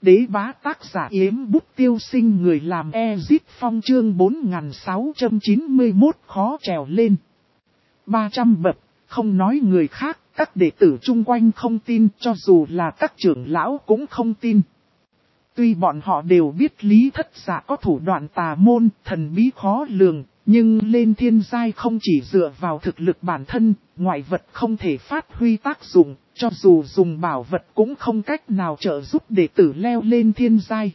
đế bá tác giả Yếm Bút Tiêu Sinh, người làm Ezit Phong, chương 4691 khó trèo lên. 300 bậc, không nói người khác, các đệ tử chung quanh không tin, cho dù là các trưởng lão cũng không tin. Tuy bọn họ đều biết Lý Thất Dạ có thủ đoạn tà môn, thần bí khó lường, nhưng lên thiên giai không chỉ dựa vào thực lực bản thân, ngoại vật không thể phát huy tác dụng, cho dù dùng bảo vật cũng không cách nào trợ giúp đệ tử leo lên thiên giai.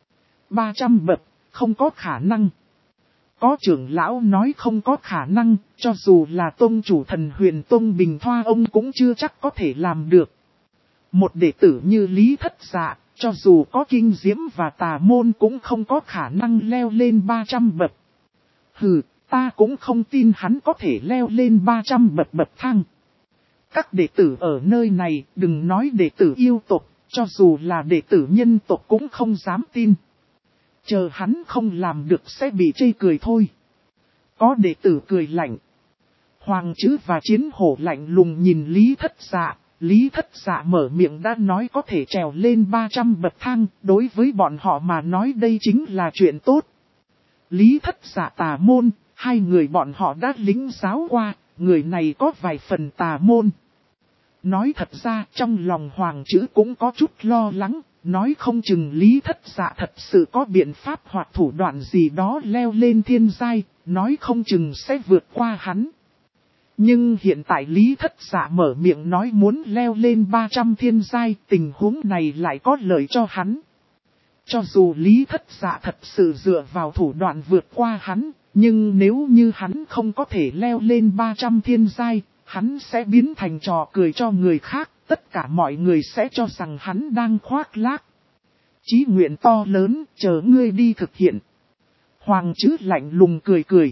300 bậc, không có khả năng. Có trưởng lão nói không có khả năng, cho dù là tông chủ Thần Huyền Tông Bình Thoa ông cũng chưa chắc có thể làm được. Một đệ tử như Lý Thất Dạ, cho dù có kinh diễm và tà môn cũng không có khả năng leo lên 300 bậc. Hừ, ta cũng không tin hắn có thể leo lên 300 bậc bậc thang. Các đệ tử ở nơi này, đừng nói đệ tử yêu tộc, cho dù là đệ tử nhân tộc cũng không dám tin. Chờ hắn không làm được sẽ bị chê cười thôi. Có đệ tử cười lạnh. Hoàng Chữ và Chiến Hổ lạnh lùng nhìn Lý Thất Dạ. Lý Thất Dạ mở miệng đã nói có thể trèo lên 300 bậc thang, đối với bọn họ mà nói đây chính là chuyện tốt. Lý Thất Dạ tà môn, hai người bọn họ đã lĩnh giáo qua, người này có vài phần tà môn. Nói thật ra trong lòng Hoàng Chữ cũng có chút lo lắng, nói không chừng Lý Thất Dạ thật sự có biện pháp hoặc thủ đoạn gì đó leo lên thiên giai, nói không chừng sẽ vượt qua hắn. Nhưng hiện tại Lý Thất Dạ mở miệng nói muốn leo lên 300 thiên giai, tình huống này lại có lợi cho hắn. Cho dù Lý Thất Dạ thật sự dựa vào thủ đoạn vượt qua hắn, nhưng nếu như hắn không có thể leo lên 300 thiên giai, hắn sẽ biến thành trò cười cho người khác, tất cả mọi người sẽ cho rằng hắn đang khoác lác. Chí nguyện to lớn, chờ ngươi đi thực hiện. Hoàng Chữ lạnh lùng cười cười.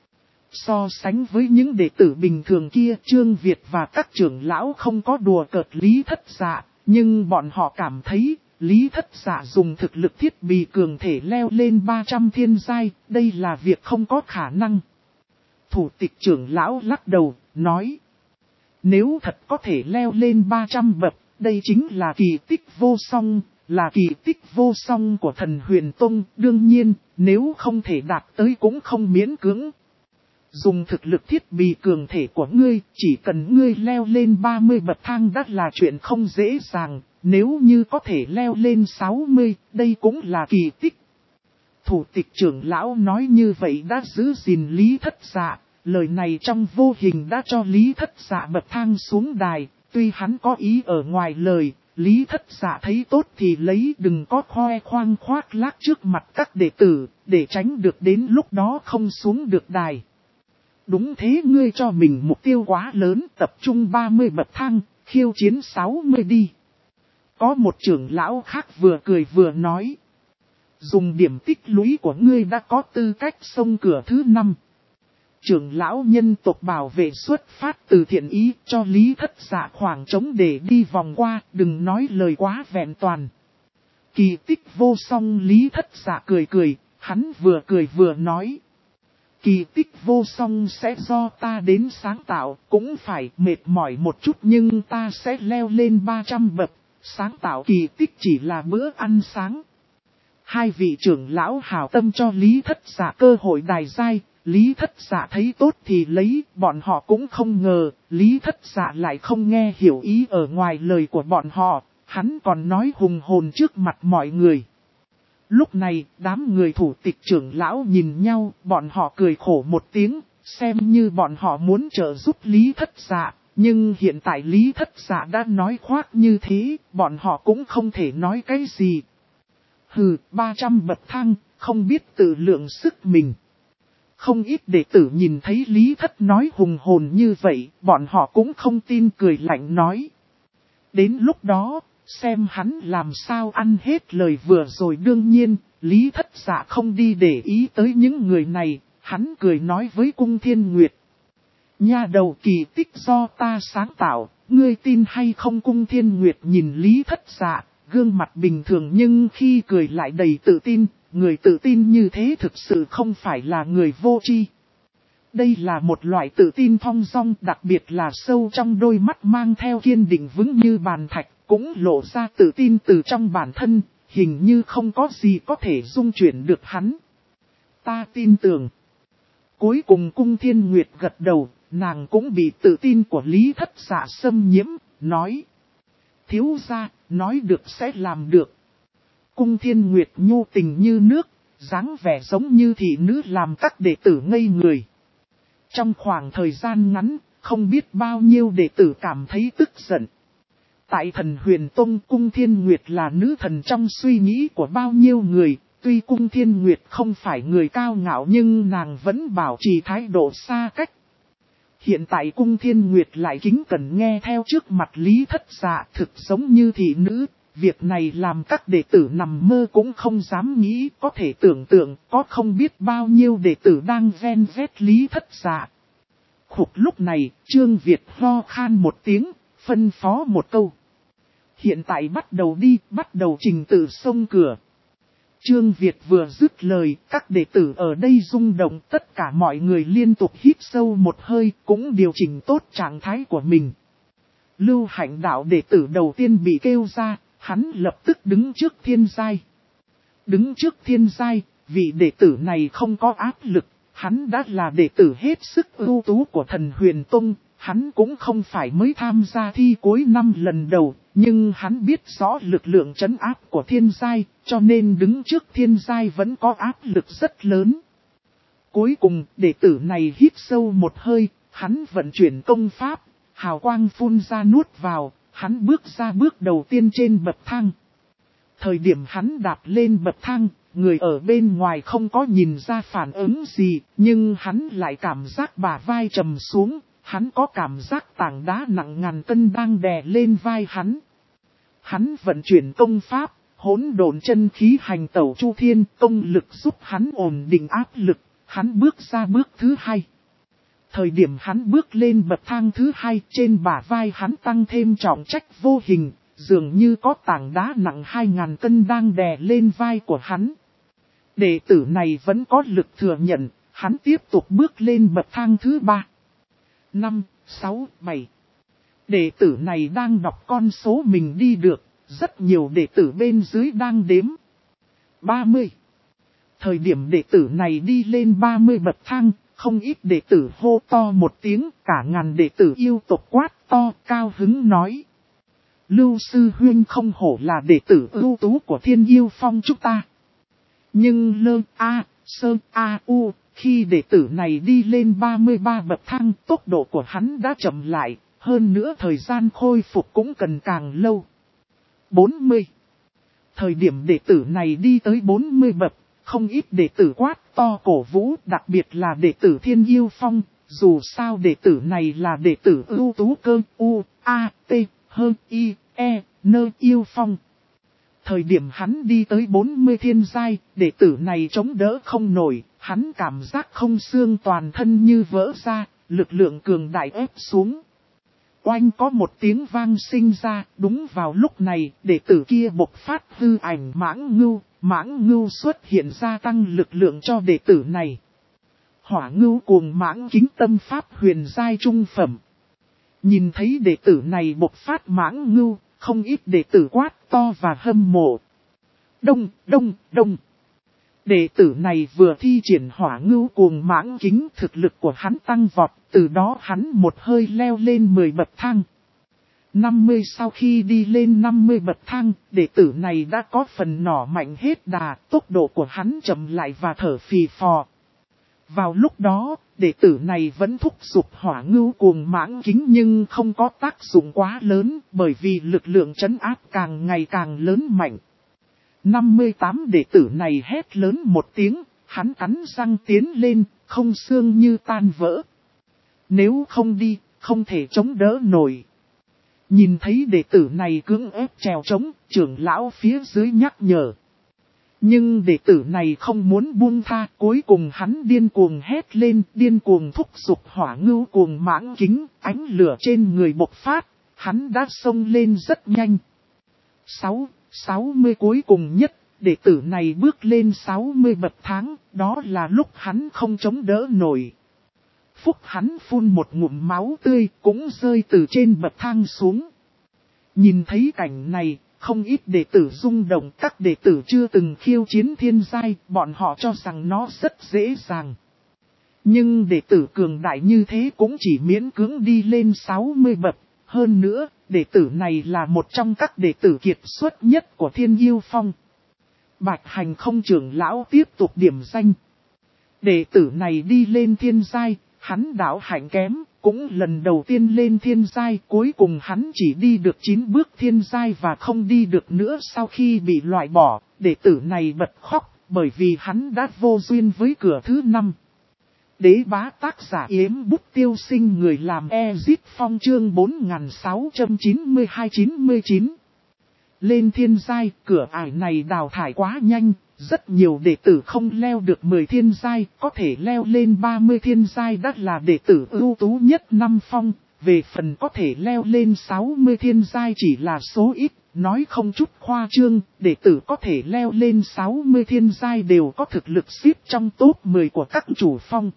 So sánh với những đệ tử bình thường kia, Trương Việt và các trưởng lão không có đùa cợt Lý Thất Dạ, nhưng bọn họ cảm thấy Lý Thất Dạ dùng thực lực thiết bị cường thể leo lên 300 thiên giai, đây là việc không có khả năng. Thủ tịch trưởng lão lắc đầu, nói. Nếu thật có thể leo lên 300 bậc, đây chính là kỳ tích vô song, là kỳ tích vô song của Thần Huyền Tông. Đương nhiên, nếu không thể đạt tới cũng không miễn cưỡng. Dùng thực lực thiết bị cường thể của ngươi, chỉ cần ngươi leo lên 30 bậc thang đã là chuyện không dễ dàng, nếu như có thể leo lên 60, đây cũng là kỳ tích. Thủ tịch trưởng lão nói như vậy đã giữ gìn Lý Thất Dạ, lời này trong vô hình đã cho Lý Thất Dạ bậc thang xuống đài, tuy hắn có ý ở ngoài lời, Lý Thất Dạ thấy tốt thì lấy, đừng có khoe khoang khoác lác trước mặt các đệ tử, để tránh được đến lúc đó không xuống được đài. Đúng thế, ngươi cho mình mục tiêu quá lớn, tập trung 30 bậc thang, khiêu chiến 60 đi. Có một trưởng lão khác vừa cười vừa nói. Dùng điểm tích lũy của ngươi đã có tư cách xông cửa thứ 5. Trưởng lão nhân tộc bảo vệ xuất phát từ thiện ý cho Lý Thất Dạ khoảng trống để đi vòng qua, đừng nói lời quá vẹn toàn. Kỳ tích vô song, Lý Thất Dạ cười cười, hắn vừa cười vừa nói. Kỳ tích vô song sẽ do ta đến sáng tạo, cũng phải mệt mỏi một chút nhưng ta sẽ leo lên 300 bậc, sáng tạo kỳ tích chỉ là bữa ăn sáng. Hai vị trưởng lão hảo tâm cho Lý Thất Dạ cơ hội đài giai, Lý Thất Dạ thấy tốt thì lấy, bọn họ cũng không ngờ, Lý Thất Dạ lại không nghe hiểu ý ở ngoài lời của bọn họ, hắn còn nói hùng hồn trước mặt mọi người. Lúc này, đám người thủ tịch trưởng lão nhìn nhau, bọn họ cười khổ một tiếng, xem như bọn họ muốn trợ giúp Lý Thất Dạ, nhưng hiện tại Lý Thất Dạ đã nói khoác như thế, bọn họ cũng không thể nói cái gì. Hừ, 300 bậc thang, không biết tự lượng sức mình. Không ít đệ tử nhìn thấy Lý Thất nói hùng hồn như vậy, bọn họ cũng không tin, cười lạnh nói. Đến lúc đó, xem hắn làm sao ăn hết lời vừa rồi. Đương nhiên, Lý Thất Dạ không đi để ý tới những người này, hắn cười nói với Cung Thiên Nguyệt. Nha đầu, kỳ tích do ta sáng tạo, ngươi tin hay không? Cung Thiên Nguyệt nhìn Lý Thất Dạ, gương mặt bình thường nhưng khi cười lại đầy tự tin, người tự tin như thế thực sự không phải là người vô tri. Đây là một loại tự tin thong dong, đặc biệt là sâu trong đôi mắt mang theo kiên định vững như bàn thạch, cũng lộ ra tự tin từ trong bản thân, hình như không có gì có thể dung chuyển được hắn. Ta tin tưởng. Cuối cùng Cung Thiên Nguyệt gật đầu, nàng cũng bị tự tin của Lý Thất Dạ xâm nhiễm, nói. Thiếu gia, nói được sẽ làm được. Cung Thiên Nguyệt nhu tình như nước, dáng vẻ giống như thị nữ làm các đệ tử ngây người. Trong khoảng thời gian ngắn, không biết bao nhiêu đệ tử cảm thấy tức giận. Tại Thần Huyền Tông, Cung Thiên Nguyệt là nữ thần trong suy nghĩ của bao nhiêu người. Tuy Cung Thiên Nguyệt không phải người cao ngạo nhưng nàng vẫn bảo trì thái độ xa cách. Hiện tại Cung Thiên Nguyệt lại kính cẩn nghe theo trước mặt Lý Thất Dạ, thực giống như thị nữ. Việc này làm các đệ tử nằm mơ cũng không dám nghĩ, có thể tưởng tượng có không biết bao nhiêu đệ tử đang ven vét Lý Thất Dạ. Khục lúc này, Trương Việt ho khan một tiếng, phân phó một câu. Hiện tại bắt đầu đi, bắt đầu trình tự xông cửa. Trương Việt vừa dứt lời, các đệ tử ở đây rung động, tất cả mọi người liên tục hít sâu một hơi, cũng điều chỉnh tốt trạng thái của mình. Lưu Hạnh đạo đệ tử đầu tiên bị kêu ra, hắn lập tức đứng trước Thiên Giai. Đứng trước Thiên Giai, vị đệ tử này không có áp lực, hắn đã là đệ tử hết sức ưu tú của Thần Huyền Tông, hắn cũng không phải mới tham gia thi cuối năm lần đầu, nhưng hắn biết rõ lực lượng trấn áp của Thiên Giai, cho nên đứng trước Thiên Giai vẫn có áp lực rất lớn. Cuối cùng, đệ tử này hít sâu một hơi, hắn vận chuyển công pháp, hào quang phun ra nuốt vào, hắn bước ra bước đầu tiên trên bậc thang. Thời điểm hắn đạp lên bậc thang, người ở bên ngoài không có nhìn ra phản ứng gì, nhưng hắn lại cảm giác bả vai trầm xuống, hắn có cảm giác tảng đá nặng ngàn cân đang đè lên vai hắn. Hắn vận chuyển công pháp, hỗn độn chân khí hành tẩu chu thiên, công lực giúp hắn ổn định áp lực, hắn bước ra bước thứ hai. Thời điểm hắn bước lên bậc thang thứ hai, trên bả vai hắn tăng thêm trọng trách vô hình, dường như có tảng đá nặng 2000 cân đang đè lên vai của hắn. Đệ tử này vẫn có lực thừa nhận, hắn tiếp tục bước lên bậc thang thứ 3. 5, 6, 7. Đệ tử này đang đọc con số mình đi được, rất nhiều đệ tử bên dưới đang đếm. 30. Thời điểm đệ tử này đi lên 30 bậc thang, không ít đệ tử hô to một tiếng, cả ngàn đệ tử yêu tộc quát to, cao hứng nói. Lưu sư huynh không hổ là đệ tử ưu tú của Thiên Yêu Phong chúng ta. Nhưng khi đệ tử này đi lên 33 bậc thang, tốc độ của hắn đã chậm lại, hơn nữa thời gian khôi phục cũng cần càng lâu. 40. Thời điểm đệ tử này đi tới 40 bậc, không ít đệ tử quát to cổ vũ, đặc biệt là đệ tử Thiên Yêu Phong, dù sao đệ tử này là đệ tử ưu tú cơ Yêu Phong. Thời điểm hắn đi tới 40 thiên giai, đệ tử này chống đỡ không nổi, hắn cảm giác không xương toàn thân như vỡ ra, lực lượng cường đại ép xuống. Oanh có một tiếng vang sinh ra, đúng vào lúc này, đệ tử kia bộc phát hư ảnh mãng ngưu xuất hiện gia tăng lực lượng cho đệ tử này. Hỏa ngưu cuồng mãng kính tâm pháp huyền giai trung phẩm. Nhìn thấy đệ tử này bộc phát mãng ngưu, không ít đệ tử quát to và hâm mộ. Đông. Đệ tử này vừa thi triển hỏa ngưu cuồng mãng kính, thực lực của hắn tăng vọt, từ đó hắn một hơi leo lên 10 bậc thang. 50 sau khi đi lên 50 bậc thang, đệ tử này đã có phần nỏ mạnh hết đà, tốc độ của hắn chậm lại và thở phì phò. Vào lúc đó, đệ tử này vẫn thúc giục hỏa ngưu cuồng mãng kính nhưng không có tác dụng quá lớn, bởi vì lực lượng trấn áp càng ngày càng lớn mạnh. 58 đệ tử này hét lớn một tiếng, hắn cắn răng tiến lên, không xương như tan vỡ. Nếu không đi, không thể chống đỡ nổi. Nhìn thấy đệ tử này cưỡng ép trèo trống, trưởng lão phía dưới nhắc nhở. Nhưng đệ tử này không muốn buông tha, cuối cùng hắn điên cuồng hét lên, điên cuồng thúc giục hỏa ngưu cuồng mãng kính, ánh lửa trên người bộc phát, hắn đã xông lên rất nhanh. 60 cuối cùng nhất, đệ tử này bước lên 60 bậc thang, đó là lúc hắn không chống đỡ nổi. Phúc hắn phun một ngụm máu tươi cũng rơi từ trên bậc thang xuống. Nhìn thấy cảnh này, Không ít đệ tử rung động, các đệ tử chưa từng khiêu chiến thiên giai, bọn họ cho rằng nó rất dễ dàng. Nhưng đệ tử cường đại như thế cũng chỉ miễn cưỡng đi lên 60 bậc. Hơn nữa, đệ tử này là một trong các đệ tử kiệt xuất nhất của Thiên Yêu Phong. Bạch Hành Không trưởng lão tiếp tục điểm danh. Đệ tử này đi lên thiên giai, hắn đạo hạnh kém, cũng lần đầu tiên lên thiên giai, cuối cùng hắn chỉ đi được 9 bước thiên giai và không đi được nữa sau khi bị loại bỏ. Đệ tử này bật khóc, bởi vì hắn đã vô duyên với cửa thứ 5. Đế bá tác giả Yếm Bút Tiêu Sinh, người làm Ezit Phong, chương 4692-99. Lên thiên giai, cửa ải này đào thải quá nhanh, rất nhiều đệ tử không leo được 10 thiên giai, có thể leo lên 30 thiên giai đã là đệ tử ưu tú nhất năm phong, về phần có thể leo lên 60 thiên giai chỉ là số ít, nói không chút khoa trương, đệ tử có thể leo lên 60 thiên giai đều có thực lực xếp trong top 10 của các chủ phong.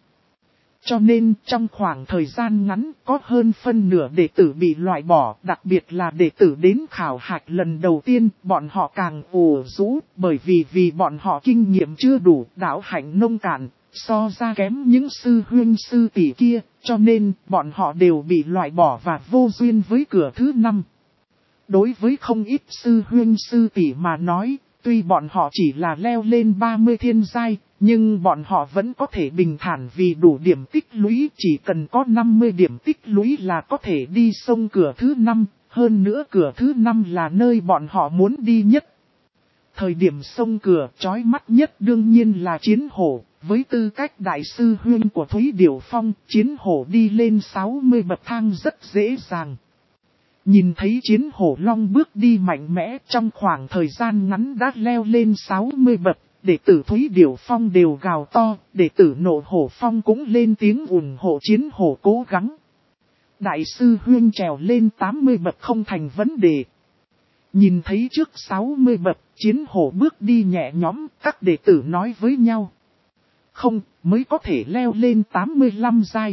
Cho nên trong khoảng thời gian ngắn có hơn phân nửa đệ tử bị loại bỏ, đặc biệt là đệ tử đến khảo hạch lần đầu tiên, bọn họ càng ủ rũ, bởi vì bọn họ kinh nghiệm chưa đủ, đạo hạnh nông cạn, so ra kém những sư huynh sư tỷ kia, cho nên bọn họ đều bị loại bỏ và vô duyên với cửa thứ 5. Đối với không ít sư huynh sư tỷ mà nói, tuy bọn họ chỉ là leo lên 30 thiên giai, nhưng bọn họ vẫn có thể bình thản vì đủ điểm tích lũy, chỉ cần có 50 điểm tích lũy là có thể đi sông cửa thứ 5, hơn nữa cửa thứ 5 là nơi bọn họ muốn đi nhất. Thời điểm sông cửa chói mắt nhất đương nhiên là Chiến Hổ, với tư cách đại sư huynh của Thúy Điểu Phong, Chiến Hổ đi lên 60 bậc thang rất dễ dàng. Nhìn thấy Chiến Hổ Long bước đi mạnh mẽ trong khoảng thời gian ngắn đã leo lên 60 bậc. Đệ tử Thúy Điểu Phong đều gào to, đệ tử Nộ Hổ Phong cũng lên tiếng ủng hộ Chiến Hổ cố gắng. Đại sư huynh trèo lên 80 bậc không thành vấn đề. Nhìn thấy trước 60 bậc, Chiến Hổ bước đi nhẹ nhõm, các đệ tử nói với nhau. Không, mới có thể leo lên 85 giai.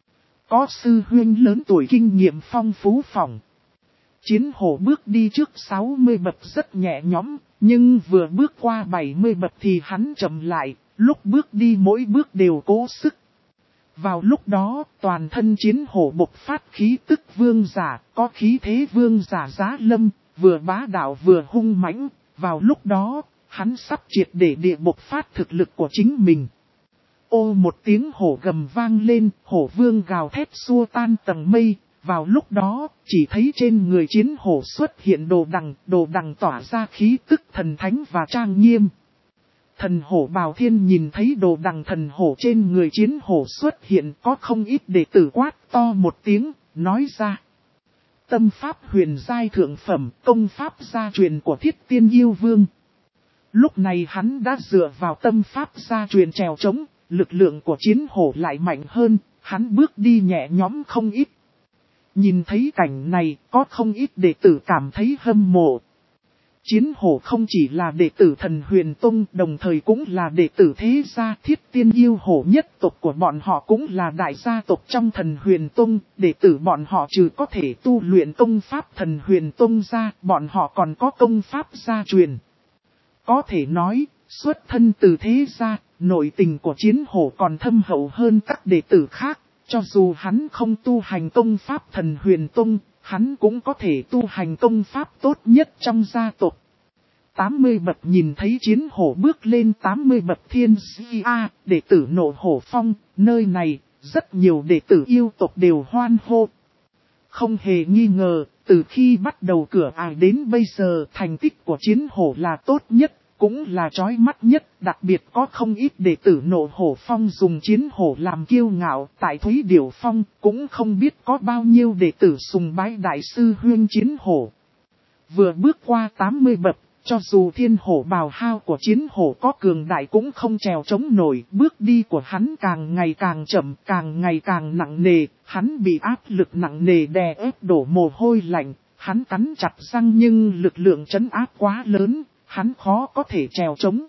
Có sư huynh lớn tuổi kinh nghiệm phong phú phòng. Chiến Hổ bước đi trước 60 bậc rất nhẹ nhõm. Nhưng vừa bước qua 70 bậc thì hắn chậm lại, lúc bước đi mỗi bước đều cố sức. Vào lúc đó, toàn thân Chiến Hổ bộc phát khí tức vương giả, có khí thế vương giả giá lâm, vừa bá đạo vừa hung mãnh. Vào lúc đó, hắn sắp triệt để địa bộc phát thực lực của chính mình. Ô một tiếng hổ gầm vang lên, hổ vương gào thét xua tan tầng mây. Vào lúc đó, chỉ thấy trên người Chiến Hổ xuất hiện đồ đằng tỏa ra khí tức thần thánh và trang nghiêm. Thần hổ Bào Thiên nhìn thấy đồ đằng thần hổ trên người Chiến Hổ xuất hiện, có không ít đệ tử quát to một tiếng, nói ra. Tâm pháp huyền giai thượng phẩm, công pháp gia truyền của Thiết Tiên Yêu Vương. Lúc này hắn đã dựa vào tâm pháp gia truyền trèo trống, lực lượng của Chiến Hổ lại mạnh hơn, hắn bước đi nhẹ nhõm không ít. Nhìn thấy cảnh này, có không ít đệ tử cảm thấy hâm mộ. Chiến Hổ không chỉ là đệ tử Thần Huyền Tông, đồng thời cũng là đệ tử thế gia Thiết Tiên Yêu Hổ nhất tộc của bọn họ, cũng là đại gia tộc trong Thần Huyền Tông. Đệ tử bọn họ trừ có thể tu luyện công pháp Thần Huyền Tông ra, bọn họ còn có công pháp gia truyền. Có thể nói, xuất thân từ thế gia, nội tình của Chiến Hổ còn thâm hậu hơn các đệ tử khác. Cho dù hắn không tu hành công pháp Thần Huyền Tông, hắn cũng có thể tu hành công pháp tốt nhất trong gia tộc. 80 bậc nhìn thấy Chiến Hổ bước lên 80 bậc thiên sĩ A, đệ tử Nộ Hổ Phong, nơi này, rất nhiều đệ tử yêu tộc đều hoan hô. Không hề nghi ngờ, từ khi bắt đầu cửa ải đến bây giờ, thành tích của Chiến Hổ là tốt nhất. Cũng là chói mắt nhất, đặc biệt có không ít đệ tử Nộ Hổ Phong dùng Chiến Hổ làm kiêu ngạo, tại Thúy Điểu Phong cũng không biết có bao nhiêu đệ tử sùng bái đại sư huynh Chiến Hổ. Vừa bước qua 80 bậc, cho dù thiên hổ bào hao của Chiến Hổ có cường đại cũng không trèo chống nổi, bước đi của hắn càng ngày càng chậm, càng ngày càng nặng nề, hắn bị áp lực nặng nề đè ép đổ mồ hôi lạnh, hắn cắn chặt răng nhưng lực lượng trấn áp quá lớn. Hắn khó có thể trèo chống.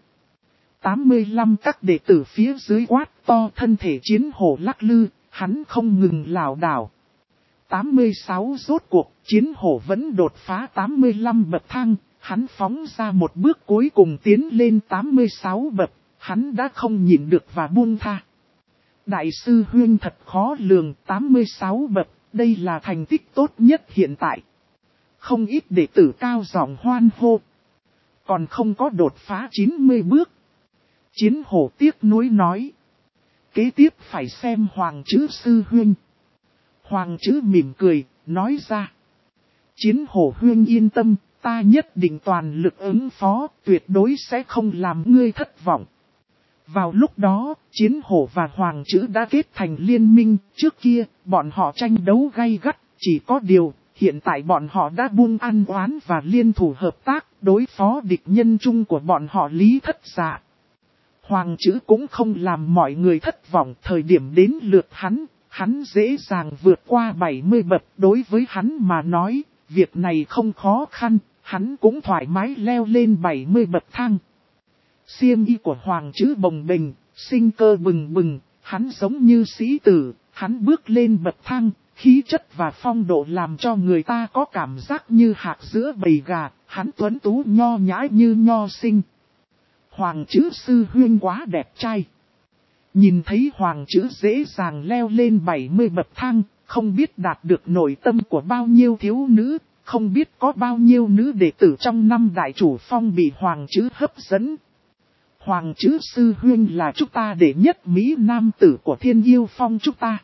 85 các đệ tử phía dưới quát to, thân thể Chiến Hổ lắc lư, hắn không ngừng lảo đảo. 86 rốt cuộc, Chiến Hổ vẫn đột phá 85 bậc thang, hắn phóng ra một bước cuối cùng tiến lên 86 bậc, hắn đã không nhịn được và buông tha. Đại sư huynh thật khó lường, 86 bậc, đây là thành tích tốt nhất hiện tại. Không ít đệ tử cao giọng hoan hô. Còn không có đột phá 90 bước. Chiến Hổ tiếc nuối nói. Kế tiếp phải xem Hoàng Chữ sư huynh. Hoàng Chữ mỉm cười, nói ra. Chiến Hổ huynh yên tâm, ta nhất định toàn lực ứng phó, tuyệt đối sẽ không làm ngươi thất vọng. Vào lúc đó, Chiến Hổ và Hoàng Chữ đã kết thành liên minh, trước kia, bọn họ tranh đấu gay gắt, chỉ có điều, hiện tại bọn họ đã buông ăn oán và liên thủ hợp tác, đối phó địch nhân chung của bọn họ Lý Thất Dạ. Hoàng Chữ cũng không làm mọi người thất vọng, thời điểm đến lượt hắn dễ dàng vượt qua 70 bậc, đối với hắn mà nói, việc này không khó khăn, hắn cũng thoải mái leo lên 70 bậc thang. Xiêm y của Hoàng Chữ bồng bềnh, sinh cơ bừng bừng, hắn giống như sĩ tử, hắn bước lên bậc thang, khí chất và phong độ làm cho người ta có cảm giác như hạt giữa bầy gà, hắn tuấn tú nho nhã như nho sinh. Hoàng Chữ sư huynh quá đẹp trai. Nhìn thấy Hoàng Chữ dễ dàng leo lên 70 bậc thang, không biết đạt được nội tâm của bao nhiêu thiếu nữ, không biết có bao nhiêu nữ đệ tử trong năm đại chủ phong bị Hoàng Chữ hấp dẫn. Hoàng Chữ sư huynh là chúng ta đệ nhất Mỹ nam tử của Thiên Yêu Phong chúng ta.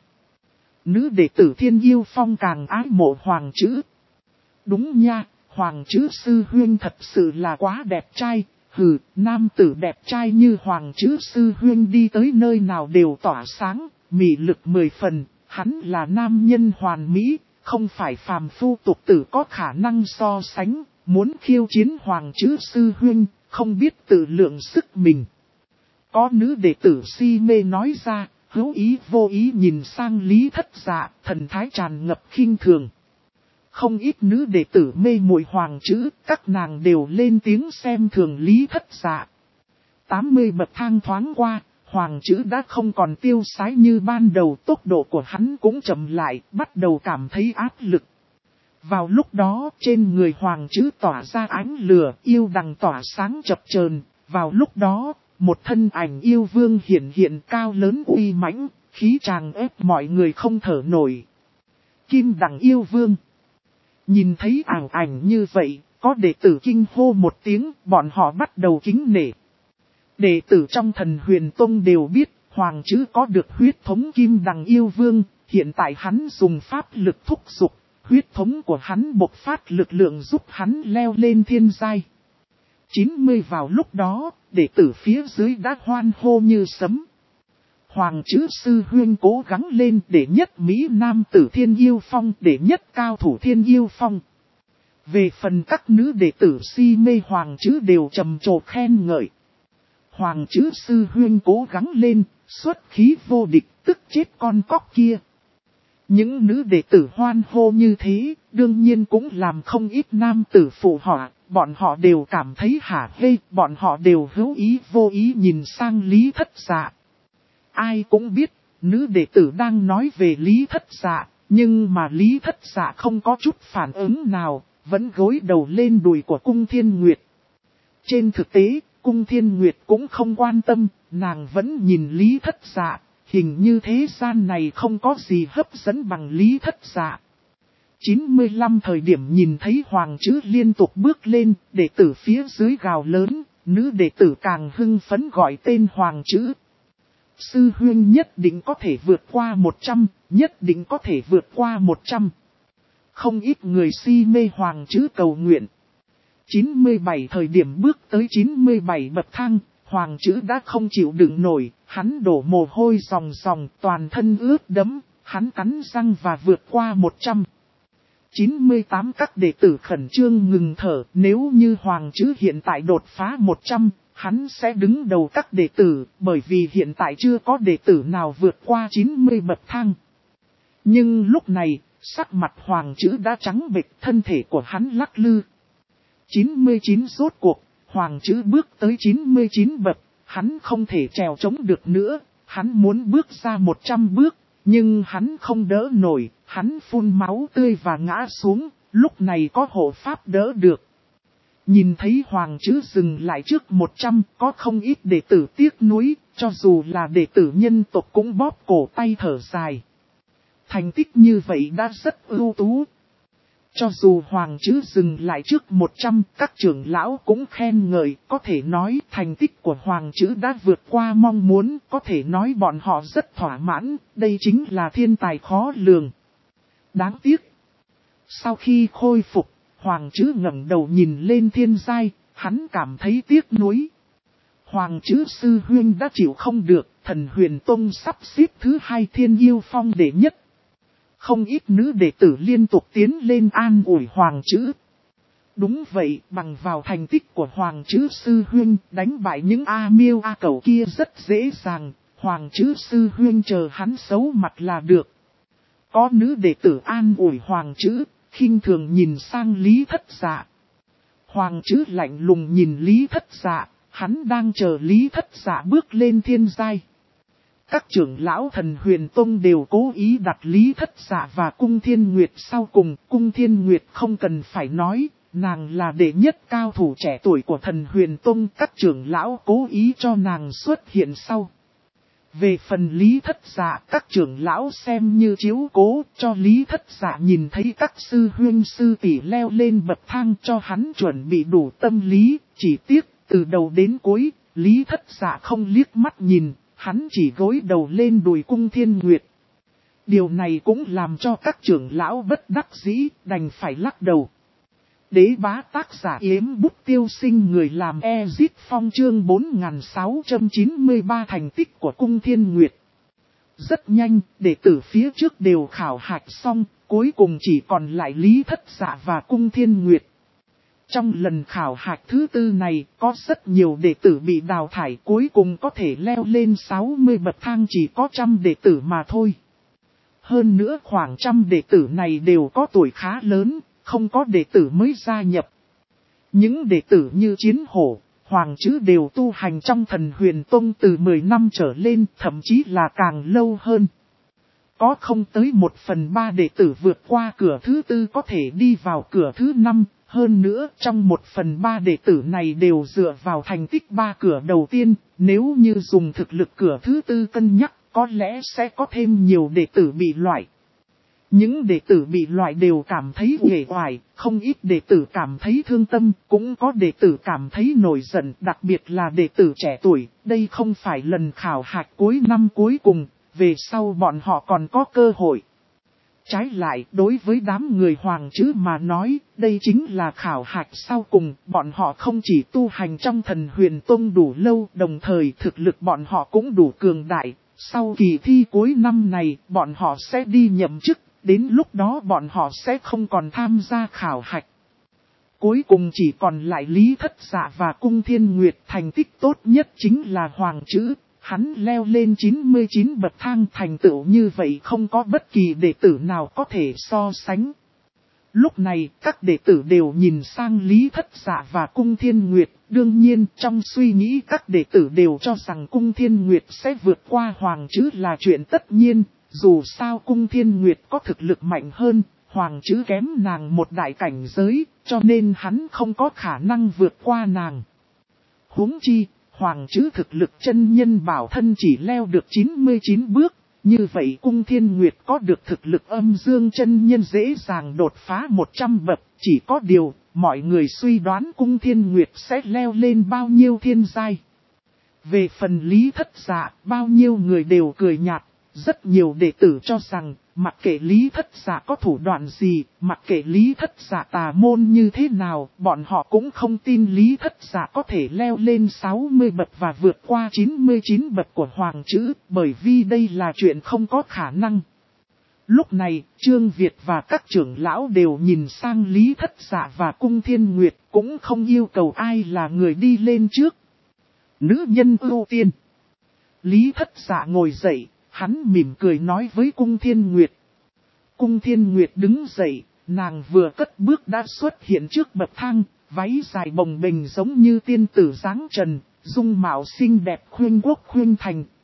Nữ đệ tử Thiên Yêu Phong càng ái mộ Hoàng Chữ. Đúng nha, Hoàng Chữ sư huynh thật sự là quá đẹp trai. Hừ, nam tử đẹp trai như Hoàng Chữ sư huynh đi tới nơi nào đều tỏa sáng, mị lực 10 phần, hắn là nam nhân hoàn mỹ, không phải phàm phu tục tử có khả năng so sánh, muốn khiêu chiến Hoàng Chữ sư huynh, không biết tự lượng sức mình. Có nữ đệ tử si mê nói ra, hữu ý vô ý nhìn sang Lý Thất Dạ, thần thái tràn ngập khinh thường. Không ít nữ đệ tử mê muội Hoàng Chữ, các nàng đều lên tiếng xem thường Lý Thất Dạ. 80 bậc thang thoáng qua, Hoàng Chữ đã không còn tiêu sái như ban đầu, tốc độ của hắn cũng chậm lại, bắt đầu cảm thấy áp lực. Vào lúc đó, trên người Hoàng Chữ tỏa ra ánh lửa, yêu đằng tỏa sáng chập chờn. Vào lúc đó, một thân ảnh yêu vương hiện cao lớn uy mãnh, khí tràng ép mọi người không thở nổi. Kim đằng yêu vương. Nhìn thấy ảnh như vậy, có đệ tử kinh hô một tiếng, bọn họ bắt đầu kính nể. Đệ tử trong Thần Huyền Tông đều biết, Hoàng Chữ có được huyết thống Kim đằng yêu vương, hiện tại hắn dùng pháp lực thúc giục, huyết thống của hắn bộc phát lực lượng giúp hắn leo lên thiên giai. 90 vào lúc đó, đệ tử phía dưới đã hoan hô như sấm. Hoàng Chữ sư huynh cố gắng lên để nhất Mỹ nam tử Thiên Yêu Phong, để nhất cao thủ Thiên Yêu Phong. Về phần các nữ đệ tử si mê Hoàng Chữ đều trầm trồ khen ngợi. Hoàng Chữ sư huynh cố gắng lên, xuất khí vô địch, tức chết con cóc kia. Những nữ đệ tử hoan hô như thế, đương nhiên cũng làm không ít nam tử phụ họa, bọn họ đều cảm thấy hả hê, bọn họ đều hữu ý vô ý nhìn sang Lý Thất Dạ. Ai cũng biết, nữ đệ tử đang nói về Lý Thất Dạ, nhưng mà Lý Thất Dạ không có chút phản ứng nào, vẫn gối đầu lên đùi của Cung Thiên Nguyệt. Trên thực tế, Cung Thiên Nguyệt cũng không quan tâm, nàng vẫn nhìn Lý Thất Dạ, hình như thế gian này không có gì hấp dẫn bằng Lý Thất Dạ. 95 thời điểm nhìn thấy Hoàng Chữ liên tục bước lên, đệ tử phía dưới gào lớn, nữ đệ tử càng hưng phấn gọi tên Hoàng Chữ. Sư huynh nhất định có thể vượt qua 100, nhất định có thể vượt qua 100. Không ít người si mê Hoàng Chữ cầu nguyện. 97 thời điểm bước tới 97 bậc thang, Hoàng Chữ đã không chịu đựng nổi, hắn đổ mồ hôi ròng ròng, toàn thân ướt đẫm, hắn cắn răng và vượt qua 100. 98 các đệ tử khẩn trương ngừng thở, nếu như Hoàng Chữ hiện tại đột phá 100, hắn sẽ đứng đầu các đệ tử, bởi vì hiện tại chưa có đệ tử nào vượt qua 90 bậc thang. Nhưng lúc này, sắc mặt Hoàng Chữ đã trắng bệch, thân thể của hắn lắc lư. 99 rốt cuộc, Hoàng Chữ bước tới 99 bậc, hắn không thể trèo chống được nữa, hắn muốn bước ra 100 bước, Nhưng hắn không đỡ nổi, hắn phun máu tươi và ngã xuống, lúc này có hộ pháp đỡ được. Nhìn thấy Hoàng Trữ dừng lại trước 100, có không ít đệ tử tiếc nuối, cho dù là đệ tử nhân tộc cũng bóp cổ tay thở dài. Thành tích như vậy đã rất ưu tú. Cho dù Hoàng Trữ dừng lại trước 100, các trưởng lão cũng khen ngợi, có thể nói thành tích của Hoàng Trữ đã vượt qua mong muốn, có thể nói bọn họ rất thỏa mãn, đây chính là thiên tài khó lường. Đáng tiếc. Sau khi khôi phục, Hoàng Trữ ngẩng đầu nhìn lên thiên giai, hắn cảm thấy tiếc nuối. Hoàng Trữ sư huynh đã chịu không được, Thần Huyền Tông sắp xếp thứ 2 Thiên Yêu Phong đệ nhất. Không ít nữ đệ tử liên tục tiến lên an ủi Hoàng Trữ. Đúng vậy, bằng vào thành tích của Hoàng Trữ sư huynh, đánh bại những A Miêu A Cẩu kia rất dễ dàng, Hoàng Trữ sư huynh chờ hắn xấu mặt là được. Có nữ đệ tử an ủi Hoàng Trữ, khinh thường nhìn sang Lý Thất Dạ. Hoàng Trữ lạnh lùng nhìn Lý Thất Dạ, hắn đang chờ Lý Thất Dạ bước lên thiên giai. Các trưởng lão Thần Huyền Tông đều cố ý đặt Lý Thất Dạ và Cung Thiên Nguyệt sau cùng. Cung Thiên Nguyệt không cần phải nói, nàng là đệ nhất cao thủ trẻ tuổi của Thần Huyền Tông. Các trưởng lão cố ý cho nàng xuất hiện sau. Về phần Lý Thất Dạ, các trưởng lão xem như chiếu cố cho Lý Thất Dạ nhìn thấy các sư huynh sư tỷ leo lên bậc thang cho hắn chuẩn bị đủ tâm lý. Chỉ tiếc, từ đầu đến cuối, Lý Thất Dạ không liếc mắt nhìn. Hắn chỉ gối đầu lên đùi Cung Thiên Nguyệt. Điều này cũng làm cho các trưởng lão bất đắc dĩ, đành phải lắc đầu. Đế bá tác giả Yếm Bút Tiêu Sinh người làm Ezit Phong chương 4693 thành tích của Cung Thiên Nguyệt. Rất nhanh, đệ tử phía trước đều khảo hạch xong, cuối cùng chỉ còn lại Lý Thất Dạ và Cung Thiên Nguyệt. Trong lần khảo hạch thứ 4 này, có rất nhiều đệ tử bị đào thải, cuối cùng có thể leo lên 60 bậc thang, chỉ có 100 đệ tử mà thôi. Hơn nữa khoảng 100 đệ tử này đều có tuổi khá lớn, không có đệ tử mới gia nhập. Những đệ tử như Chiến Hổ, Hoàng Trữ đều tu hành trong Thần Huyền Tông từ 10 năm trở lên, thậm chí là càng lâu hơn. Có không tới 1/3 đệ tử vượt qua cửa thứ 4 có thể đi vào cửa thứ 5. Hơn nữa, trong 1/3 đệ tử này đều dựa vào thành tích 3 cửa đầu tiên, nếu như dùng thực lực cửa thứ 4 cân nhắc, có lẽ sẽ có thêm nhiều đệ tử bị loại. Những đệ tử bị loại đều cảm thấy uể oải, không ít đệ tử cảm thấy thương tâm, cũng có đệ tử cảm thấy nổi giận, đặc biệt là đệ tử trẻ tuổi, đây không phải lần khảo hạch cuối năm cuối cùng, về sau bọn họ còn có cơ hội. Trái lại, đối với đám người Hoàng Trữ mà nói, đây chính là khảo hạch sau cùng, bọn họ không chỉ tu hành trong Thần Huyền Tông đủ lâu, đồng thời thực lực bọn họ cũng đủ cường đại. Sau kỳ thi cuối năm này, bọn họ sẽ đi nhậm chức, đến lúc đó bọn họ sẽ không còn tham gia khảo hạch. Cuối cùng chỉ còn lại Lý Thất Dạ và Cung Thiên Nguyệt, thành tích tốt nhất chính là Hoàng Trữ. Hắn leo lên 99 bậc thang, thành tựu như vậy không có bất kỳ đệ tử nào có thể so sánh. Lúc này, các đệ tử đều nhìn sang Lý Thất Dạ và Cung Thiên Nguyệt. Đương nhiên, trong suy nghĩ các đệ tử đều cho rằng Cung Thiên Nguyệt sẽ vượt qua Hoàng Trữ là chuyện tất nhiên. Dù sao Cung Thiên Nguyệt có thực lực mạnh hơn, Hoàng Trữ kém nàng một đại cảnh giới, cho nên hắn không có khả năng vượt qua nàng. Huống chi, Hoàng Trữ thực lực chân nhân bảo thân chỉ leo được 99 bước, như vậy Cung Thiên Nguyệt có được thực lực âm dương chân nhân dễ dàng đột phá 100 bậc, chỉ có điều, mọi người suy đoán Cung Thiên Nguyệt sẽ leo lên bao nhiêu thiên giai. Về phần Lý Thất Dạ, bao nhiêu người đều cười nhạt, rất nhiều đệ tử cho rằng, mặc kệ Lý Thất Dạ có thủ đoạn gì, mặc kệ Lý Thất Dạ tà môn như thế nào, bọn họ cũng không tin Lý Thất Dạ có thể leo lên 60 bậc và vượt qua 99 bậc của Hoàng Trữ, bởi vì đây là chuyện không có khả năng. Lúc này, Trương Việt và các trưởng lão đều nhìn sang Lý Thất Dạ và Cung Thiên Nguyệt, cũng không yêu cầu ai là người đi lên trước. Nữ nhân ưu tiên. Lý Thất Dạ ngồi dậy. Hắn mỉm cười nói với Cung Thiên Nguyệt. Cung Thiên Nguyệt đứng dậy, nàng vừa cất bước đã xuất hiện trước bậc thang, váy dài bồng bềnh giống như tiên tử dáng trần, dung mạo xinh đẹp khuyên quốc khuyên thành,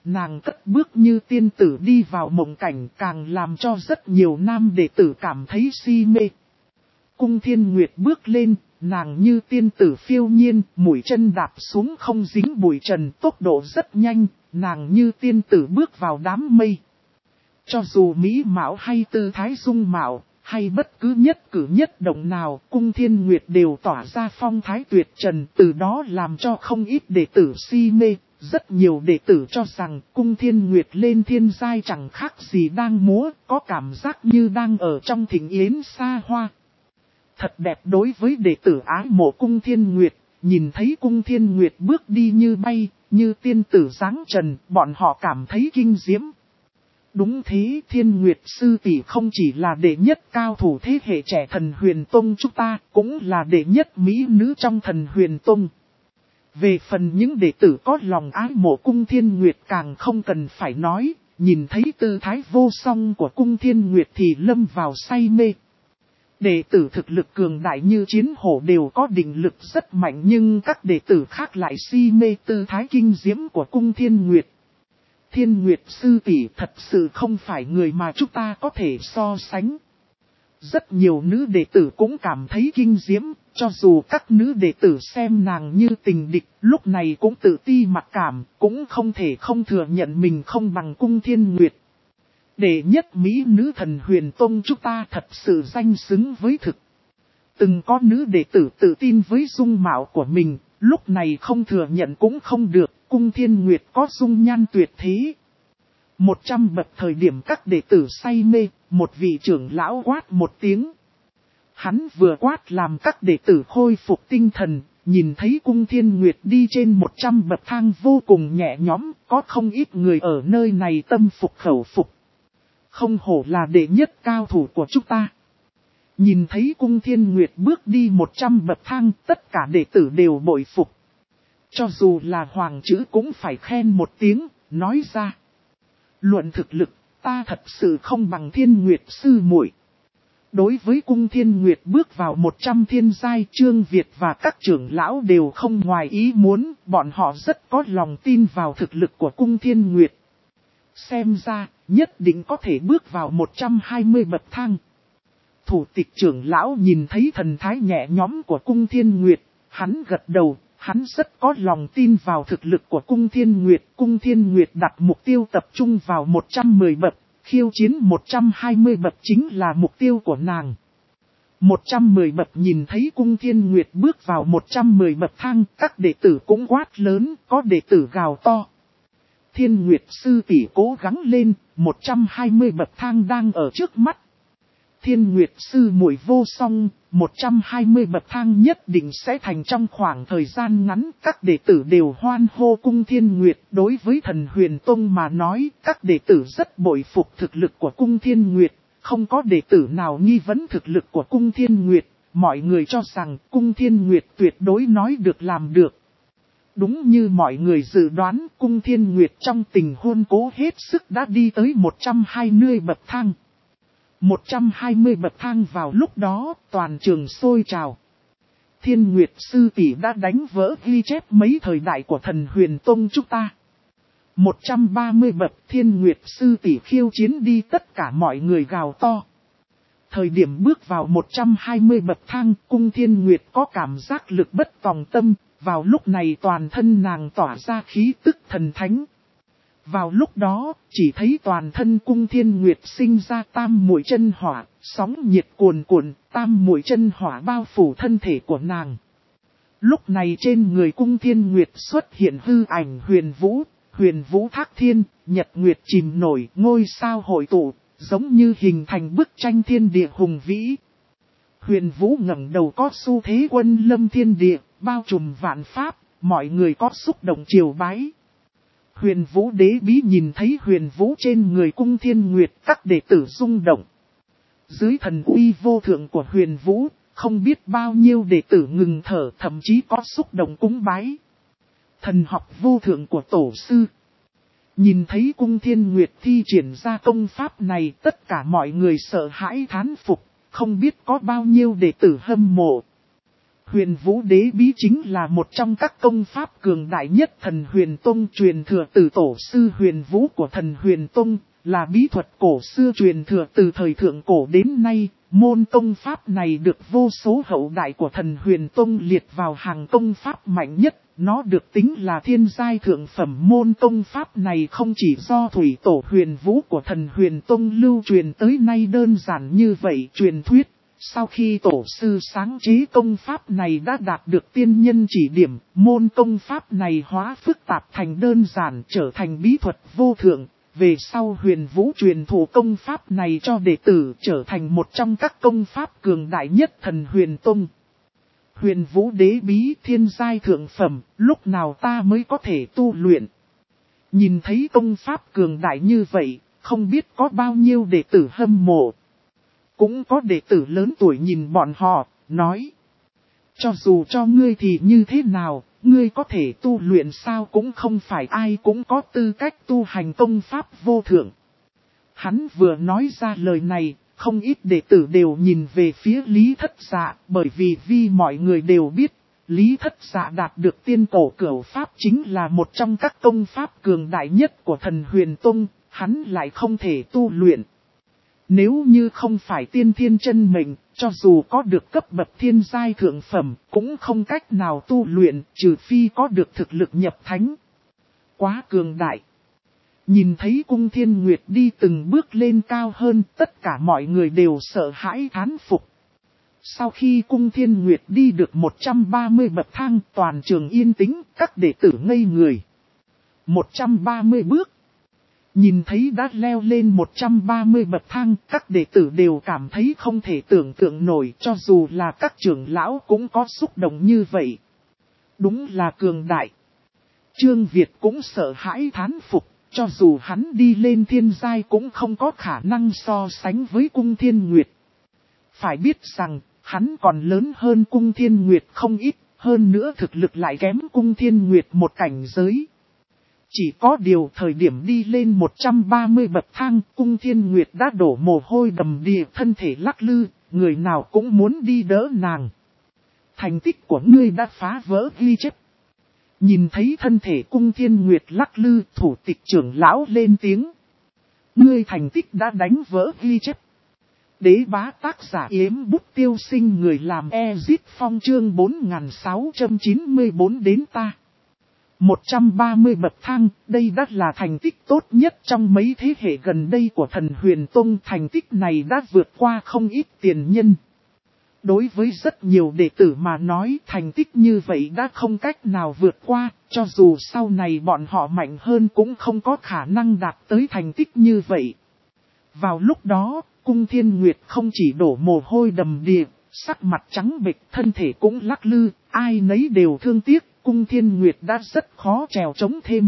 nàng cất bước như tiên tử đi vào mộng cảnh, càng làm cho rất nhiều nam đệ tử cảm thấy si mê. Cung Thiên Nguyệt bước lên, nàng như tiên tử phiêu nhiên, mũi chân đạp xuống không dính bụi trần, tốc độ rất nhanh, nàng như tiên tử bước vào đám mây. Cho dù mỹ mạo hay tư thái dung mạo, hay bất cứ nhất cử nhất động nào, Cung Thiên Nguyệt đều tỏa ra phong thái tuyệt trần, từ đó làm cho không ít đệ tử si mê. Rất nhiều đệ tử cho rằng Cung Thiên Nguyệt lên thiên giai chẳng khác gì đang múa, có cảm giác như đang ở trong thịnh yến xa hoa. Thật đẹp đối với đệ tử ái mộ Cung Thiên Nguyệt, nhìn thấy Cung Thiên Nguyệt bước đi như bay, như tiên tử dáng trần, bọn họ cảm thấy kinh diễm. Đúng thế, Thiên Nguyệt sư tỷ không chỉ là đệ nhất cao thủ thế hệ trẻ Thần Huyền Tông chúng ta, cũng là đệ nhất mỹ nữ trong Thần Huyền Tông. Về phần những đệ tử có lòng ái mộ Cung Thiên Nguyệt càng không cần phải nói, nhìn thấy tư thái vô song của Cung Thiên Nguyệt thì lâm vào say mê. Đệ tử thực lực cường đại như chiến hổ đều có định lực rất mạnh, nhưng các đệ tử khác lại si mê tư thái kinh diễm của Cung Thiên Nguyệt. Thiên Nguyệt sư tỷ thật sự không phải người mà chúng ta có thể so sánh. Rất nhiều nữ đệ tử cũng cảm thấy kinh diễm, cho dù các nữ đệ tử xem nàng như tình địch, lúc này cũng tự ti mặc cảm, cũng không thể không thừa nhận mình không bằng Cung Thiên Nguyệt. Đệ nhất mỹ nữ Thần Huyền Tông chúng ta thật sự danh xứng với thực. Từng có nữ đệ tử tự tin với dung mạo của mình, lúc này không thừa nhận cũng không được, Cung Thiên Nguyệt có dung nhan tuyệt thế. 100 bậc thời điểm các đệ tử say mê, một vị trưởng lão quát một tiếng. Hắn vừa quát làm các đệ tử khôi phục tinh thần, nhìn thấy Cung Thiên Nguyệt đi trên 100 bậc thang vô cùng nhẹ nhõm, có không ít người ở nơi này tâm phục khẩu phục. Không hổ là đệ nhất cao thủ của chúng ta. Nhìn thấy Cung Thiên Nguyệt bước đi 100 bậc thang, tất cả đệ tử đều bội phục. Cho dù là hoàng chữ cũng phải khen một tiếng, nói ra. Luận thực lực, ta thật sự không bằng Thiên Nguyệt sư muội. Đối với Cung Thiên Nguyệt bước vào 100 thiên giai, Trương Việt và các trưởng lão đều không ngoài ý muốn, bọn họ rất có lòng tin vào thực lực của Cung Thiên Nguyệt. Xem ra, nhất định có thể bước vào 120 bậc thang. Thủ tịch trưởng lão nhìn thấy thần thái nhẹ nhõm của Cung Thiên Nguyệt, hắn gật đầu, hắn rất có lòng tin vào thực lực của Cung Thiên Nguyệt. Cung Thiên Nguyệt đặt mục tiêu tập trung vào 110 bậc, khiêu chiến 120 bậc chính là mục tiêu của nàng. 110 bậc nhìn thấy Cung Thiên Nguyệt bước vào 110 bậc thang, các đệ tử cũng quát lớn, có đệ tử gào to. Thiên Nguyệt sư tỷ cố gắng lên, 120 bậc thang đang ở trước mắt. Thiên Nguyệt sư muội vô song, 120 bậc thang nhất định sẽ thành trong khoảng thời gian ngắn. Các đệ tử đều hoan hô Cung Thiên Nguyệt. Đối với Thần Huyền Tông mà nói, các đệ tử rất bội phục thực lực của Cung Thiên Nguyệt. Không có đệ tử nào nghi vấn thực lực của Cung Thiên Nguyệt. Mọi người cho rằng Cung Thiên Nguyệt tuyệt đối nói được làm được. Đúng như mọi người dự đoán, Cung Thiên Nguyệt trong tình hôn cố hết sức đã đi tới 120 bậc thang. 120 bậc thang vào lúc đó, toàn trường sôi trào. Thiên Nguyệt sư tỷ đã đánh vỡ ghi chép mấy thời đại của Thần Huyền Tông chúng ta. 130 bậc Thiên Nguyệt sư tỷ khiêu chiến đi, tất cả mọi người gào to. Thời điểm bước vào 120 bậc thang, Cung Thiên Nguyệt có cảm giác lực bất tòng tâm, vào lúc này toàn thân nàng tỏa ra khí tức thần thánh. Vào lúc đó, chỉ thấy toàn thân Cung Thiên Nguyệt sinh ra tam muội chân hỏa, sóng nhiệt cuồn cuộn, tam muội chân hỏa bao phủ thân thể của nàng. Lúc này trên người Cung Thiên Nguyệt xuất hiện hư ảnh huyền vũ thác thiên, nhật nguyệt chìm nổi, ngôi sao hội tụ, giống như hình thành bức tranh thiên địa hùng vĩ. Huyền vũ ngẩng đầu có xu thế quân lâm thiên địa, bao trùm vạn pháp, mọi người có xúc động triều bái. Huyền vũ đế bí nhìn thấy huyền vũ trên người Cung Thiên Nguyệt, các đệ tử rung động. Dưới thần uy vô thượng của huyền vũ, không biết bao nhiêu đệ tử ngừng thở, thậm chí có xúc động cúng bái. Thần học vô thượng của tổ sư. Nhìn thấy Cung Thiên Nguyệt thi triển ra công pháp này, tất cả mọi người sợ hãi thán phục, không biết có bao nhiêu đệ tử hâm mộ. Huyền Vũ Đế Bí chính là một trong các công pháp cường đại nhất Thần Huyền Tông truyền thừa từ tổ sư Huyền Vũ của Thần Huyền Tông, là bí thuật cổ xưa truyền thừa từ thời thượng cổ đến nay. Môn công pháp này được vô số hậu đại của Thần Huyền Tông liệt vào hàng công pháp mạnh nhất. Nó được tính là thiên giai thượng phẩm. Môn công pháp này không chỉ do thủy tổ Huyền Vũ của Thần Huyền Tông lưu truyền tới nay đơn giản như vậy. Truyền thuyết, sau khi tổ sư sáng chế công pháp này đã đạt được tiên nhân chỉ điểm, môn công pháp này hóa phức tạp thành đơn giản, trở thành bí thuật vô thượng. Về sau Huyền Vũ truyền thụ công pháp này cho đệ tử, trở thành một trong các công pháp cường đại nhất Thần Huyền Tông. Huyền Vũ Đế Bí thiên giai thượng phẩm, lúc nào ta mới có thể tu luyện? Nhìn thấy công pháp cường đại như vậy, không biết có bao nhiêu đệ tử hâm mộ. Cũng có đệ tử lớn tuổi nhìn bọn họ, nói: cho dù cho ngươi thì như thế nào, ngươi có thể tu luyện sao? Cũng không phải ai cũng có tư cách tu hành công pháp vô thượng. Hắn vừa nói ra lời này, không ít đệ tử đều nhìn về phía Lý Thất Dạ, bởi vì mọi người đều biết, Lý Thất Dạ đạt được tiên cổ cửu pháp chính là một trong các công pháp cường đại nhất của Thần Huyền Tông, hắn lại không thể tu luyện. Nếu như không phải tiên thiên chân mệnh, cho dù có được cấp bậc thiên giai thượng phẩm, cũng không cách nào tu luyện, trừ phi có được thực lực nhập thánh. Quá cường đại. Nhìn thấy Cung Thiên Nguyệt đi từng bước lên cao hơn, tất cả mọi người đều sợ hãi thán phục. Sau khi Cung Thiên Nguyệt đi được 130 bậc thang, toàn trường yên tĩnh, các đệ tử ngây người. 130 bước. Nhìn thấy đã leo lên 130 bậc thang, các đệ tử đều cảm thấy không thể tưởng tượng nổi, cho dù là các trưởng lão cũng có xúc động như vậy. Đúng là cường đại. Trương Việt cũng sợ hãi thán phục, cho dù hắn đi lên thiên giai cũng không có khả năng so sánh với Cung Thiên Nguyệt. Phải biết rằng, hắn còn lớn hơn Cung Thiên Nguyệt không ít, hơn nữa thực lực lại kém Cung Thiên Nguyệt một cảnh giới. Chỉ có điều thời điểm đi lên 130 bậc thang, Cung Thiên Nguyệt đã đổ mồ hôi đầm đìa, thân thể lắc lư, người nào cũng muốn đi đỡ nàng. Thành tích của ngươi đã phá vỡ ghi chép. Nhìn thấy thân thể Cung Thiên Nguyệt lắc lư, thủ tịch trưởng lão lên tiếng. Ngươi thành tích đã đánh vỡ ghi chép. Đế bá tác giả Yếm Bút Tiêu Sinh, người làm Ezit Phong, chương 4694 đến ta. 130 bậc thang, đây đã là thành tích tốt nhất trong mấy thế hệ gần đây của Thần Huyền Tông. Thành tích này đã vượt qua không ít tiền nhân. Đối với rất nhiều đệ tử mà nói, thành tích như vậy đã không cách nào vượt qua, cho dù sau này bọn họ mạnh hơn cũng không có khả năng đạt tới thành tích như vậy. Vào lúc đó, Cung Thiên Nguyệt không chỉ đổ mồ hôi đầm đìa, sắc mặt trắng bệch, thân thể cũng lắc lư, ai nấy đều thương tiếc. Cung Thiên Nguyệt đã rất khó trèo chống thêm.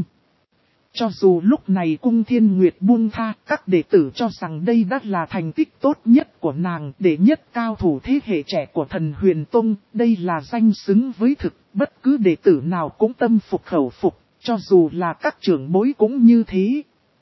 Cho dù lúc này Cung Thiên Nguyệt buông tha, các đệ tử cho rằng đây đã là thành tích tốt nhất của nàng, đệ nhất cao thủ thế hệ trẻ của Thần Huyền Tông, đây là danh xứng với thực, bất cứ đệ tử nào cũng tâm phục khẩu phục, cho dù là các trưởng bối cũng như thế.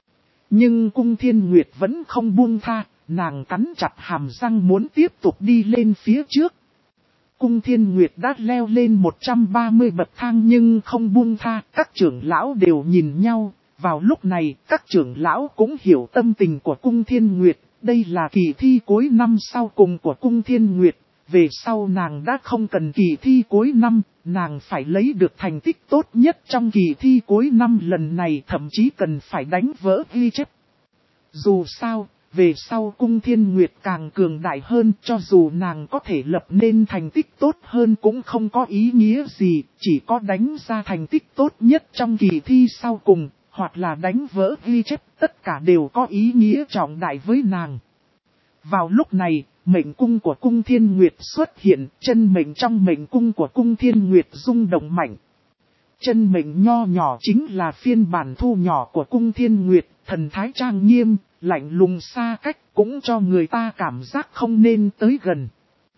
Nhưng Cung Thiên Nguyệt vẫn không buông tha, nàng cắn chặt hàm răng muốn tiếp tục đi lên phía trước. Cung Thiên Nguyệt đã leo lên 130 bậc thang nhưng không buông tha, các trưởng lão đều nhìn nhau. Vào lúc này, các trưởng lão cũng hiểu tâm tình của Cung Thiên Nguyệt, đây là kỳ thi cuối năm sau cùng của Cung Thiên Nguyệt. Về sau nàng đã không cần kỳ thi cuối năm, nàng phải lấy được thành tích tốt nhất trong kỳ thi cuối năm lần này, thậm chí cần phải đánh vỡ ghi chép. Dù sao, về sau Cung Thiên Nguyệt càng cường đại hơn, cho dù nàng có thể lập nên thành tích tốt hơn cũng không có ý nghĩa gì, chỉ có đánh ra thành tích tốt nhất trong kỳ thi sau cùng, hoặc là đánh vỡ ghi chép, tất cả đều có ý nghĩa trọng đại với nàng. Vào lúc này, mệnh cung của Cung Thiên Nguyệt xuất hiện, chân mệnh trong mệnh cung của Cung Thiên Nguyệt rung động mạnh. Chân mệnh nho nhỏ chính là phiên bản thu nhỏ của Cung Thiên Nguyệt, thần thái trang nghiêm, lạnh lùng xa cách, cũng cho người ta cảm giác không nên tới gần.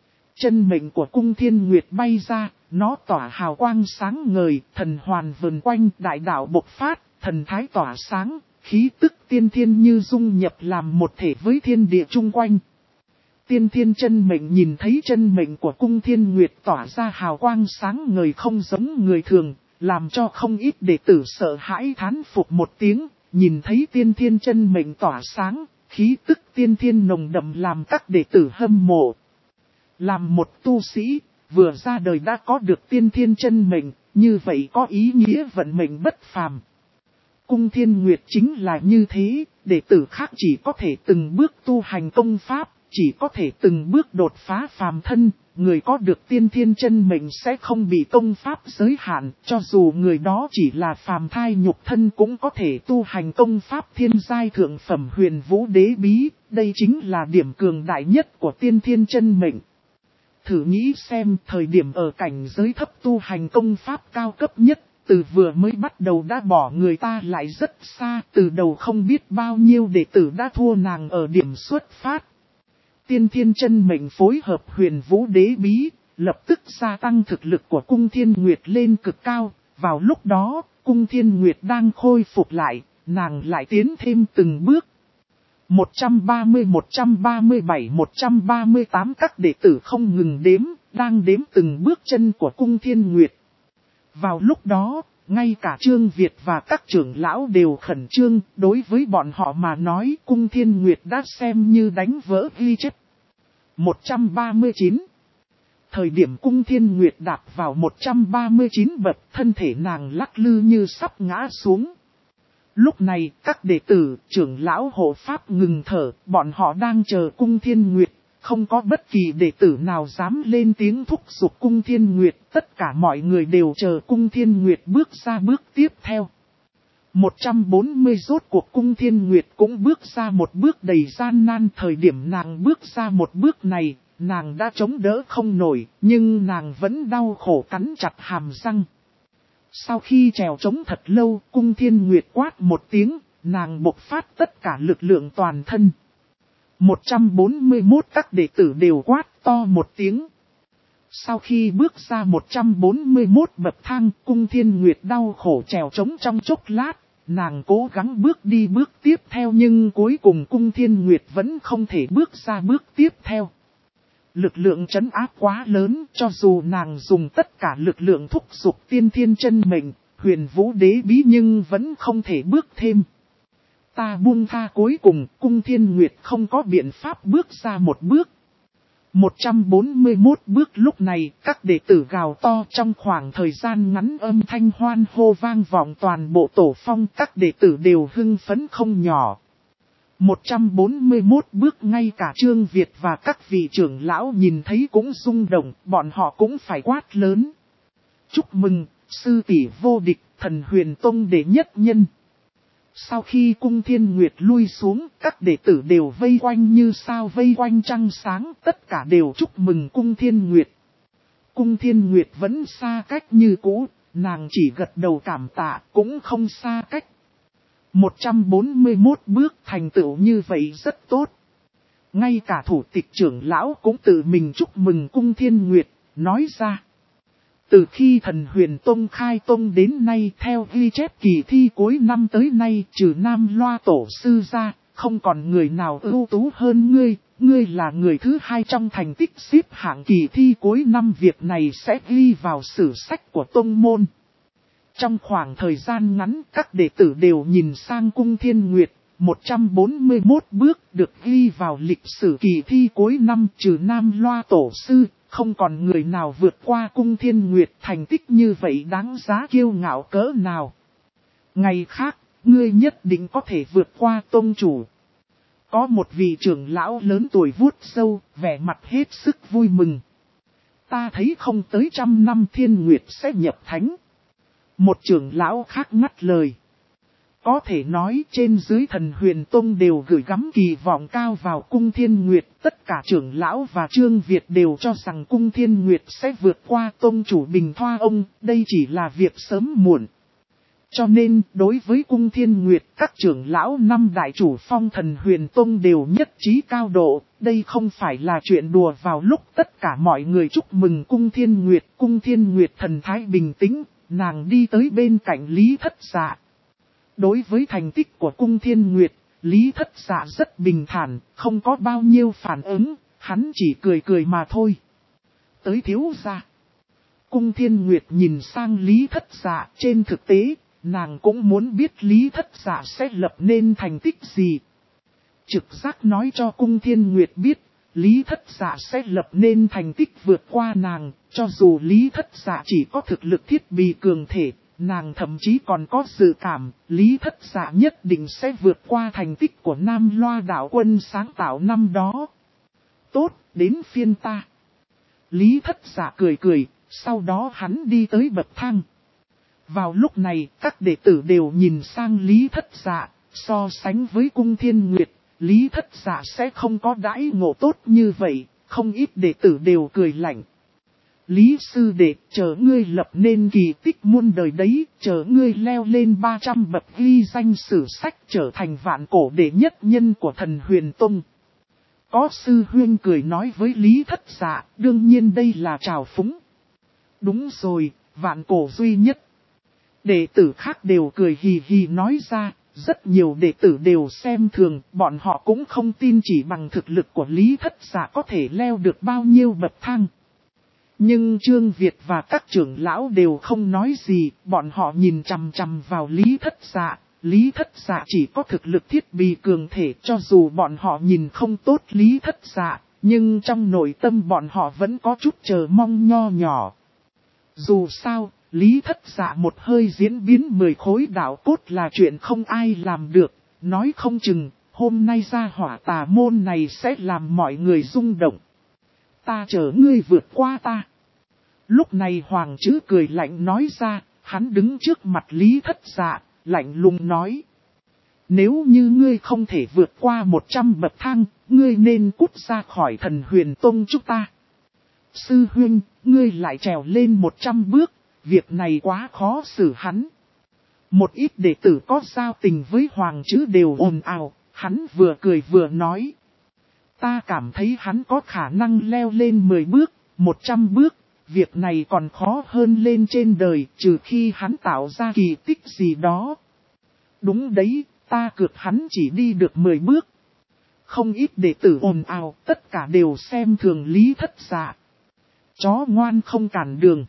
Chân mệnh của Cung Thiên Nguyệt bay ra, nó tỏa hào quang sáng ngời, thần hoàn vần quanh, đại đạo bộc phát, thần thái tỏa sáng, khí tức tiên thiên như dung nhập làm một thể với thiên địa chung quanh. Tiên Thiên Chân Mệnh nhìn thấy chân mệnh của Cung Thiên Nguyệt tỏa ra hào quang sáng ngời không giống người thường, làm cho không ít đệ tử sợ hãi thán phục một tiếng, nhìn thấy Tiên Thiên Chân Mệnh tỏa sáng, khí tức tiên thiên nồng đậm làm các đệ tử hâm mộ. Làm một tu sĩ, vừa ra đời đã có được Tiên Thiên Chân Mệnh, như vậy có ý nghĩa vận mệnh bất phàm. Cung Thiên Nguyệt chính là như thế, đệ tử khác chỉ có thể từng bước tu hành công pháp, chỉ có thể từng bước đột phá phàm thân, người có được Tiên Thiên Chân Mệnh sẽ không bị công pháp giới hạn, cho dù người đó chỉ là phàm thai nhục thân cũng có thể tu hành công pháp thiên giai thượng phẩm Huyền Vũ Đế Bí, đây chính là điểm cường đại nhất của Tiên Thiên Chân Mệnh. Thử nghĩ xem thời điểm ở cảnh giới thấp tu hành công pháp cao cấp nhất, từ vừa mới bắt đầu đã bỏ người ta lại rất xa, từ đầu không biết bao nhiêu đệ tử đã thua nàng ở điểm xuất phát. Tiên Thiên Chân Mệnh phối hợp Huyền Vũ Đế Bí, lập tức gia tăng thực lực của Cung Thiên Nguyệt lên cực cao, vào lúc đó, Cung Thiên Nguyệt đang khôi phục lại, nàng lại tiến thêm từng bước. 130, 137, 138 các đệ tử không ngừng đếm, đang đếm từng bước chân của Cung Thiên Nguyệt. Vào lúc đó, ngay cả Trương Việt và các trưởng lão đều khẩn trương, đối với bọn họ mà nói Cung Thiên Nguyệt đã xem như đánh vỡ ghi chép. 139. Thời điểm Cung Thiên Nguyệt đạp vào 139 bậc, thân thể nàng lắc lư như sắp ngã xuống. Lúc này, các đệ tử, trưởng lão hộ pháp ngừng thở, bọn họ đang chờ Cung Thiên Nguyệt. Không có bất kỳ đệ tử nào dám lên tiếng thúc giục Cung Thiên Nguyệt, tất cả mọi người đều chờ Cung Thiên Nguyệt bước ra bước tiếp theo. 140 rốt cuộc Cung Thiên Nguyệt cũng bước ra một bước đầy gian nan, thời điểm nàng bước ra một bước này, nàng đã chống đỡ không nổi, nhưng nàng vẫn đau khổ cắn chặt hàm răng. Sau khi trèo trống thật lâu, Cung Thiên Nguyệt quát một tiếng, nàng bộc phát tất cả lực lượng toàn thân. 141 các đệ tử đều quát to một tiếng. Sau khi bước ra 141 bậc thang, Cung Thiên Nguyệt đau khổ trèo trống trong chốc lát, nàng cố gắng bước đi bước tiếp theo nhưng cuối cùng Cung Thiên Nguyệt vẫn không thể bước ra bước tiếp theo. Lực lượng trấn áp quá lớn, cho dù nàng dùng tất cả lực lượng thúc giục Tiên Thiên Chân Mệnh, Huyền Vũ Đế Bí nhưng vẫn không thể bước thêm. Ta buông tha, cuối cùng Cung Thiên Nguyệt không có biện pháp bước ra một bước. 141 bước lúc này, các đệ tử gào to trong khoảng thời gian ngắn, âm thanh hoan hô vang vọng toàn bộ tổ phong, các đệ tử đều hưng phấn không nhỏ. 141 bước ngay cả Trương Việt và các vị trưởng lão nhìn thấy cũng rung động, bọn họ cũng phải quát lớn. Chúc mừng, sư tỷ vô địch, Thần Huyền Tông đệ nhất nhân. Sau khi Cung Thiên Nguyệt lui xuống, các đệ tử đều vây quanh như sao vây quanh trăng sáng, tất cả đều chúc mừng Cung Thiên Nguyệt. Cung Thiên Nguyệt vẫn xa cách như cũ, nàng chỉ gật đầu cảm tạ, cũng không xa cách. 141 bước thành tựu như vậy rất tốt. Ngay cả thủ tịch trưởng lão cũng tự mình chúc mừng Cung Thiên Nguyệt, nói ra. Từ khi Thần Huyền Tông khai tông đến nay, theo ghi chép kỳ thi cuối năm tới nay, trừ Nam Loa Tổ Sư ra, không còn người nào ưu tú hơn ngươi, ngươi là người thứ hai trong thành tích xếp hạng kỳ thi cuối năm, việc này sẽ ghi vào sử sách của tông môn. Trong khoảng thời gian ngắn, các đệ tử đều nhìn sang Cung Thiên Nguyệt, 141 bước được ghi vào lịch sử kỳ thi cuối năm, trừ Nam Loa Tổ Sư. Không còn người nào vượt qua Cung Thiên Nguyệt, thành tích như vậy đáng giá kiêu ngạo cỡ nào. Ngày khác, ngươi nhất định có thể vượt qua tông chủ. Có một vị trưởng lão lớn tuổi vuốt râu, vẻ mặt hết sức vui mừng. Ta thấy không tới 100 năm Thiên Nguyệt sẽ nhập thánh. Một trưởng lão khác ngắt lời. Có thể nói trên dưới Thần Huyền Tông đều gửi gắm kỳ vọng cao vào Cung Thiên Nguyệt. Tất cả trưởng lão và Trương Việt đều cho rằng Cung Thiên Nguyệt sẽ vượt qua tông chủ Bình Thoa ông. Đây chỉ là việc sớm muộn. Cho nên đối với Cung Thiên Nguyệt, các trưởng lão năm đại chủ phong Thần Huyền Tông đều nhất trí cao độ. Đây không phải là chuyện đùa. Vào lúc tất cả mọi người chúc mừng Cung Thiên Nguyệt thần thái bình tĩnh, nàng đi tới bên cạnh Lý Thất Dạ. Đối với thành tích của Cung Thiên Nguyệt, Lý Thất Dạ rất bình thản, không có bao nhiêu phản ứng, Hắn chỉ cười cười mà thôi. Tới thiếu gia. Cung Thiên Nguyệt nhìn sang Lý Thất Dạ, trên thực tế, nàng cũng muốn biết Lý Thất Dạ sẽ lập nên thành tích gì. Trực giác nói cho Cung Thiên Nguyệt biết, Lý Thất Dạ sẽ lập nên thành tích vượt qua nàng, cho dù Lý Thất Dạ chỉ có thực lực thiết bị cường thể, nàng thậm chí còn có dự cảm, Lý Thất Dạ nhất định sẽ vượt qua thành tích của Nam Loa đạo quân sáng tạo năm đó. Tốt, đến phiên ta. Lý Thất Dạ cười cười, sau đó hắn đi tới bậc thang. Vào lúc này, các đệ tử đều nhìn sang Lý Thất Dạ, so sánh với Cung Thiên Nguyệt, Lý Thất Dạ sẽ không có đãi ngộ tốt như vậy, không ít đệ tử đều cười lạnh. Lý sư đệ, chờ ngươi lập nên kỳ tích muôn đời đấy, chờ ngươi leo lên 300 bậc ghi danh sử sách trở thành vạn cổ đệ nhất nhân của thần Huyền Tông. Có sư huyên cười nói với Lý Thất Dạ, đương nhiên đây là trào phúng. Đúng rồi, vạn cổ duy nhất. Đệ tử khác đều cười hì hì nói ra, rất nhiều đệ tử đều xem thường, bọn họ cũng không tin chỉ bằng thực lực của Lý Thất Dạ có thể leo được bao nhiêu bậc thang. Nhưng Trương Việt và các trưởng lão đều không nói gì, bọn họ nhìn chằm chằm vào Lý Thất Dạ. Lý Thất Dạ chỉ có thực lực thiết bị cường thể, cho dù bọn họ nhìn không tốt Lý Thất Dạ, nhưng trong nội tâm bọn họ vẫn có chút chờ mong nho nhỏ. Dù sao, Lý Thất Dạ một hơi diễn biến 10 khối đạo cốt là chuyện không ai làm được, nói không chừng, hôm nay ra hỏa tà môn này sẽ làm mọi người rung động. Ta chờ ngươi vượt qua ta. Lúc này Hoàng Chữ cười lạnh nói ra, hắn đứng trước mặt Lý Thất Dạ, lạnh lùng nói. Nếu như ngươi không thể vượt qua 100 bậc thang, ngươi nên cút ra khỏi thần Huyền Tông chúng ta. Sư huynh, ngươi lại trèo lên 100 bước, việc này quá khó xử hắn. Một ít đệ tử có giao tình với Hoàng Chữ đều ồn ào, hắn vừa cười vừa nói. Ta cảm thấy hắn có khả năng leo lên 10 bước, 100 bước, việc này còn khó hơn lên trên đời, trừ khi hắn tạo ra kỳ tích gì đó. Đúng đấy, ta cược hắn chỉ đi được 10 bước. Không ít đệ tử ồn ào, tất cả đều xem thường Lý Thất Dạ. Chó ngoan không cản đường.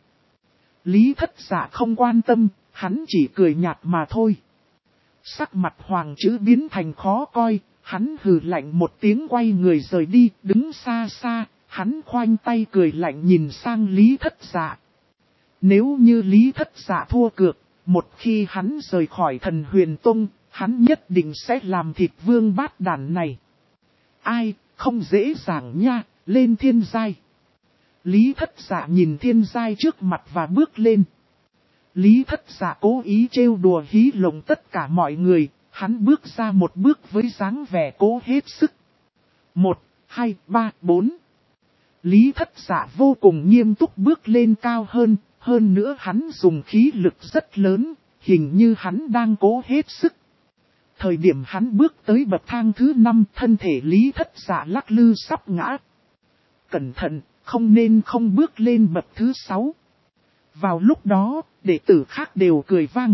Lý Thất Dạ không quan tâm, hắn chỉ cười nhạt mà thôi. Sắc mặt Hoàng Chữ biến thành khó coi, hắn hừ lạnh một tiếng quay người rời đi, đứng xa xa, hắn khoanh tay cười lạnh nhìn sang Lý Thất Dạ. Nếu như Lý Thất Dạ thua cược, một khi hắn rời khỏi thần Huyền Tông, hắn nhất định sẽ làm thịt vương bát đản này. Ai, không dễ dàng nha, lên thiên giai. Lý Thất Dạ nhìn thiên giai trước mặt và bước lên. Lý Thất Dạ cố ý trêu đùa hí lộng tất cả mọi người, hắn bước ra một bước với dáng vẻ cố hết sức. 1, 2, 3, 4. Lý Thất Dạ vô cùng nghiêm túc bước lên cao hơn nữa hắn dùng khí lực rất lớn, hình như hắn đang cố hết sức. Thời điểm hắn bước tới bậc thang thứ 5, thân thể Lý Thất Dạ lắc lư sắp ngã. Cẩn thận, không nên không bước lên bậc thứ 6. Vào lúc đó, đệ tử khác đều cười vang.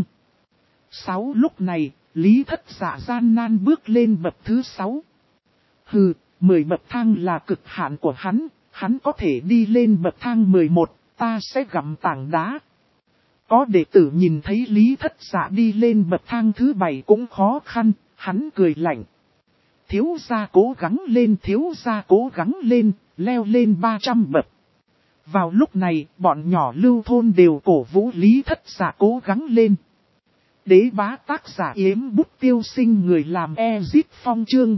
6 lúc này, Lý Thất Dạ gian nan bước lên bậc thứ 6. Hừ, 10 bậc thang là cực hạn của hắn có thể đi lên bậc thang 11, ta sẽ gặm tảng đá. Có đệ tử nhìn thấy Lý Thất Dạ đi lên bậc thang thứ 7 cũng khó khăn, hắn cười lạnh. Thiếu gia cố gắng lên, thiếu gia cố gắng lên, leo lên 300 bậc. Vào lúc này, bọn nhỏ Lưu thôn đều cổ vũ Lý Thất Dạ cố gắng lên. Đế bá tác giả Yếm Bút Tiêu Sinh, người làm Ezit Phong chương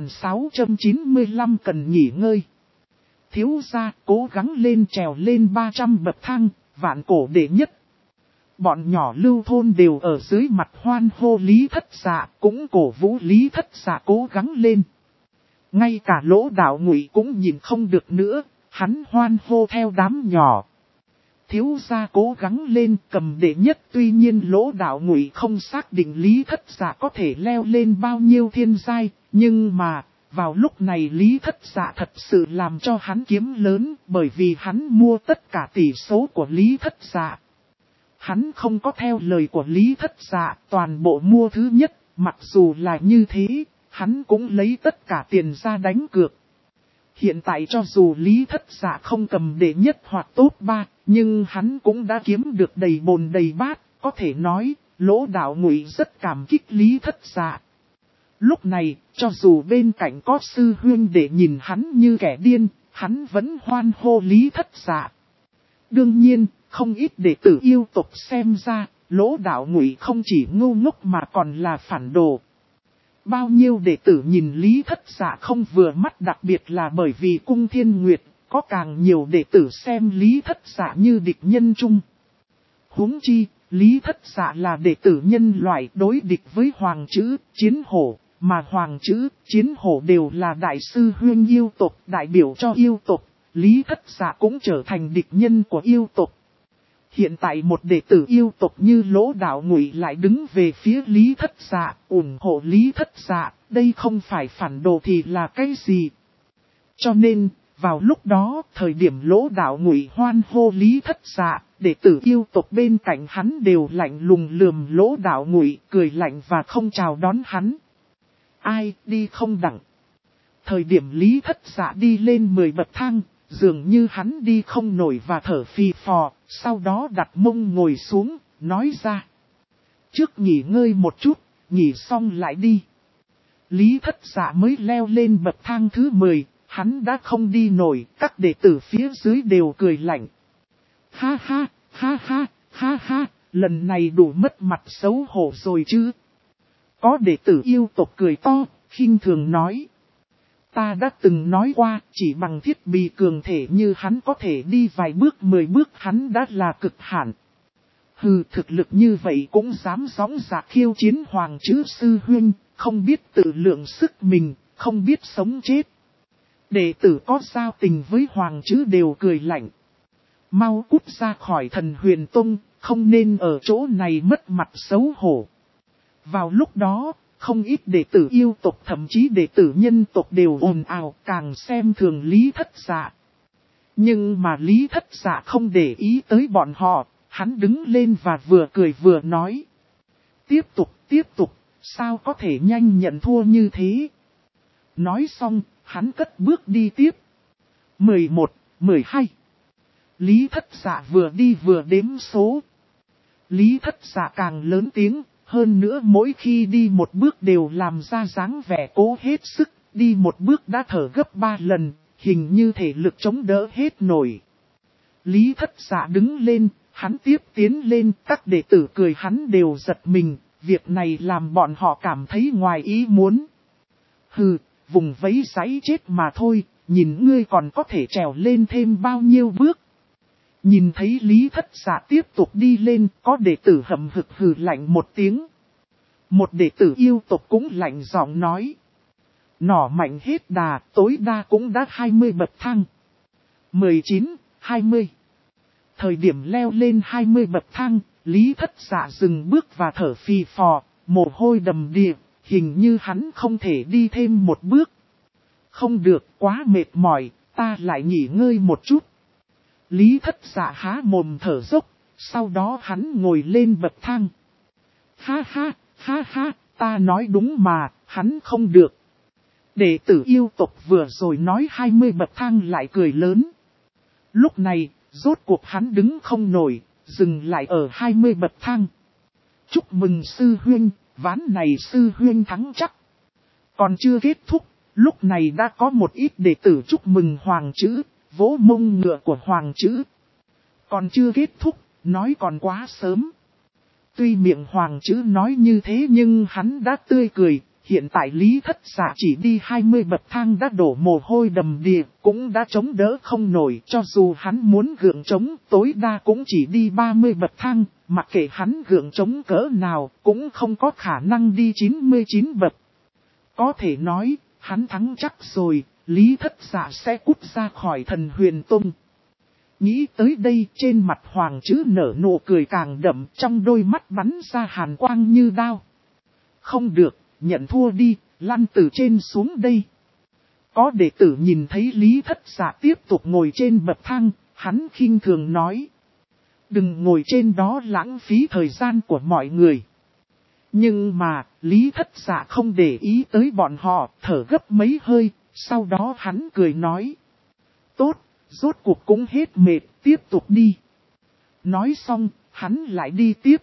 4695 cần nghỉ ngơi. Thiếu gia cố gắng lên, trèo lên 300 bậc thang, vạn cổ đệ nhất. Bọn nhỏ Lưu thôn đều ở dưới mặt hoan hô Lý Thất Dạ, cũng cổ vũ Lý Thất Dạ cố gắng lên. Ngay cả Lỗ Đạo Ngụy cũng nhìn không được nữa, hắn hoan hô theo đám nhỏ. Thiếu gia cố gắng lên, cầm đệ nhất. Tuy nhiên Lỗ Đạo Ngụy không xác định Lý Thất Dạ có thể leo lên bao nhiêu thiên giai, nhưng mà, vào lúc này Lý Thất Dạ thật sự làm cho hắn kiếm lớn, bởi vì hắn mua tất cả tỷ số của Lý Thất Dạ. Hắn không có theo lời của Lý Thất Dạ, toàn bộ mua thứ nhất, mặc dù là như thế, hắn cũng lấy tất cả tiền ra đánh cược. Hiện tại cho dù Lý Thất Dạ không cầm đệ nhất hoặc top 3, nhưng hắn cũng đã kiếm được đầy bồn đầy bát, có thể nói, Lỗ Đạo Ngụy rất cảm kích Lý Thất Dạ. Lúc này, cho dù bên cạnh có sư huynh để nhìn hắn như kẻ điên, hắn vẫn hoan hô Lý Thất Dạ. Đương nhiên, không ít đệ tử yêu tộc xem ra, Lỗ Đạo Ngụy không chỉ ngu ngốc mà còn là phản đồ. Bao nhiêu đệ tử nhìn Lý Thất Dạ không vừa mắt, đặc biệt là bởi vì Cung Thiên Nguyệt, có càng nhiều đệ tử xem Lý Thất Dạ như địch nhân chung. Huống chi, Lý Thất Dạ là đệ tử nhân loại đối địch với Hoàng Chữ, Chiến Hổ, mà Hoàng Chữ, Chiến Hổ đều là đại sư huynh yêu tộc, đại biểu cho yêu tộc, Lý Thất Dạ cũng trở thành địch nhân của yêu tộc. Hiện tại một đệ tử yêu tộc như Lỗ Đạo Ngụy lại đứng về phía Lý Thất Dạ, ủng hộ Lý Thất Dạ, đây không phải phản đồ thì là cái gì? Cho nên, vào lúc đó, thời điểm Lỗ Đạo Ngụy hoan hô Lý Thất Dạ, đệ tử yêu tộc bên cạnh hắn đều lạnh lùng lườm Lỗ Đạo Ngụy, cười lạnh và không chào đón hắn. Ai đi không đặng? Thời điểm Lý Thất Dạ đi lên 10 bậc thang, dường như hắn đi không nổi và thở phì phò, sau đó đặt mông ngồi xuống, nói ra. Trước nghỉ ngơi một chút, nghỉ xong lại đi. Lý Thất Dạ mới leo lên bậc thang thứ 10, hắn đã không đi nổi, các đệ tử phía dưới đều cười lạnh. Ha ha, ha ha, ha ha, lần này đủ mất mặt xấu hổ rồi chứ. Có đệ tử yêu tộc cười to, khinh thường nói. Ta đã từng nói qua, chỉ bằng thiết bị cường thể như hắn có thể đi vài bước 10 bước hắn đã là cực hạn. Hừ, thực lực như vậy cũng dám gióng giạc khiêu chiến Hoàng Chữ sư huynh, không biết tự lượng sức mình, không biết sống chết. Đệ tử có giao tình với Hoàng Chữ đều cười lạnh. Mau cút ra khỏi Thần Huyền Tông, không nên ở chỗ này mất mặt xấu hổ. Vào lúc đó, không ít đệ tử yêu tộc thậm chí đệ tử nhân tộc đều ồn ào, càng xem thường Lý Thất Dạ. Nhưng mà Lý Thất Dạ không để ý tới bọn họ, hắn đứng lên và vừa cười vừa nói. Tiếp tục, sao có thể nhanh nhận thua như thế? Nói xong, hắn cất bước đi tiếp. 11, 12. Lý Thất Dạ vừa đi vừa đếm số. Lý Thất Dạ càng lớn tiếng. Hơn nữa mỗi khi đi một bước đều làm ra dáng vẻ cố hết sức, đi một bước đã thở gấp 3 lần, hình như thể lực chống đỡ hết nổi. Lý Thất Dạ đứng lên, hắn tiếp tiến lên, các đệ tử cười hắn đều giật mình, việc này làm bọn họ cảm thấy ngoài ý muốn. Hừ, vùng vẫy giấy chết mà thôi, nhìn ngươi còn có thể trèo lên thêm bao nhiêu bước. Nhìn thấy Lý Thất Dạ tiếp tục đi lên, có đệ tử hậm hực hừ lạnh một tiếng. Một đệ tử yêu tộc cũng lạnh giọng nói. Nỏ mạnh hết đà, tối đa cũng đã 20 bậc thang. 19, 20. Thời điểm leo lên 20 bậc thang, Lý Thất Dạ dừng bước và thở phì phò, mồ hôi đầm đìa, hình như hắn không thể đi thêm một bước. Không được, quá mệt mỏi, ta lại nghỉ ngơi một chút. Lý Thất Dạ há mồm thở dốc, sau đó hắn ngồi lên bậc thang. Ha ha, ha ha, ta nói đúng mà, hắn không được. Đệ tử yêu tộc vừa rồi nói 20 bậc thang lại cười lớn. Lúc này, rốt cuộc hắn đứng không nổi, dừng lại ở 20 bậc thang. Chúc mừng sư huynh, ván này sư huynh thắng chắc. Còn chưa kết thúc, lúc này đã có một ít đệ tử chúc mừng Hoàng Chữ, vỗ mông ngựa của Hoàng Chữ. Còn chưa kết thúc, nói còn quá sớm. Tuy miệng Hoàng Chữ nói như thế nhưng hắn đã tươi cười, hiện tại Lý Thất Dạ chỉ đi 20 bậc thang đã đổ mồ hôi đầm đìa, cũng đã chống đỡ không nổi, cho dù hắn muốn gượng chống, tối đa cũng chỉ đi 30 bậc thang, mặc kệ hắn gượng chống cỡ nào, cũng không có khả năng đi 99 bậc. Có thể nói, hắn thắng chắc rồi, Lý Thất Dạ sẽ cút ra khỏi Thần Huyền Tông. Nghĩ tới đây, trên mặt Hoàng Chữ nở nụ cười càng đậm, trong đôi mắt bắn ra hàn quang như đao. Không được, nhận thua đi, lăn từ trên xuống đây. Có đệ tử nhìn thấy Lý Thất Dạ tiếp tục ngồi trên bậc thang, hắn khinh thường nói. Đừng ngồi trên đó lãng phí thời gian của mọi người. Nhưng mà, Lý Thất Dạ không để ý tới bọn họ, thở gấp mấy hơi, Sau đó hắn cười nói. Tốt, rốt cuộc cũng hết mệt, tiếp tục đi. Nói xong, hắn lại đi tiếp.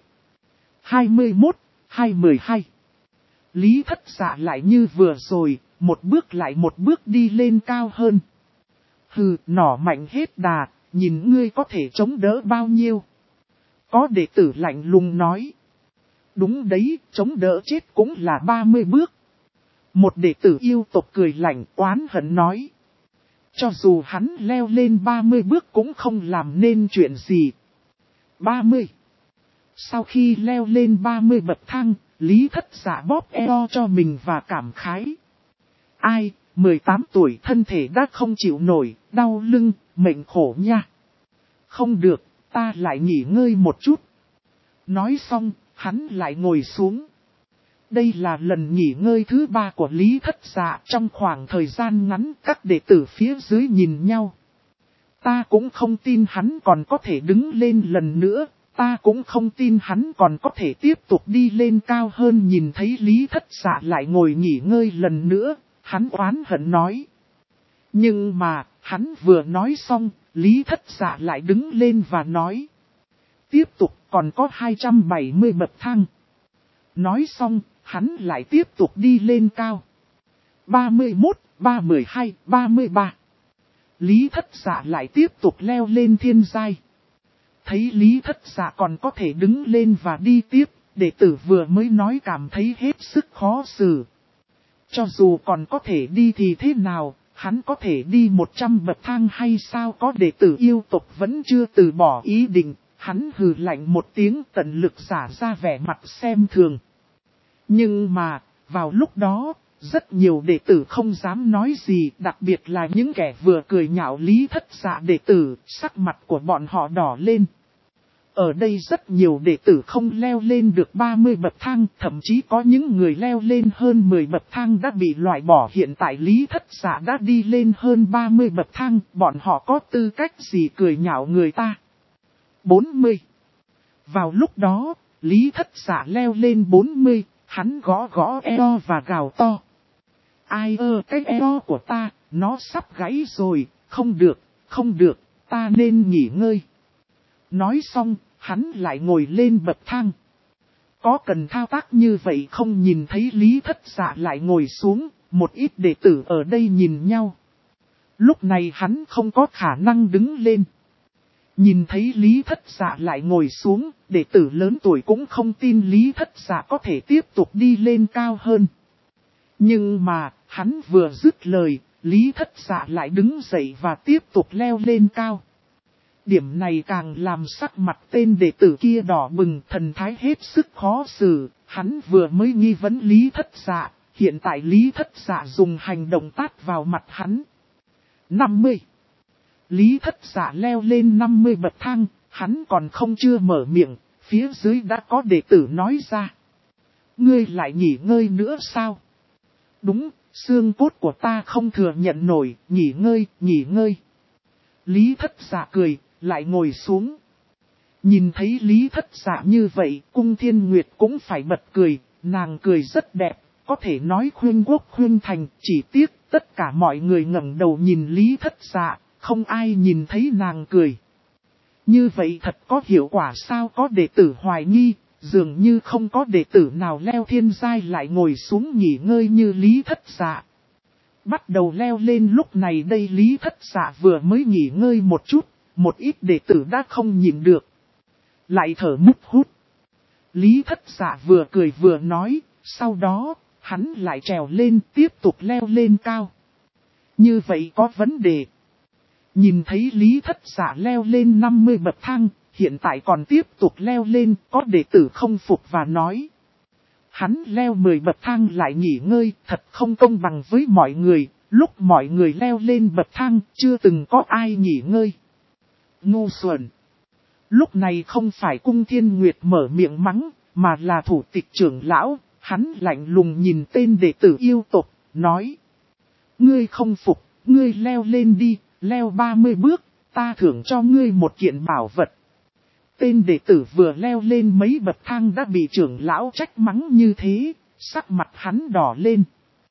21, 212. Lý Thất Dạ lại như vừa rồi, một bước lại một bước đi lên cao hơn. Hừ, nỏ mạnh hết đà, nhìn ngươi có thể chống đỡ bao nhiêu. Có đệ tử lạnh lùng nói. Đúng đấy, chống đỡ chết cũng là 30 bước. Một đệ tử yêu tộc cười lạnh oán hận nói. Cho dù hắn leo lên 30 bước cũng không làm nên chuyện gì. 30. Sau khi leo lên 30 bậc thang, Lý Thất Dạ bóp eo cho mình và cảm khái. Ai, 18 tuổi thân thể đã không chịu nổi, đau lưng, mệnh khổ nha. Không được, ta lại nghỉ ngơi một chút. Nói xong, hắn lại ngồi xuống. Đây là lần nghỉ ngơi thứ 3 của Lý Thất Dạ. Trong khoảng thời gian ngắn, các đệ tử phía dưới nhìn nhau. Ta cũng không tin hắn còn có thể đứng lên lần nữa. Ta cũng không tin hắn còn có thể tiếp tục đi lên cao hơn. Nhìn thấy Lý Thất Dạ lại ngồi nghỉ ngơi lần nữa, hắn oán hận nói. Nhưng mà, hắn vừa nói xong, Lý Thất Dạ lại đứng lên và nói. Tiếp tục còn có 270 bậc thang. Nói xong, hắn lại tiếp tục đi lên cao. 31, 32, 33. Lý Thất Dạ lại tiếp tục leo lên thiên giai. Thấy Lý Thất Dạ còn có thể đứng lên và đi tiếp, đệ tử vừa mới nói cảm thấy hết sức khó xử. Cho dù còn có thể đi thì thế nào, hắn có thể đi 100 bậc thang hay sao? Có đệ tử yêu tộc vẫn chưa từ bỏ ý định, hắn hừ lạnh một tiếng tận lực giả ra vẻ mặt xem thường. Nhưng mà, vào lúc đó, rất nhiều đệ tử không dám nói gì, đặc biệt là những kẻ vừa cười nhạo Lý Thất Dạ đệ tử, sắc mặt của bọn họ đỏ lên. Ở đây rất nhiều đệ tử không leo lên được 30 bậc thang, thậm chí có những người leo lên hơn 10 bậc thang đã bị loại bỏ. Hiện tại Lý Thất Dạ đã đi lên hơn 30 bậc thang, bọn họ có tư cách gì cười nhạo người ta. 40. Vào lúc đó, Lý Thất Dạ leo lên 40, hắn gõ gõ eo và gào to. Ai ơ cái eo của ta, nó sắp gãy rồi, không được, không được, ta nên nghỉ ngơi. Nói xong, hắn lại ngồi lên bậc thang. Có cần thao tác như vậy không? Nhìn thấy Lý Thất Dạ lại ngồi xuống, một ít đệ tử ở đây nhìn nhau. Lúc này hắn không có khả năng đứng lên. Nhìn thấy Lý Thất Dạ lại ngồi xuống, đệ tử lớn tuổi cũng không tin Lý Thất Dạ có thể tiếp tục đi lên cao hơn. Nhưng mà, hắn vừa dứt lời, Lý Thất Dạ lại đứng dậy và tiếp tục leo lên cao. Điểm này càng làm sắc mặt tên đệ tử kia đỏ bừng, thần thái hết sức khó xử. Hắn vừa mới nghi vấn Lý Thất Dạ, hiện tại Lý Thất Dạ dùng hành động tát vào mặt hắn. 50. Lý Thất Dạ leo lên 50 bậc thang, hắn còn không chưa mở miệng, phía dưới đã có đệ tử nói ra. Ngươi lại nghỉ ngơi nữa sao? Đúng, xương cốt của ta không thừa nhận nổi, nghỉ ngơi, nghỉ ngơi. Lý Thất Dạ cười, lại ngồi xuống. Nhìn thấy Lý Thất Dạ như vậy, Cung Thiên Nguyệt cũng phải bật cười, nàng cười rất đẹp, có thể nói khuyên quốc khuyên thành, chỉ tiếc tất cả mọi người ngẩng đầu nhìn Lý Thất Dạ, không ai nhìn thấy nàng cười. Như vậy thật có hiệu quả sao? Có đệ tử hoài nghi, dường như không có đệ tử nào leo thiên giai lại ngồi xuống nghỉ ngơi như Lý Thất Dạ. Bắt đầu leo lên. Lúc này đây Lý Thất Dạ vừa mới nghỉ ngơi một chút, một ít đệ tử đã không nhịn được, lại thở mút hút. Lý Thất Dạ vừa cười vừa nói, sau đó, hắn lại trèo lên tiếp tục leo lên cao. Như vậy có vấn đề. Nhìn thấy Lý Thất Dạ leo lên 50 bậc thang, hiện tại còn tiếp tục leo lên, có đệ tử không phục và nói. Hắn leo 10 bậc thang lại nghỉ ngơi, thật không công bằng với mọi người, lúc mọi người leo lên bậc thang, chưa từng có ai nghỉ ngơi. Ngu xuẩn. Lúc này không phải Cung Thiên Nguyệt mở miệng mắng, mà là thủ tịch trưởng lão, hắn lạnh lùng nhìn tên đệ tử yêu tộc, nói. Ngươi không phục, ngươi leo lên đi, leo 30 bước, ta thưởng cho ngươi một kiện bảo vật. Tên đệ tử vừa leo lên mấy bậc thang đã bị trưởng lão trách mắng như thế, sắc mặt hắn đỏ lên.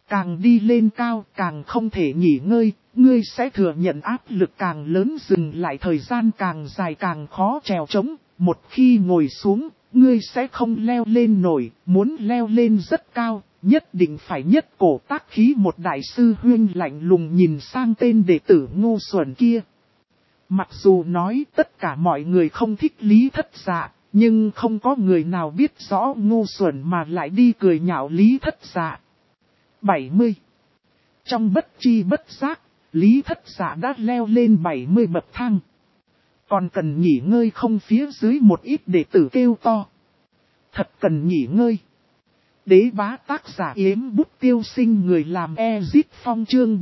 Càng đi lên cao càng không thể nghỉ ngơi, ngươi sẽ thừa nhận áp lực càng lớn, dừng lại thời gian càng dài càng khó trèo trống. Một khi ngồi xuống, ngươi sẽ không leo lên nổi, muốn leo lên rất cao, nhất định phải nhất cổ tác khí. Một đại sư huynh lạnh lùng nhìn sang tên đệ tử ngu xuẩn kia. Mặc dù nói tất cả mọi người không thích Lý Thất Dạ, nhưng không có người nào biết rõ ngu xuẩn mà lại đi cười nhạo Lý Thất Dạ. 70. Trong bất chi bất giác, Lý Thất Dạ đã leo lên 70 bậc thang. Còn cần nghỉ ngơi không? Phía dưới một ít đệ tử kêu to. Thật cần nghỉ ngơi. Đế bá tác giả Yếm Bút Tiêu Sinh, người làm Ezit Phong, chương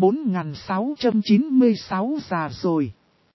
4696 già rồi.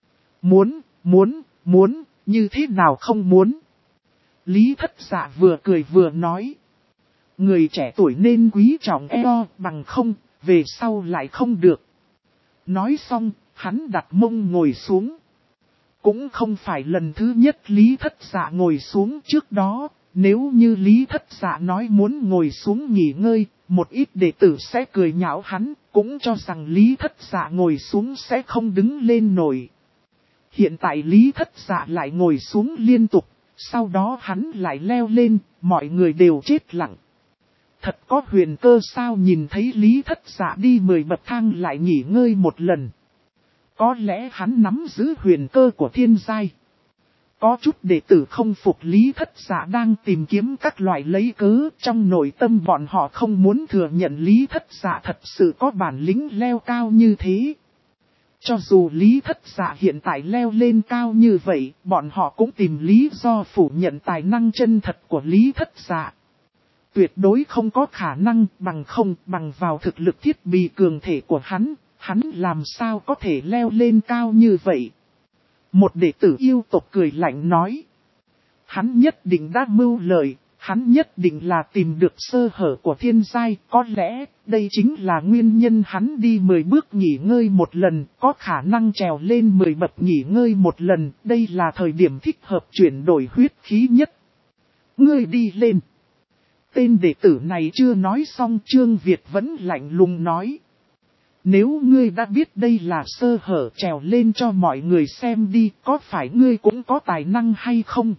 Muốn, như thế nào không muốn? Lý Thất Dạ vừa cười vừa nói. Người trẻ tuổi nên quý trọng eo, bằng không, về sau lại không được. Nói xong, hắn đặt mông ngồi xuống. Cũng không phải lần thứ nhất Lý Thất Dạ ngồi xuống. Trước đó, nếu như Lý Thất Dạ nói muốn ngồi xuống nghỉ ngơi, một ít đệ tử sẽ cười nhạo hắn, cũng cho rằng Lý Thất Dạ ngồi xuống sẽ không đứng lên nổi. Hiện tại Lý Thất Dạ lại ngồi xuống liên tục, sau đó hắn lại leo lên, mọi người đều chết lặng. Thật có huyền cơ sao? Nhìn thấy Lý Thất Dạ đi 10 bậc thang lại nghỉ ngơi một lần. Có lẽ hắn nắm giữ huyền cơ của thiên giai. Có chút đệ tử không phục Lý Thất Dạ đang tìm kiếm các loại lấy cớ, trong nội tâm bọn họ không muốn thừa nhận Lý Thất Dạ thật sự có bản lĩnh leo cao như thế. Cho dù Lý Thất Dạ hiện tại leo lên cao như vậy, bọn họ cũng tìm lý do phủ nhận tài năng chân thật của Lý Thất Dạ. Tuyệt đối không có khả năng, bằng vào thực lực thiết bị cường thể của hắn làm sao có thể leo lên cao như vậy. Một đệ tử yêu tộc cười lạnh nói. Hắn nhất định đã mưu lợi, hắn nhất định là tìm được sơ hở của thiên giai, có lẽ đây chính là nguyên nhân hắn đi 10 bước nghỉ ngơi một lần, có khả năng trèo lên 10 bậc nghỉ ngơi một lần, đây là thời điểm thích hợp chuyển đổi huyết khí nhất. Ngươi đi lên. Tên đệ tử này chưa nói xong, Trương Việt vẫn lạnh lùng nói. Nếu ngươi đã biết đây là sơ hở, trèo lên cho mọi người xem đi, có phải ngươi cũng có tài năng hay không?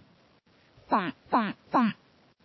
Ta.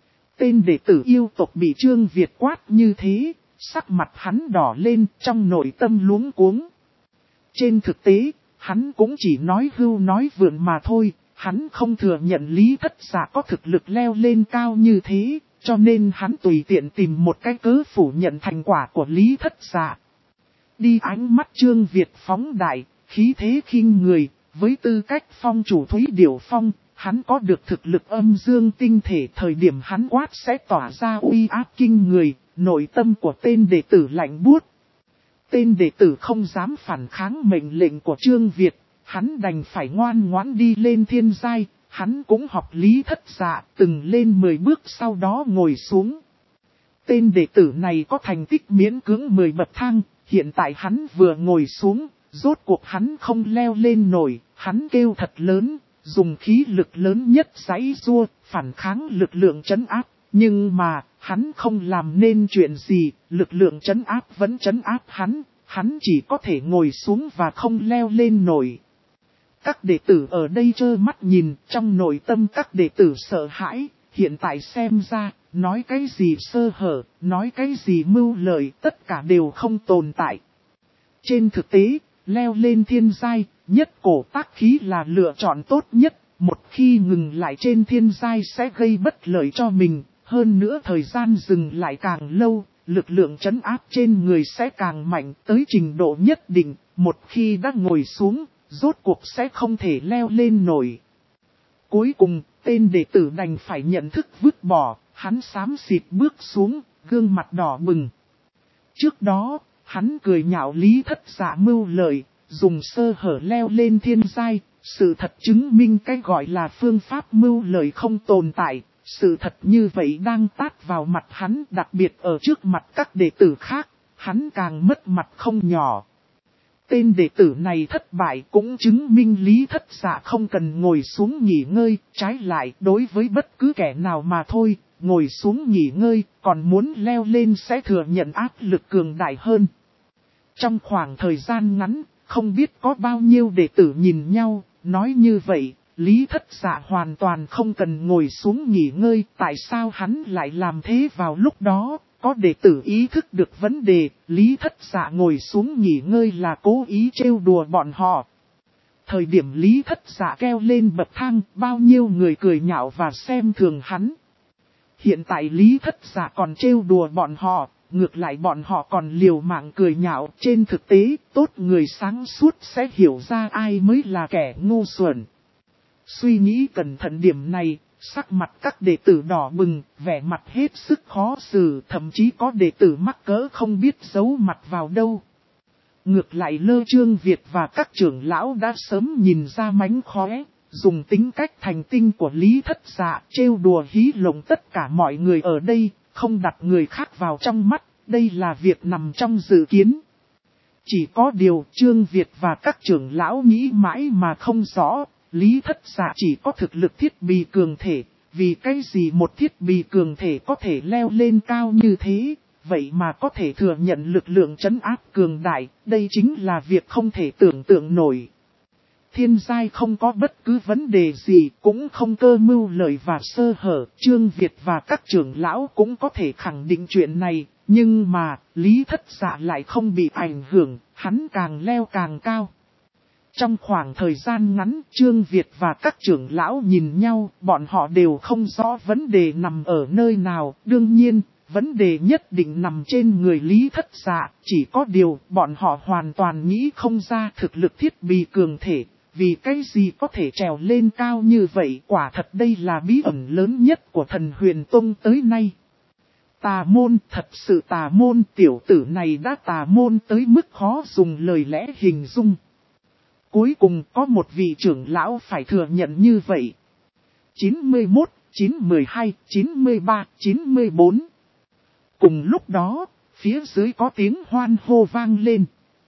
Tên đệ tử yêu tộc bị Trương Việt quát như thế, sắc mặt hắn đỏ lên, trong nội tâm luống cuống. Trên thực tế, hắn cũng chỉ nói hưu nói vượn mà thôi, hắn không thừa nhận Lý Thất Dạ có thực lực leo lên cao như thế, cho nên hắn tùy tiện tìm một cái cớ phủ nhận thành quả của Lý Thất Dạ. Đi, ánh mắt Trương Việt phóng đại, khí thế khinh người, với tư cách phong chủ Thúy Điểu Phong, hắn có được thực lực âm dương tinh thể, thời điểm hắn quát sẽ tỏa ra uy áp kinh người, nội tâm của tên đệ tử lạnh buốt. Tên đệ tử không dám phản kháng mệnh lệnh của Trương Việt, hắn đành phải ngoan ngoãn đi lên thiên giai, hắn cũng học Lý Thất Dạ, từng lên 10 bước sau đó ngồi xuống. Tên đệ tử này có thành tích miễn cưỡng 10 bậc thang, hiện tại hắn vừa ngồi xuống, rốt cuộc hắn không leo lên nổi, hắn kêu thật lớn, dùng khí lực lớn nhất giãy giụa, phản kháng lực lượng trấn áp, nhưng mà, hắn không làm nên chuyện gì, lực lượng trấn áp vẫn trấn áp hắn chỉ có thể ngồi xuống và không leo lên nổi. Các đệ tử ở đây trơ mắt nhìn, trong nội tâm các đệ tử sợ hãi, hiện tại xem ra, nói cái gì sơ hở, nói cái gì mưu lợi, tất cả đều không tồn tại. Trên thực tế, leo lên thiên giai, nhất cổ tác khí là lựa chọn tốt nhất, một khi ngừng lại trên thiên giai sẽ gây bất lợi cho mình, hơn nữa thời gian dừng lại càng lâu, lực lượng trấn áp trên người sẽ càng mạnh tới trình độ nhất định, một khi đã ngồi xuống, rốt cuộc sẽ không thể leo lên nổi. Cuối cùng, tên đệ tử đành phải nhận thức vứt bỏ, hắn xám xịt bước xuống, gương mặt đỏ bừng. Trước đó, hắn cười nhạo Lý Thất Dạ mưu lợi, dùng sơ hở leo lên thiên giai, sự thật chứng minh cái gọi là phương pháp mưu lợi không tồn tại, sự thật như vậy đang tát vào mặt hắn, đặc biệt ở trước mặt các đệ tử khác, hắn càng mất mặt không nhỏ. Tên đệ tử này thất bại cũng chứng minh Lý Thất Dạ không cần ngồi xuống nghỉ ngơi, trái lại đối với bất cứ kẻ nào mà thôi, ngồi xuống nghỉ ngơi, còn muốn leo lên sẽ thừa nhận áp lực cường đại hơn. Trong khoảng thời gian ngắn, không biết có bao nhiêu đệ tử nhìn nhau, nói như vậy, Lý Thất Dạ hoàn toàn không cần ngồi xuống nghỉ ngơi, tại sao hắn lại làm thế vào lúc đó? Có đệ tử ý thức được vấn đề, Lý Thất Dạ ngồi xuống nghỉ ngơi là cố ý trêu đùa bọn họ. Thời điểm Lý Thất Dạ leo lên bậc thang, bao nhiêu người cười nhạo và xem thường hắn. Hiện tại Lý Thất Dạ còn trêu đùa bọn họ, ngược lại bọn họ còn liều mạng cười nhạo. Trên thực tế, tốt người sáng suốt sẽ hiểu ra ai mới là kẻ ngu xuẩn. Suy nghĩ cẩn thận điểm này, sắc mặt các đệ tử đỏ bừng, vẻ mặt hết sức khó xử, thậm chí có đệ tử mắc cỡ không biết giấu mặt vào đâu. Ngược lại Lơ Trương Việt và các trưởng lão đã sớm nhìn ra mánh khóe, dùng tính cách thành tinh của Lý Thất Dạ trêu đùa hí lộng tất cả mọi người ở đây, không đặt người khác vào trong mắt, đây là việc nằm trong dự kiến. Chỉ có điều Trương Việt và các trưởng lão nghĩ mãi mà không rõ, Lý Thất Dạ chỉ có thực lực thiết bị cường thể, vì cái gì một thiết bị cường thể có thể leo lên cao như thế, vậy mà có thể thừa nhận lực lượng trấn áp cường đại, đây chính là việc không thể tưởng tượng nổi. Thiên giai không có bất cứ vấn đề gì, cũng không cơ mưu lợi và sơ hở, Trương Việt và các trưởng lão cũng có thể khẳng định chuyện này, nhưng mà, Lý Thất Dạ lại không bị ảnh hưởng, hắn càng leo càng cao. Trong khoảng thời gian ngắn, Trương Việt và các trưởng lão nhìn nhau, bọn họ đều không rõ vấn đề nằm ở nơi nào, đương nhiên, vấn đề nhất định nằm trên người Lý Thất Dạ, chỉ có điều bọn họ hoàn toàn nghĩ không ra thực lực thiết bị cường thể, vì cái gì có thể trèo lên cao như vậy, quả thật đây là bí ẩn lớn nhất của Thần Huyền Tông tới nay. Tà môn, thật sự tà môn, tiểu tử này đã tà môn tới mức khó dùng lời lẽ hình dung. Cuối cùng có một vị trưởng lão phải thừa nhận như vậy. 91, 92, 93, 94. Cùng lúc đó, phía dưới có tiếng hoan hô vang lên.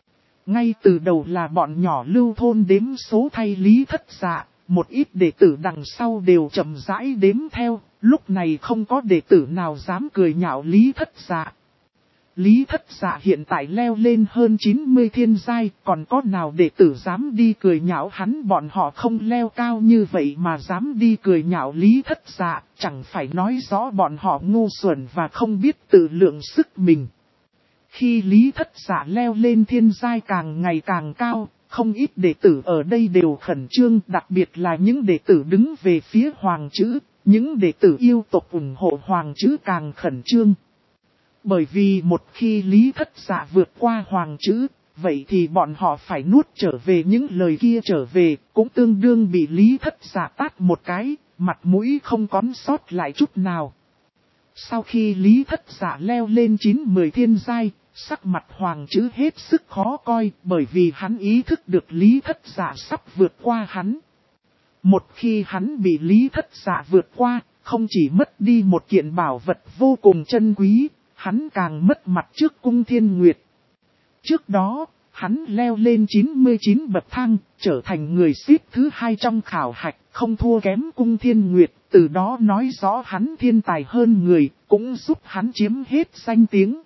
Ngay từ đầu là bọn nhỏ Lưu thôn đếm số thay Lý Thất Dạ, một ít đệ tử đằng sau đều chậm rãi đếm theo, lúc này không có đệ tử nào dám cười nhạo Lý Thất Dạ. Lý Thất Dạ hiện tại leo lên hơn 90 thiên giai, còn có nào đệ tử dám đi cười nhạo hắn, bọn họ không leo cao như vậy mà dám đi cười nhạo Lý Thất Dạ, chẳng phải nói rõ bọn họ ngu xuẩn và không biết tự lượng sức mình. Khi Lý Thất Dạ leo lên thiên giai càng ngày càng cao, không ít đệ tử ở đây đều khẩn trương, đặc biệt là những đệ tử đứng về phía Hoàng Chữ, những đệ tử yêu tộc ủng hộ Hoàng Chữ càng khẩn trương. Bởi vì một khi Lý Thất Dạ vượt qua Hoàng Chữ, vậy thì bọn họ phải nuốt trở về những lời kia trở về, cũng tương đương bị Lý Thất Dạ tát một cái, mặt mũi không còn sót lại chút nào. Sau khi Lý Thất Dạ leo lên 9-10 thiên giai, sắc mặt Hoàng Chữ hết sức khó coi, bởi vì hắn ý thức được Lý Thất Dạ sắp vượt qua hắn. Một khi hắn bị Lý Thất Dạ vượt qua, không chỉ mất đi một kiện bảo vật vô cùng chân quý, hắn càng mất mặt trước Cung Thiên Nguyệt. Trước đó, hắn leo lên 99 bậc thang, trở thành người xếp thứ 2 trong khảo hạch, không thua kém Cung Thiên Nguyệt, từ đó nói rõ hắn thiên tài hơn người, cũng giúp hắn chiếm hết danh tiếng.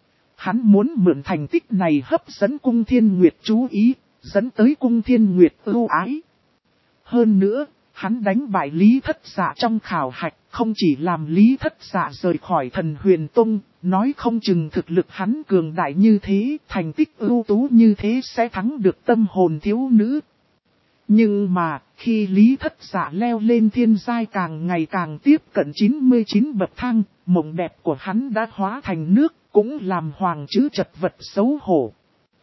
Hắn muốn mượn thành tích này hấp dẫn Cung Thiên Nguyệt chú ý, dẫn tới Cung Thiên Nguyệt ưu ái. Hơn nữa, hắn đánh bại Lý Thất Dạ trong khảo hạch, không chỉ làm Lý Thất Dạ rời khỏi Thần Huyền Tông, nói không chừng thực lực hắn cường đại như thế, thành tích ưu tú như thế sẽ thắng được tâm hồn thiếu nữ. Nhưng mà, khi Lý Thất Dạ leo lên thiên giai càng ngày càng tiếp cận 99 bậc thang, mộng đẹp của hắn đã hóa thành nước, cũng làm Hoàng Chữ chật vật xấu hổ.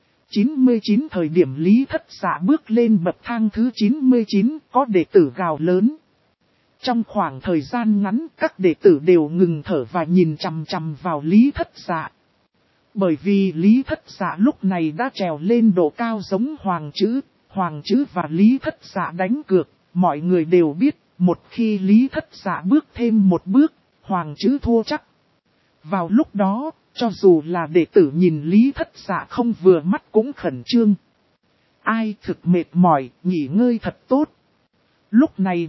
99 thời điểm Lý Thất Dạ bước lên bậc thang thứ 99, có đệ tử gào lớn. Trong khoảng thời gian ngắn, các đệ tử đều ngừng thở và nhìn chằm chằm vào Lý Thất Dạ. Bởi vì Lý Thất Dạ lúc này đã trèo lên độ cao giống Hoàng Chữ và Lý Thất Dạ đánh cược, mọi người đều biết, một khi Lý Thất Dạ bước thêm một bước, Hoàng Chữ thua chắc. Vào lúc đó, cho dù là đệ tử nhìn Lý Thất Dạ không vừa mắt cũng khẩn trương. Ai thực mệt mỏi, nghỉ ngơi thật tốt. Lúc này đây,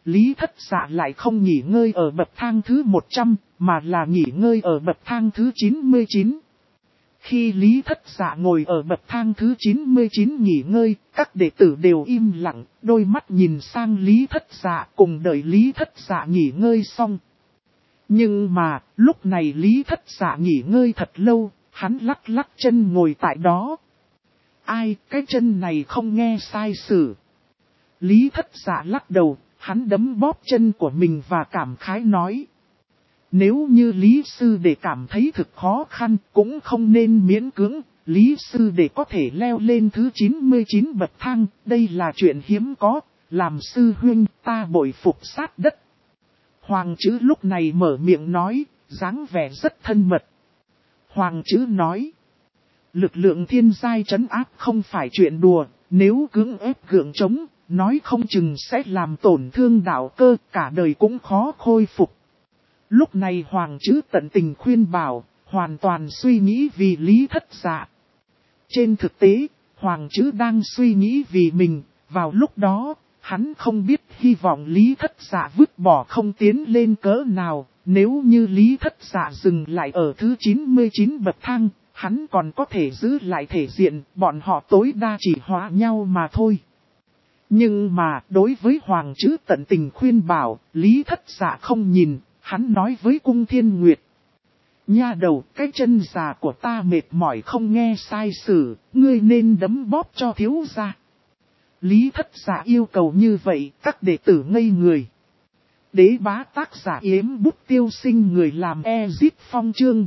Lý Thất Dạ lại không nghỉ ngơi ở bậc thang thứ 100, mà là nghỉ ngơi ở bậc thang thứ 99. Khi Lý Thất Dạ ngồi ở bậc thang thứ 99 nghỉ ngơi, các đệ tử đều im lặng, đôi mắt nhìn sang Lý Thất Dạ cùng đợi Lý Thất Dạ nghỉ ngơi xong. Nhưng mà, lúc này Lý Thất Dạ nghỉ ngơi thật lâu, hắn lắc lắc chân ngồi tại đó. Ai, cái chân này không nghe sai sử. Lý Thất Dạ lắc đầu, hắn đấm bóp chân của mình và cảm khái nói. Nếu như Lý Sư Đệ cảm thấy thực khó khăn, cũng không nên miễn cưỡng, Lý Sư Đệ có thể leo lên thứ 99 bậc thang, đây là chuyện hiếm có, làm sư huynh ta bội phục sát đất. Hoàng Chữ lúc này mở miệng nói, dáng vẻ rất thân mật. Hoàng Chữ nói, lực lượng thiên giai trấn áp không phải chuyện đùa, nếu cưỡng ép gượng chống, nói không chừng sẽ làm tổn thương đạo cơ, cả đời cũng khó khôi phục. Lúc này Hoàng Chữ tận tình khuyên bảo, hoàn toàn suy nghĩ vì Lý Thất Dạ. Trên thực tế, Hoàng Chữ đang suy nghĩ vì mình, vào lúc đó, hắn không biết hy vọng Lý Thất Dạ vứt bỏ không tiến lên cỡ nào, nếu như Lý Thất Dạ dừng lại ở thứ 99 bậc thang, hắn còn có thể giữ lại thể diện, bọn họ tối đa chỉ hóa nhau mà thôi. Nhưng mà, đối với Hoàng Chữ tận tình khuyên bảo, Lý Thất Dạ không nhìn, hắn nói với Cung Thiên Nguyệt. Nha đầu, cái chân già của ta mệt mỏi không nghe sai sử, ngươi nên đấm bóp cho thiếu gia. Lý Thất Dạ yêu cầu như vậy, các đệ tử ngây người. Đế bá tác giả Yếm Bút Tiêu Sinh người làm Ezip Phong chương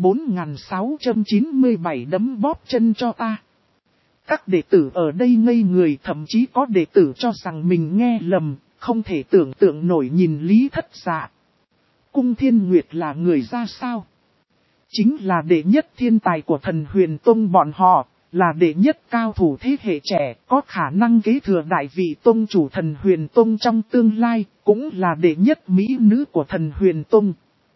4697 đấm bóp chân cho ta. Các đệ tử ở đây ngây người, thậm chí có đệ tử cho rằng mình nghe lầm, không thể tưởng tượng nổi nhìn Lý Thất Dạ. Cung Thiên Nguyệt là người ra sao? Chính là đệ nhất thiên tài của Thần Huyền Tông bọn họ, là đệ nhất cao thủ thế hệ trẻ, có khả năng kế thừa đại vị tông chủ Thần Huyền Tông trong tương lai, cũng là đệ nhất mỹ nữ của Thần Huyền Tông.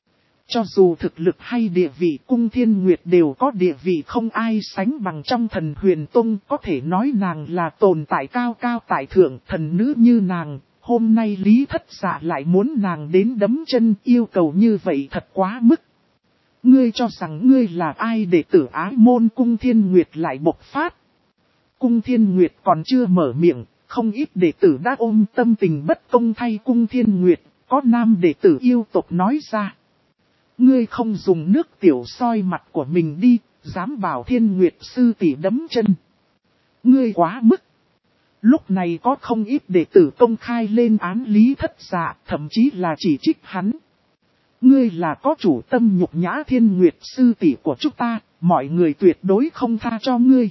Cho dù thực lực hay địa vị Cung Thiên Nguyệt đều có địa vị không ai sánh bằng trong Thần Huyền Tông, có thể nói nàng là tồn tại cao cao tại thượng, thần nữ như nàng. Hôm nay Lý Thất Dạ lại muốn nàng đến đấm chân, yêu cầu như vậy thật quá mức. Ngươi cho rằng ngươi là ai để tử ái môn? Cung Thiên Nguyệt lại bộc phát. Cung Thiên Nguyệt còn chưa mở miệng, không ít đệ tử đã ôm tâm tình bất công thay Cung Thiên Nguyệt, có nam đệ tử yêu tộc nói ra. Ngươi không dùng nước tiểu soi mặt của mình đi, dám bảo Thiên Nguyệt sư tỷ đấm chân. Ngươi quá mức. Lúc này có không ít đệ tử công khai lên án Lý Thất Dạ, thậm chí là chỉ trích hắn. Ngươi là có chủ tâm nhục nhã Thiên Nguyệt sư tỷ của chúng ta, mọi người tuyệt đối không tha cho ngươi.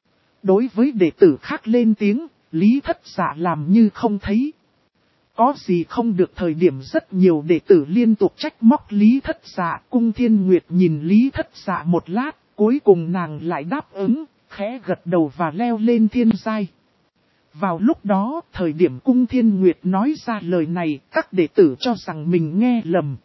Đối với đệ tử khác lên tiếng, Lý Thất Dạ làm như không thấy. Có gì không được, thời điểm rất nhiều đệ tử liên tục trách móc Lý Thất Dạ. Cung Thiên Nguyệt nhìn Lý Thất Dạ một lát, cuối cùng nàng lại đáp ứng, khẽ gật đầu và leo lên thiên giai. Vào lúc đó, thời điểm Cung Thiên Nguyệt nói ra lời này, các đệ tử cho rằng mình nghe lầm.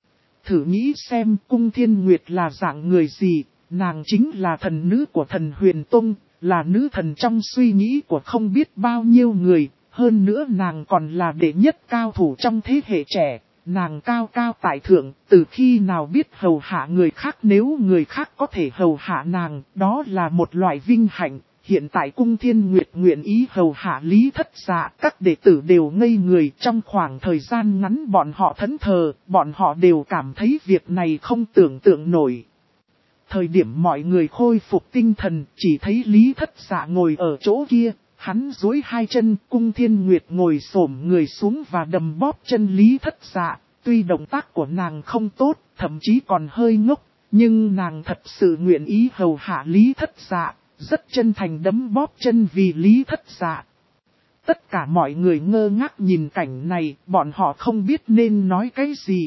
Thử nghĩ xem Cung Thiên Nguyệt là dạng người gì, nàng chính là thần nữ của Thần Huyền Tông, là nữ thần trong suy nghĩ của không biết bao nhiêu người, hơn nữa nàng còn là đệ nhất cao thủ trong thế hệ trẻ, nàng cao cao tại thượng, từ khi nào biết hầu hạ người khác, nếu người khác có thể hầu hạ nàng, đó là một loại vinh hạnh. Hiện tại Cung Thiên Nguyệt nguyện ý hầu hạ Lý Thất Dạ, các đệ tử đều ngây người. Trong khoảng thời gian ngắn bọn họ thẫn thờ, bọn họ đều cảm thấy việc này không tưởng tượng nổi. Thời điểm mọi người khôi phục tinh thần, chỉ thấy Lý Thất Dạ ngồi ở chỗ kia, hắn duỗi hai chân, Cung Thiên Nguyệt ngồi xổm người xuống và đầm bóp chân Lý Thất Dạ. Tuy động tác của nàng không tốt, thậm chí còn hơi ngốc, nhưng nàng thật sự nguyện ý hầu hạ Lý Thất Dạ. Rất chân thành đấm bóp chân vì Lý Thất Dạ. Tất cả mọi người ngơ ngác nhìn cảnh này, bọn họ không biết nên nói cái gì.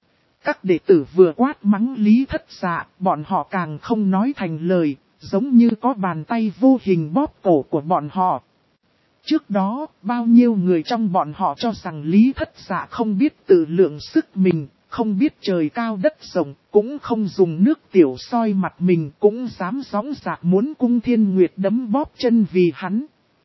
Các đệ tử vừa quát mắng Lý Thất Dạ, bọn họ càng không nói thành lời, giống như có bàn tay vô hình bóp cổ của bọn họ. Trước đó, bao nhiêu người trong bọn họ cho rằng Lý Thất Dạ không biết tự lượng sức mình, không biết trời cao đất rộng, cũng không dùng nước tiểu soi mặt mình, cũng dám dõng dạc muốn Cung Thiên Nguyệt đấm bóp chân vì hắn.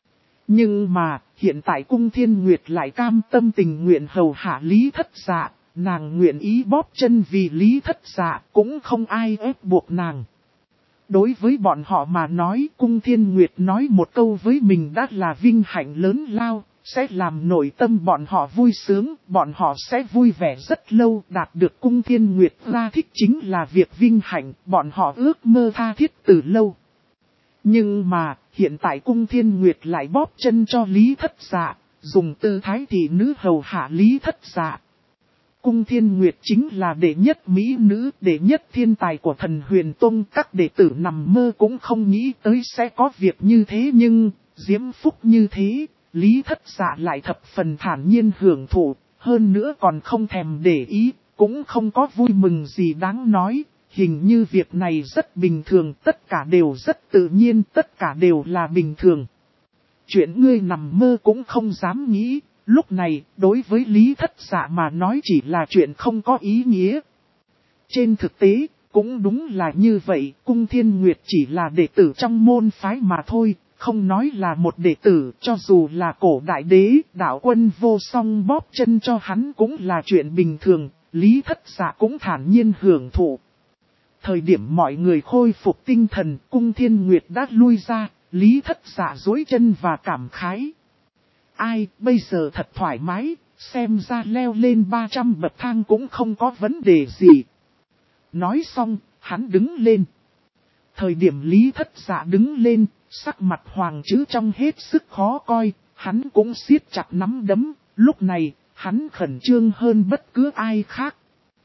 Nhưng mà, hiện tại Cung Thiên Nguyệt lại cam tâm tình nguyện hầu hạ Lý Thất Dạ, nàng nguyện ý bóp chân vì Lý Thất Dạ, cũng không ai ép buộc nàng. Đối với bọn họ mà nói, Cung Thiên Nguyệt nói một câu với mình đã là vinh hạnh lớn lao, sẽ làm nội tâm bọn họ vui sướng, bọn họ sẽ vui vẻ rất lâu. Đạt được Cung Thiên Nguyệt ra thích chính là việc vinh hạnh, bọn họ ước mơ tha thiết từ lâu. Nhưng mà, hiện tại Cung Thiên Nguyệt lại bóp chân cho Lý Thất Dạ, dùng tư thái thị nữ hầu hạ Lý Thất Dạ. Cung Thiên Nguyệt chính là đệ nhất mỹ nữ, đệ nhất thiên tài của Thần Huyền Tông. Các đệ tử nằm mơ cũng không nghĩ tới sẽ có việc như thế, nhưng diễm phúc như thế, Lý Thất Dạ lại thập phần thản nhiên hưởng thụ, hơn nữa còn không thèm để ý, cũng không có vui mừng gì đáng nói. Hình như việc này rất bình thường, tất cả đều rất tự nhiên, tất cả đều là bình thường. Chuyện ngươi nằm mơ cũng không dám nghĩ, lúc này đối với Lý Thất Dạ mà nói chỉ là chuyện không có ý nghĩa. Trên thực tế, cũng đúng là như vậy, Cung Thiên Nguyệt chỉ là đệ tử trong môn phái mà thôi, không nói là một đệ tử, cho dù là cổ đại đế, đạo quân vô song bóp chân cho hắn cũng là chuyện bình thường, Lý Thất Dạ cũng thản nhiên hưởng thụ. Thời điểm mọi người khôi phục tinh thần, Cung Thiên Nguyệt đã lui ra, Lý Thất Dạ duỗi chân và cảm khái. Ai, bây giờ thật thoải mái, xem ra leo lên 300 bậc thang cũng không có vấn đề gì. Nói xong, hắn đứng lên. Thời điểm Lý Thất Dạ đứng lên, sắc mặt Hoàng Trữ trong hết sức khó coi, hắn cũng siết chặt nắm đấm, lúc này, hắn khẩn trương hơn bất cứ ai khác.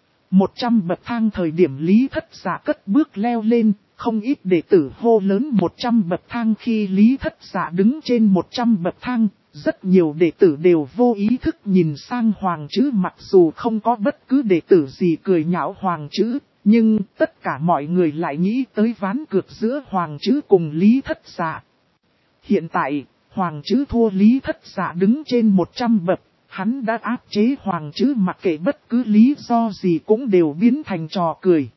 100 bậc thang thời điểm Lý Thất Dạ cất bước leo lên, không ít đệ tử hô lớn 100 bậc thang khi Lý Thất Dạ đứng trên 100 bậc thang. Rất nhiều đệ tử đều vô ý thức nhìn sang Hoàng Trữ, mặc dù không có bất cứ đệ tử gì cười nhạo Hoàng Trữ, nhưng tất cả mọi người lại nghĩ tới ván cược giữa Hoàng Trữ cùng Lý Thất Dạ. Hiện tại, Hoàng Trữ thua Lý Thất Dạ đứng trên 100 bậc, hắn đã áp chế Hoàng Trữ, mặc kệ bất cứ lý do gì cũng đều biến thành trò cười.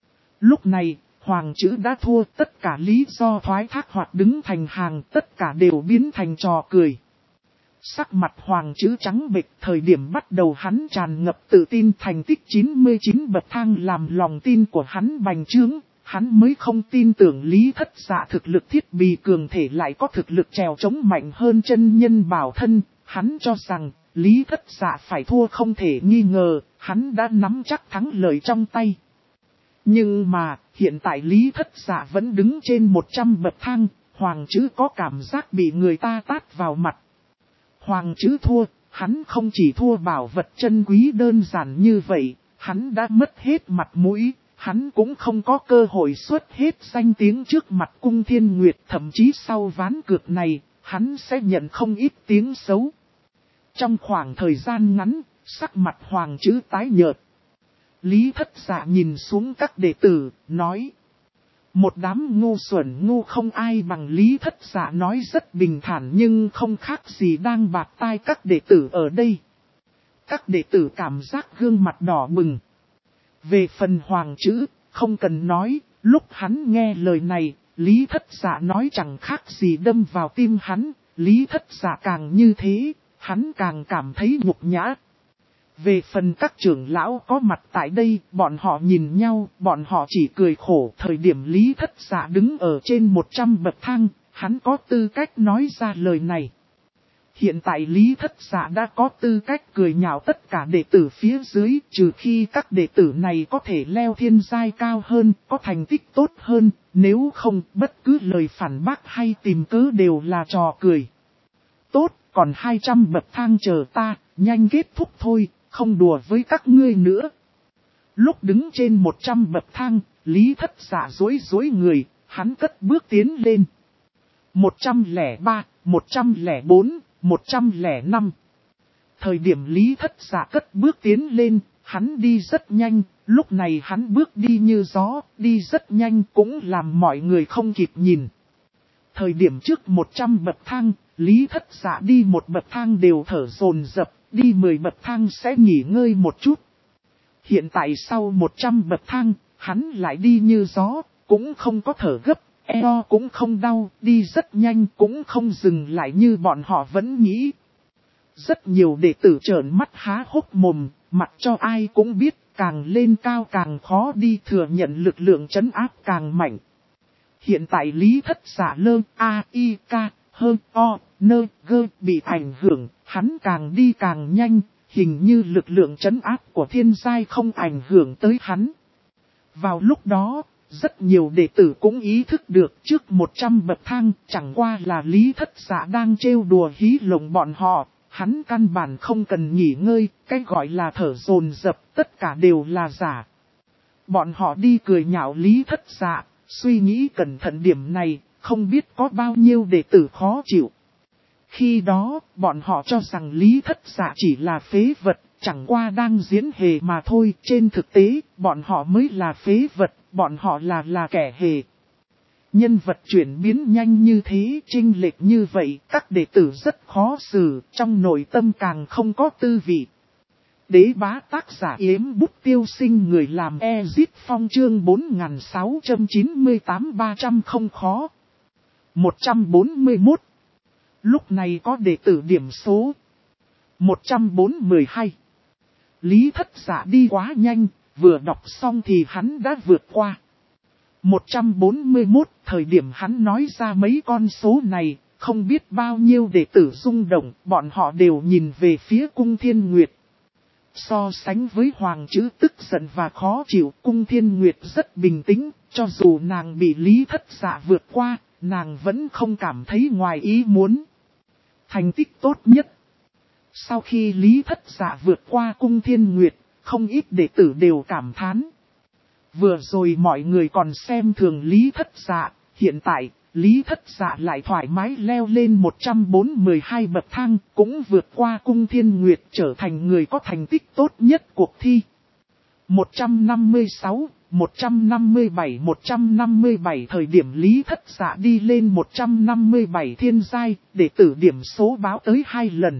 Lúc này, Hoàng Trữ đã thua, tất cả lý do thoái thác hoặc đứng thành hàng, tất cả đều biến thành trò cười. Sắc mặt Hoàng Trữ trắng bệch, thời điểm bắt đầu hắn tràn ngập tự tin, thành tích 99 bậc thang làm lòng tin của hắn bành trướng, hắn mới không tin tưởng Lý Thất Dạ thực lực thiết bị cường thể lại có thực lực trèo chống mạnh hơn chân nhân bảo thân, hắn cho rằng Lý Thất Dạ phải thua không thể nghi ngờ, hắn đã nắm chắc thắng lợi trong tay. Nhưng mà, hiện tại Lý Thất Dạ vẫn đứng trên 100 bậc thang, Hoàng Trữ có cảm giác bị người ta tát vào mặt. Hoàng Trữ thua, hắn không chỉ thua bảo vật chân quý đơn giản như vậy, hắn đã mất hết mặt mũi, hắn cũng không có cơ hội xuất hết danh tiếng trước mặt Cung Thiên Nguyệt, thậm chí sau ván cược này, hắn sẽ nhận không ít tiếng xấu. Trong khoảng thời gian ngắn, sắc mặt Hoàng Trữ tái nhợt. Lý Thất Dạ nhìn xuống các đệ tử, nói. Một đám ngu xuẩn ngu không ai bằng. Lý Thất Dạ nói rất bình thản nhưng không khác gì đang bạt tai các đệ tử ở đây. Các đệ tử cảm giác gương mặt đỏ bừng. Về phần Hoàng Trữ, không cần nói, lúc hắn nghe lời này, Lý Thất Dạ nói chẳng khác gì đâm vào tim hắn, Lý Thất Dạ càng như thế, hắn càng cảm thấy nhục nhã. Về phần các trưởng lão có mặt tại đây, bọn họ nhìn nhau, bọn họ chỉ cười khổ. Thời điểm Lý Thất Dạ đứng ở trên 100 bậc thang, hắn có tư cách nói ra lời này. Hiện tại Lý Thất Dạ đã có tư cách cười nhạo tất cả đệ tử phía dưới, trừ khi các đệ tử này có thể leo thiên giai cao hơn, có thành tích tốt hơn, nếu không bất cứ lời phản bác hay tìm cớ đều là trò cười. Tốt, còn 200 bậc thang chờ ta, nhanh kết thúc thôi. Không đùa với các ngươi nữa. Lúc đứng trên 100 bậc thang, Lý Thất Dạ dối người, hắn cất bước tiến lên. 103, 104, 105. Thời điểm Lý Thất Dạ cất bước tiến lên, hắn đi rất nhanh, lúc này hắn bước đi như gió, đi rất nhanh cũng làm mọi người không kịp nhìn. Thời điểm trước 100 bậc thang, Lý Thất Dạ đi một bậc thang đều thở dồn dập. Đi 10 bậc thang sẽ nghỉ ngơi một chút. Hiện tại sau 100 bậc thang, hắn lại đi như gió, cũng không có thở gấp, eo cũng không đau, đi rất nhanh cũng không dừng lại như bọn họ vẫn nghĩ. Rất nhiều đệ tử trợn mắt há hốc mồm, mặc cho ai cũng biết càng lên cao càng khó đi, thừa nhận lực lượng trấn áp càng mạnh. Hiện tại Lý Thất Dạ lơ a i k hơn o nơ gơ bị ảnh hưởng, hắn càng đi càng nhanh, hình như lực lượng trấn áp của thiên giai không ảnh hưởng tới hắn. Vào lúc đó, rất nhiều đệ tử cũng ý thức được trước 100 bậc thang chẳng qua là Lý Thất Dạ đang trêu đùa hí lộng bọn họ, hắn căn bản không cần nghỉ ngơi, cái gọi là thở dồn dập tất cả đều là giả. Bọn họ đi cười nhạo Lý Thất Dạ, suy nghĩ cẩn thận điểm này, không biết có bao nhiêu đệ tử khó chịu. Khi đó, bọn họ cho rằng Lý Thất Dạ chỉ là phế vật, chẳng qua đang diễn hề mà thôi. Trên thực tế, bọn họ mới là phế vật, bọn họ là kẻ hề. Nhân vật chuyển biến nhanh như thế, chênh lệch như vậy, các đệ tử rất khó xử, trong nội tâm càng không có tư vị. Đế bá tác giả Yếm Bút Tiêu Sinh, người làm Ezit Phong, chương 4698-300 không khó. 141. Lúc này có đệ tử điểm số 142. Lý Thất Dạ đi quá nhanh, vừa đọc xong thì hắn đã vượt qua. 141, thời điểm hắn nói ra mấy con số này, không biết bao nhiêu đệ tử rung động, bọn họ đều nhìn về phía Cung Thiên Nguyệt. So sánh với Hoàng Chữ tức giận và khó chịu, Cung Thiên Nguyệt rất bình tĩnh, cho dù nàng bị Lý Thất Dạ vượt qua, nàng vẫn không cảm thấy ngoài ý muốn. Thành tích tốt nhất. Sau khi Lý Thất Dạ vượt qua Cung Thiên Nguyệt, không ít đệ tử đều cảm thán. Vừa rồi mọi người còn xem thường Lý Thất Dạ, hiện tại, Lý Thất Dạ lại thoải mái leo lên 142 bậc thang, cũng vượt qua Cung Thiên Nguyệt, trở thành người có thành tích tốt nhất cuộc thi. 156, 157, 157 thời điểm Lý Thất Dạ đi lên 157 thiên giai, đệ tử điểm số báo tới 2 lần.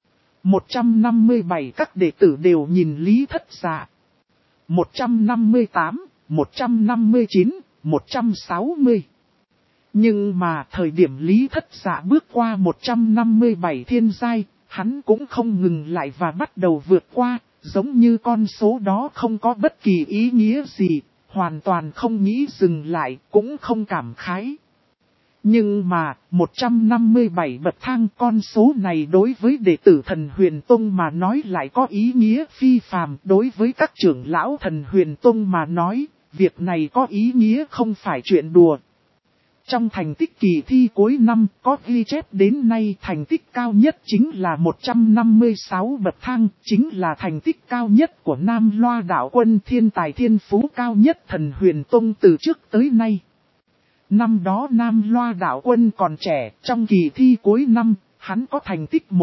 157 các đệ tử đều nhìn Lý Thất Dạ. 158, 159, 160. Nhưng mà thời điểm Lý Thất Dạ bước qua 157 thiên giai, hắn cũng không ngừng lại và bắt đầu vượt qua, giống như con số đó không có bất kỳ ý nghĩa gì, hoàn toàn không nghĩ dừng lại, cũng không cảm khái. Nhưng mà, 157 bậc thang, con số này đối với đệ tử Thần Huyền Tông mà nói lại có ý nghĩa phi phàm, đối với các trưởng lão Thần Huyền Tông mà nói, việc này có ý nghĩa không phải chuyện đùa. Trong thành tích kỳ thi cuối năm có ghi chép đến nay thành tích cao nhất chính là 156 bậc thang, chính là thành tích cao nhất của Nam Loa Đạo Quân, thiên tài thiên phú cao nhất Thần Huyền Tông từ trước tới nay. Năm đó Nam Loa Đạo Quân còn trẻ, trong kỳ thi cuối năm, hắn có thành tích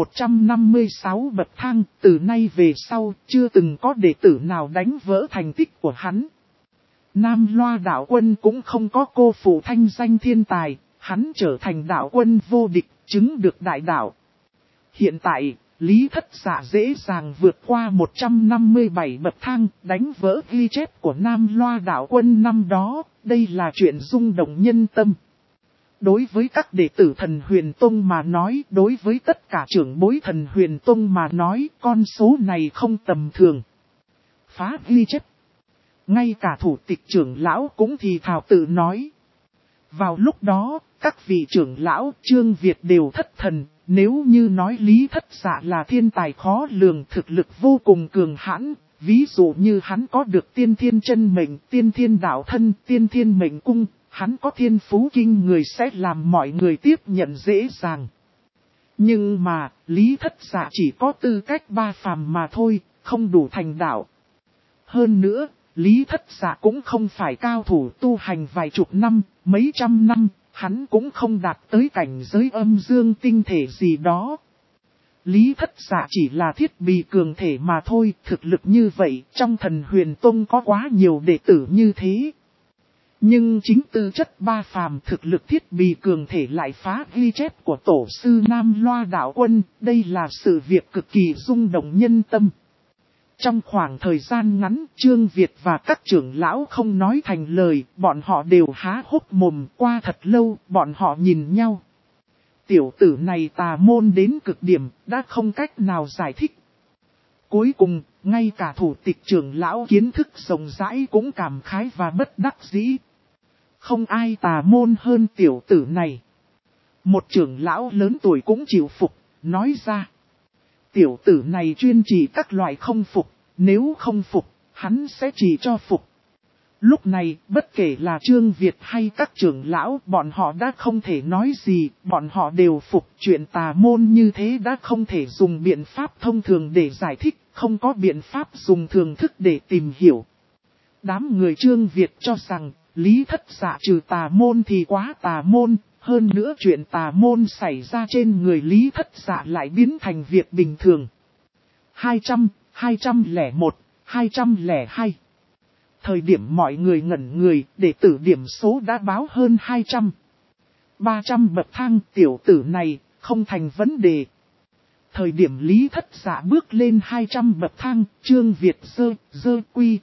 156 bậc thang, từ nay về sau chưa từng có đệ tử nào đánh vỡ thành tích của hắn. Nam Loa Đạo Quân cũng không có cô phụ thanh danh thiên tài, hắn trở thành đạo quân vô địch, chứng được đại đạo. Hiện tại, Lý Thất Dạ dễ dàng vượt qua 157 bậc thang, đánh vỡ ghi chép của Nam Loa Đạo Quân năm đó, đây là chuyện rung động nhân tâm. Đối với các đệ tử Thần Huyền Tông mà nói, đối với tất cả trưởng bối Thần Huyền Tông mà nói, con số này không tầm thường. Phá ghi chép. Ngay cả thủ tịch trưởng lão cũng thì thào tự nói. Vào lúc đó, các vị trưởng lão Trương Việt đều thất thần, nếu như nói Lý Thất Dạ là thiên tài khó lường, thực lực vô cùng cường hãn, ví dụ như hắn có được tiên thiên chân mệnh, tiên thiên đạo thân, tiên thiên mệnh cung, hắn có thiên phú kinh người sẽ làm mọi người tiếp nhận dễ dàng. Nhưng mà, Lý Thất Dạ chỉ có tư cách ba phàm mà thôi, không đủ thành đạo. Hơn nữa, Lý Thất Dạ cũng không phải cao thủ tu hành vài chục năm, mấy trăm năm, hắn cũng không đạt tới cảnh giới âm dương tinh thể gì đó. Lý Thất Dạ chỉ là thiết bị cường thể mà thôi, thực lực như vậy, trong Thần Huyền Tông có quá nhiều đệ tử như thế. Nhưng chính tư chất ba phàm thực lực thiết bị cường thể lại phá ghi chép của tổ sư Nam Loa Đạo Quân, đây là sự việc cực kỳ rung động nhân tâm. Trong khoảng thời gian ngắn, Trương Việt và các trưởng lão không nói thành lời, bọn họ đều há hốc mồm. Qua thật lâu, bọn họ nhìn nhau. Tiểu tử này tà môn đến cực điểm, đã không cách nào giải thích. Cuối cùng, ngay cả thủ tịch trưởng lão kiến thức rộng rãi cũng cảm khái và bất đắc dĩ. Không ai tà môn hơn tiểu tử này. Một trưởng lão lớn tuổi cũng chịu phục, nói ra. Tiểu tử này chuyên chỉ các loại không phục, nếu không phục, hắn sẽ chỉ cho phục. Lúc này, bất kể là Trương Việt hay các trưởng lão, bọn họ đã không thể nói gì, bọn họ đều phục. Chuyện tà môn như thế đã không thể dùng biện pháp thông thường để giải thích, không có biện pháp dùng thường thức để tìm hiểu. Đám người Trương Việt cho rằng, Lý Thất Dạ trừ tà môn thì quá tà môn, hơn nữa chuyện tà môn xảy ra trên người Lý Thất Dạ lại biến thành việc bình thường. 200, 201, 202. Thời điểm mọi người ngẩn người, đệ tử điểm số đã báo hơn 200. 300 bậc thang tiểu tử này, không thành vấn đề. Thời điểm Lý Thất Dạ bước lên 200 bậc thang, Trương Việt dơ quy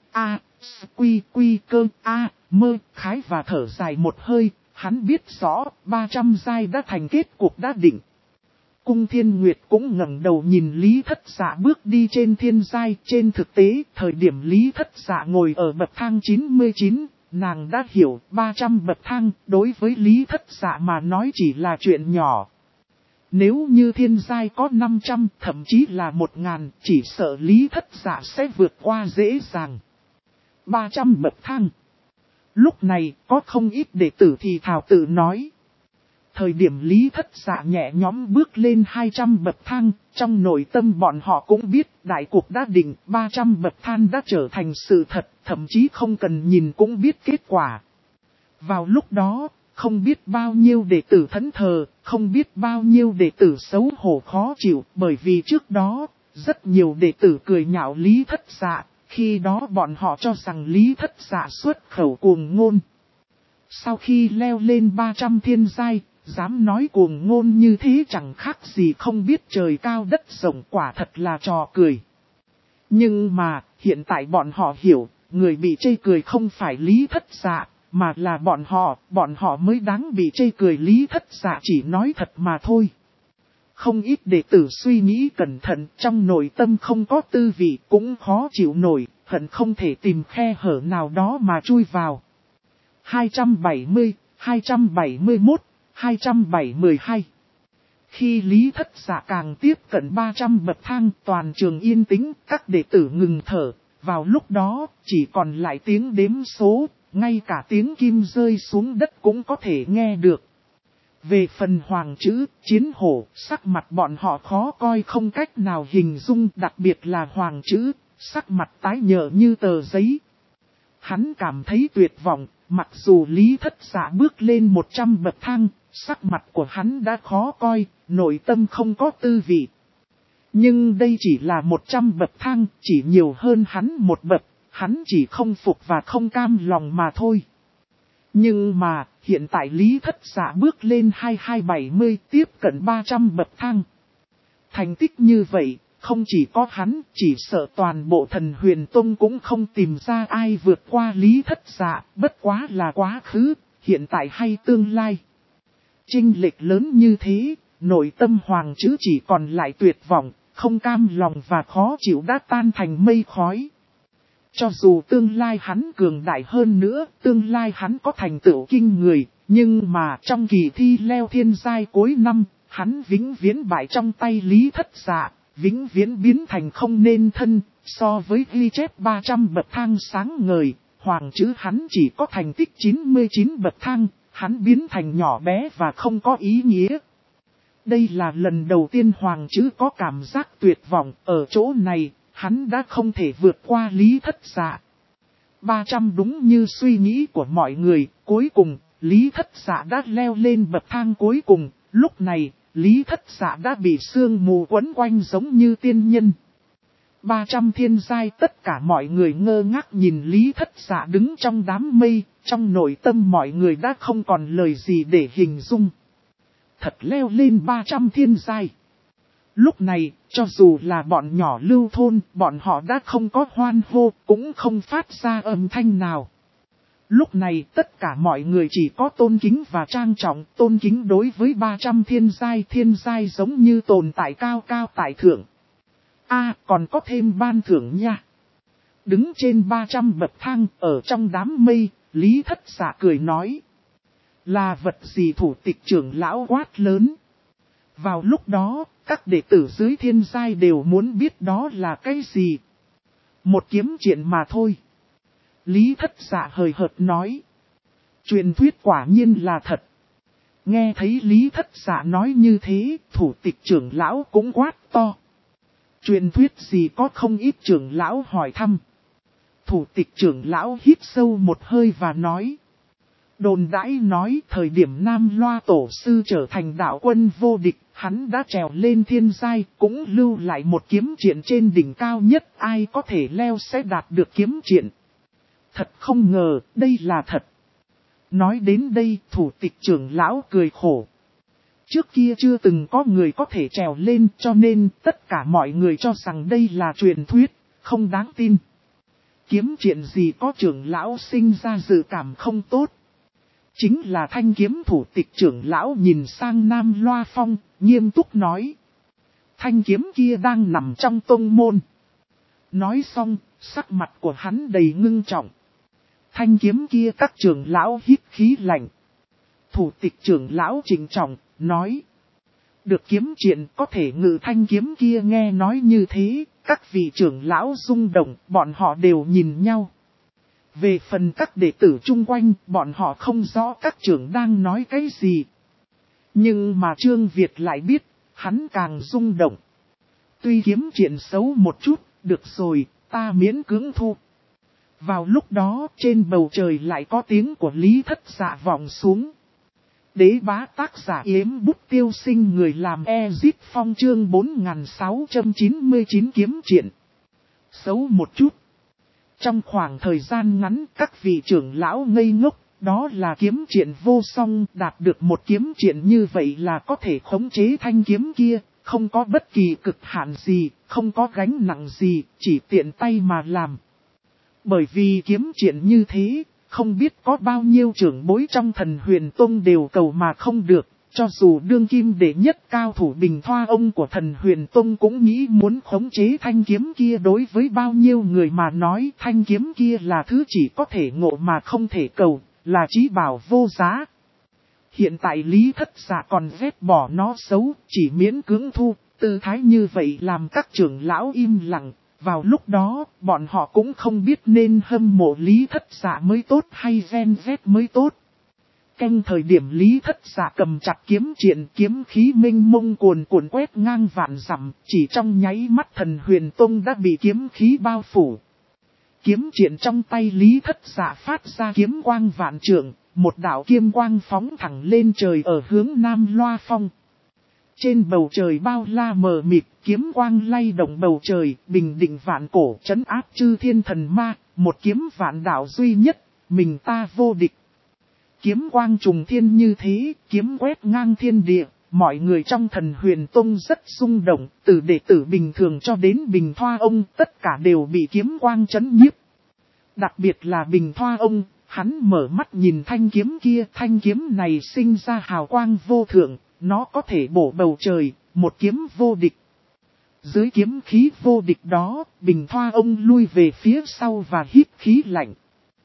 cơ mơ khái và thở dài một hơi, hắn biết rõ 300 giai đã thành kết cục đã định. Cung Thiên Nguyệt cũng ngẩng đầu nhìn Lý Thất Dạ bước đi trên thiên giai. Trên thực tế, thời điểm Lý Thất Dạ ngồi ở bậc thang 99, nàng đã hiểu 300 bậc thang đối với Lý Thất Dạ mà nói chỉ là chuyện nhỏ. Nếu như thiên giai có 500, thậm chí là 1000, chỉ sợ Lý Thất Dạ sẽ vượt qua dễ dàng. 300 bậc thang. Lúc này, có không ít đệ tử thì thào tự nói. Thời điểm Lý Thất Dạ nhẹ nhõm bước lên 200 bậc thang, trong nội tâm bọn họ cũng biết đại cuộc đã định, 300 bậc thang đã trở thành sự thật, thậm chí không cần nhìn cũng biết kết quả. Vào lúc đó, không biết bao nhiêu đệ tử thẫn thờ, không biết bao nhiêu đệ tử xấu hổ khó chịu, bởi vì trước đó, rất nhiều đệ tử cười nhạo Lý Thất Dạ, khi đó bọn họ cho rằng Lý Thất Dạ xuất khẩu cuồng ngôn. Sau khi leo lên 300 thiên giai, dám nói cuồng ngôn như thế chẳng khác gì không biết trời cao đất rộng, quả thật là trò cười. Nhưng mà, hiện tại bọn họ hiểu, người bị chê cười không phải Lý Thất Dạ, mà là bọn họ mới đáng bị chê cười. Lý Thất Dạ chỉ nói thật mà thôi. Không ít đệ tử suy nghĩ cẩn thận, trong nội tâm không có tư vị cũng khó chịu nổi, hận không thể tìm khe hở nào đó mà chui vào. 270, 271, 272. Khi Lý Thất Dạ càng tiếp cận 300 bậc thang, toàn trường yên tĩnh, các đệ tử ngừng thở. Vào lúc đó, chỉ còn lại tiếng đếm số, ngay cả tiếng kim rơi xuống đất cũng có thể nghe được. Về phần hoàng chữ, chiến hổ, sắc mặt bọn họ khó coi không cách nào hình dung, đặc biệt là hoàng chữ, sắc mặt tái nhợt như tờ giấy. Hắn cảm thấy tuyệt vọng, mặc dù Lý Thất Dạ bước lên 100 bậc thang, sắc mặt của hắn đã khó coi, nội tâm không có tư vị. Nhưng đây chỉ là 100 bậc thang, chỉ nhiều hơn hắn một bậc, hắn chỉ không phục và không cam lòng mà thôi. Nhưng mà, hiện tại Lý Thất Dạ bước lên 2270 tiếp cận 300 bậc thang. Thành tích như vậy, không chỉ có hắn, chỉ sợ toàn bộ Thần Huyền Tông cũng không tìm ra ai vượt qua Lý Thất Dạ, bất quá là quá khứ, hiện tại hay tương lai. Chênh lệch lớn như thế, nội tâm hoàng chữ chỉ còn lại tuyệt vọng, không cam lòng và khó chịu đã tan thành mây khói. Cho dù tương lai hắn cường đại hơn nữa, tương lai hắn có thành tựu kinh người, nhưng mà trong kỳ thi leo thiên giai cuối năm, hắn vĩnh viễn bại trong tay Lý Thất Dạ, vĩnh viễn biến thành không nên thân, so với ghi chép 300 bậc thang sáng ngời, hoàng chữ hắn chỉ có thành tích 99 bậc thang, hắn biến thành nhỏ bé và không có ý nghĩa. Đây là lần đầu tiên hoàng chữ có cảm giác tuyệt vọng, ở chỗ này, hắn đã không thể vượt qua Lý Thất Dạ. 300 đúng như suy nghĩ của mọi người, cuối cùng, Lý Thất Dạ đã leo lên bậc thang cuối cùng, lúc này, Lý Thất Dạ đã bị sương mù quấn quanh giống như tiên nhân. 300 thiên giai tất cả mọi người ngơ ngác nhìn Lý Thất Dạ đứng trong đám mây, trong nội tâm mọi người đã không còn lời gì để hình dung. Thật leo lên 300 thiên giai. Lúc này, cho dù là bọn nhỏ Lưu thôn, bọn họ đã không có hoan hô, cũng không phát ra âm thanh nào. Lúc này tất cả mọi người chỉ có tôn kính và trang trọng, tôn kính đối với 300 thiên giai giống như tồn tại cao cao tại thượng. Còn có thêm ban thưởng nha. Đứng trên 300 bậc thang, ở trong đám mây, Lý Thất Dạ cười nói. Là vật gì thủ tịch trưởng lão quát lớn. Vào lúc đó, các đệ tử dưới thiên giai đều muốn biết đó là cái gì. Một kiếm chuyện mà thôi. Lý Thất Dạ hời hợt nói. Truyền thuyết quả nhiên là thật. Nghe thấy Lý Thất Dạ nói như thế, thủ tịch trưởng lão cũng quát to. Truyền thuyết gì có không ít trưởng lão hỏi thăm. Thủ tịch trưởng lão hít sâu một hơi và nói. Đồn đãi nói thời điểm Nam Loa Tổ Sư trở thành đạo quân vô địch, hắn đã trèo lên thiên giai, cũng lưu lại một kiếm triện trên đỉnh cao nhất, ai có thể leo sẽ đạt được kiếm triện. Thật không ngờ, đây là thật. Nói đến đây, thủ tịch trưởng lão cười khổ. Trước kia chưa từng có người có thể trèo lên, cho nên tất cả mọi người cho rằng đây là truyền thuyết, không đáng tin. Kiếm triện gì có trưởng lão sinh ra dự cảm không tốt. Chính là thanh kiếm thủ tịch trưởng lão nhìn sang Nam Loa Phong, nghiêm túc nói. Thanh kiếm kia đang nằm trong tông môn. Nói xong, sắc mặt của hắn đầy ngưng trọng. Thanh kiếm kia các trưởng lão hít khí lạnh. Thủ tịch trưởng lão trịnh trọng, nói. Được kiếm triện có thể ngự thanh kiếm kia nghe nói như thế, các vị trưởng lão rung động, bọn họ đều nhìn nhau. Về phần các đệ tử chung quanh, bọn họ không rõ các trưởng đang nói cái gì. Nhưng mà Trương Việt lại biết, hắn càng rung động. Tuy kiếm triện xấu một chút, được rồi, ta miễn cưỡng thu. Vào lúc đó, trên bầu trời lại có tiếng của Lý Thất Dạ vọng xuống. Đế bá tác giả Yếm Bút Tiêu Sinh người làm Ezit Phong chương 4699 kiếm triện. Xấu một chút. Trong khoảng thời gian ngắn các vị trưởng lão ngây ngốc, đó là kiếm triện vô song, đạt được một kiếm triện như vậy là có thể khống chế thanh kiếm kia, không có bất kỳ cực hạn gì, không có gánh nặng gì, chỉ tiện tay mà làm. Bởi vì kiếm triện như thế, không biết có bao nhiêu trưởng bối trong Thần Huyền Tông đều cầu mà không được, cho dù đương kim đệ nhất cao thủ Bình Thoa ông của Thần Huyền Tông cũng nghĩ muốn khống chế thanh kiếm kia. Đối với bao nhiêu người mà nói thanh kiếm kia là thứ chỉ có thể ngộ mà không thể cầu, là chí bảo vô giá. Hiện tại Lý Thất Dạ còn ghét bỏ nó xấu, chỉ miễn cưỡng thu, tư thái như vậy làm các trưởng lão im lặng. Vào lúc đó, bọn họ cũng không biết nên hâm mộ Lý Thất Dạ mới tốt hay ghen ghét mới tốt. Canh thời điểm Lý Thất Dạ cầm chặt kiếm triện, kiếm khí minh mông cuồn cuộn quét ngang vạn dặm, chỉ trong nháy mắt Thần Huyền Tông đã bị kiếm khí bao phủ. Kiếm triện trong tay Lý Thất Dạ phát ra kiếm quang vạn trượng, một đạo kiếm quang phóng thẳng lên trời ở hướng Nam Loa Phong. Trên bầu trời bao la mờ mịt, kiếm quang lay động bầu trời, bình định vạn cổ, trấn áp chư thiên thần ma, một kiếm vạn đạo duy nhất, mình ta vô địch. Kiếm quang trùng thiên như thế, kiếm quét ngang thiên địa, mọi người trong Thần Huyền Tông rất rung động, từ đệ tử bình thường cho đến Bình Thoa ông, tất cả đều bị kiếm quang chấn nhiếp. Đặc biệt là Bình Thoa ông, hắn mở mắt nhìn thanh kiếm kia, thanh kiếm này sinh ra hào quang vô thượng, nó có thể bổ bầu trời, một kiếm vô địch. Dưới kiếm khí vô địch đó, Bình Thoa ông lui về phía sau và hít khí lạnh.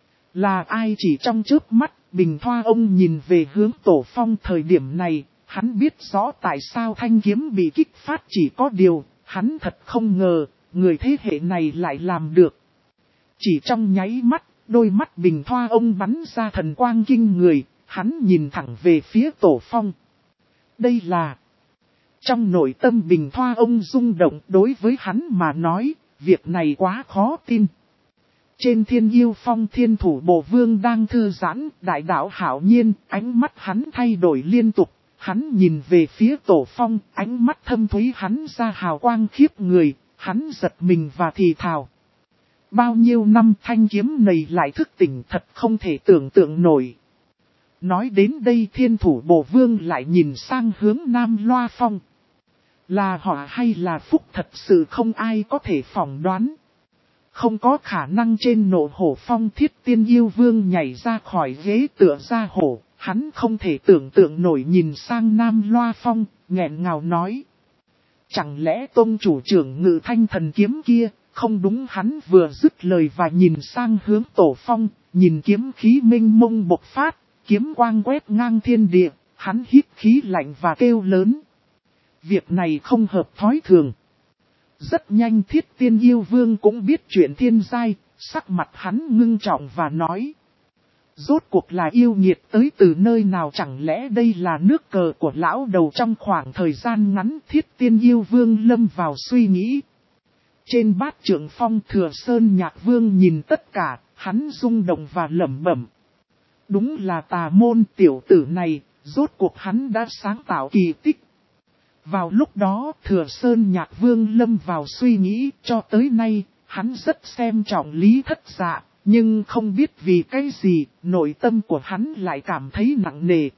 Là ai chỉ trong chớp mắt, Bình Thoa ông nhìn về hướng Tổ Phong thời điểm này, hắn biết rõ tại sao thanh kiếm bị kích phát, chỉ có điều, hắn thật không ngờ, người thế hệ này lại làm được. Chỉ trong nháy mắt, đôi mắt Bình Thoa ông bắn ra thần quang kinh người, hắn nhìn thẳng về phía Tổ Phong. Đây là... Trong nội tâm Bình Thoa ông rung động, đối với hắn mà nói, việc này quá khó tin. Trên Thiên Yêu Phong Thiên Thủ Bộ Vương đang thư giãn, đại đạo hạo nhiên, ánh mắt hắn thay đổi liên tục, hắn nhìn về phía Tổ Phong, ánh mắt thâm thúy hắn ra hào quang khiếp người, hắn giật mình và thì thào. Bao nhiêu năm thanh kiếm này lại thức tỉnh, thật không thể tưởng tượng nổi. Nói đến đây Thiên Thủ Bộ Vương lại nhìn sang hướng Nam Loa Phong. Là họa hay là phúc thật sự không ai có thể phỏng đoán. Không có khả năng trên nộ hổ phong Thiết Tiên Yêu Vương nhảy ra khỏi ghế tựa ra hổ, hắn không thể tưởng tượng nổi nhìn sang Nam Loa Phong, nghẹn ngào nói. Chẳng lẽ tôn chủ trưởng Ngự Thanh Thần kiếm kia, không đúng? Hắn vừa dứt lời và nhìn sang hướng Tổ Phong, nhìn kiếm khí minh mông bộc phát, kiếm quang quét ngang thiên địa, hắn hít khí lạnh và kêu lớn. Việc này không hợp thói thường. Rất nhanh Thiết Tiên Yêu Vương cũng biết chuyện thiên giai, sắc mặt hắn ngưng trọng và nói. Rốt cuộc là yêu nghiệt tới từ nơi nào, chẳng lẽ đây là nước cờ của lão đầu? Trong khoảng thời gian ngắn Thiết Tiên Yêu Vương lâm vào suy nghĩ. Trên bát trượng phong Thừa Sơn Nhạc Vương nhìn tất cả, hắn rung động và lẩm bẩm. Đúng là tà môn tiểu tử này, rốt cuộc hắn đã sáng tạo kỳ tích. Vào lúc đó Thừa Sơn Nhạc Vương lâm vào suy nghĩ, cho tới nay, hắn rất xem trọng Lý Thất Dạ, nhưng không biết vì cái gì, nội tâm của hắn lại cảm thấy nặng nề.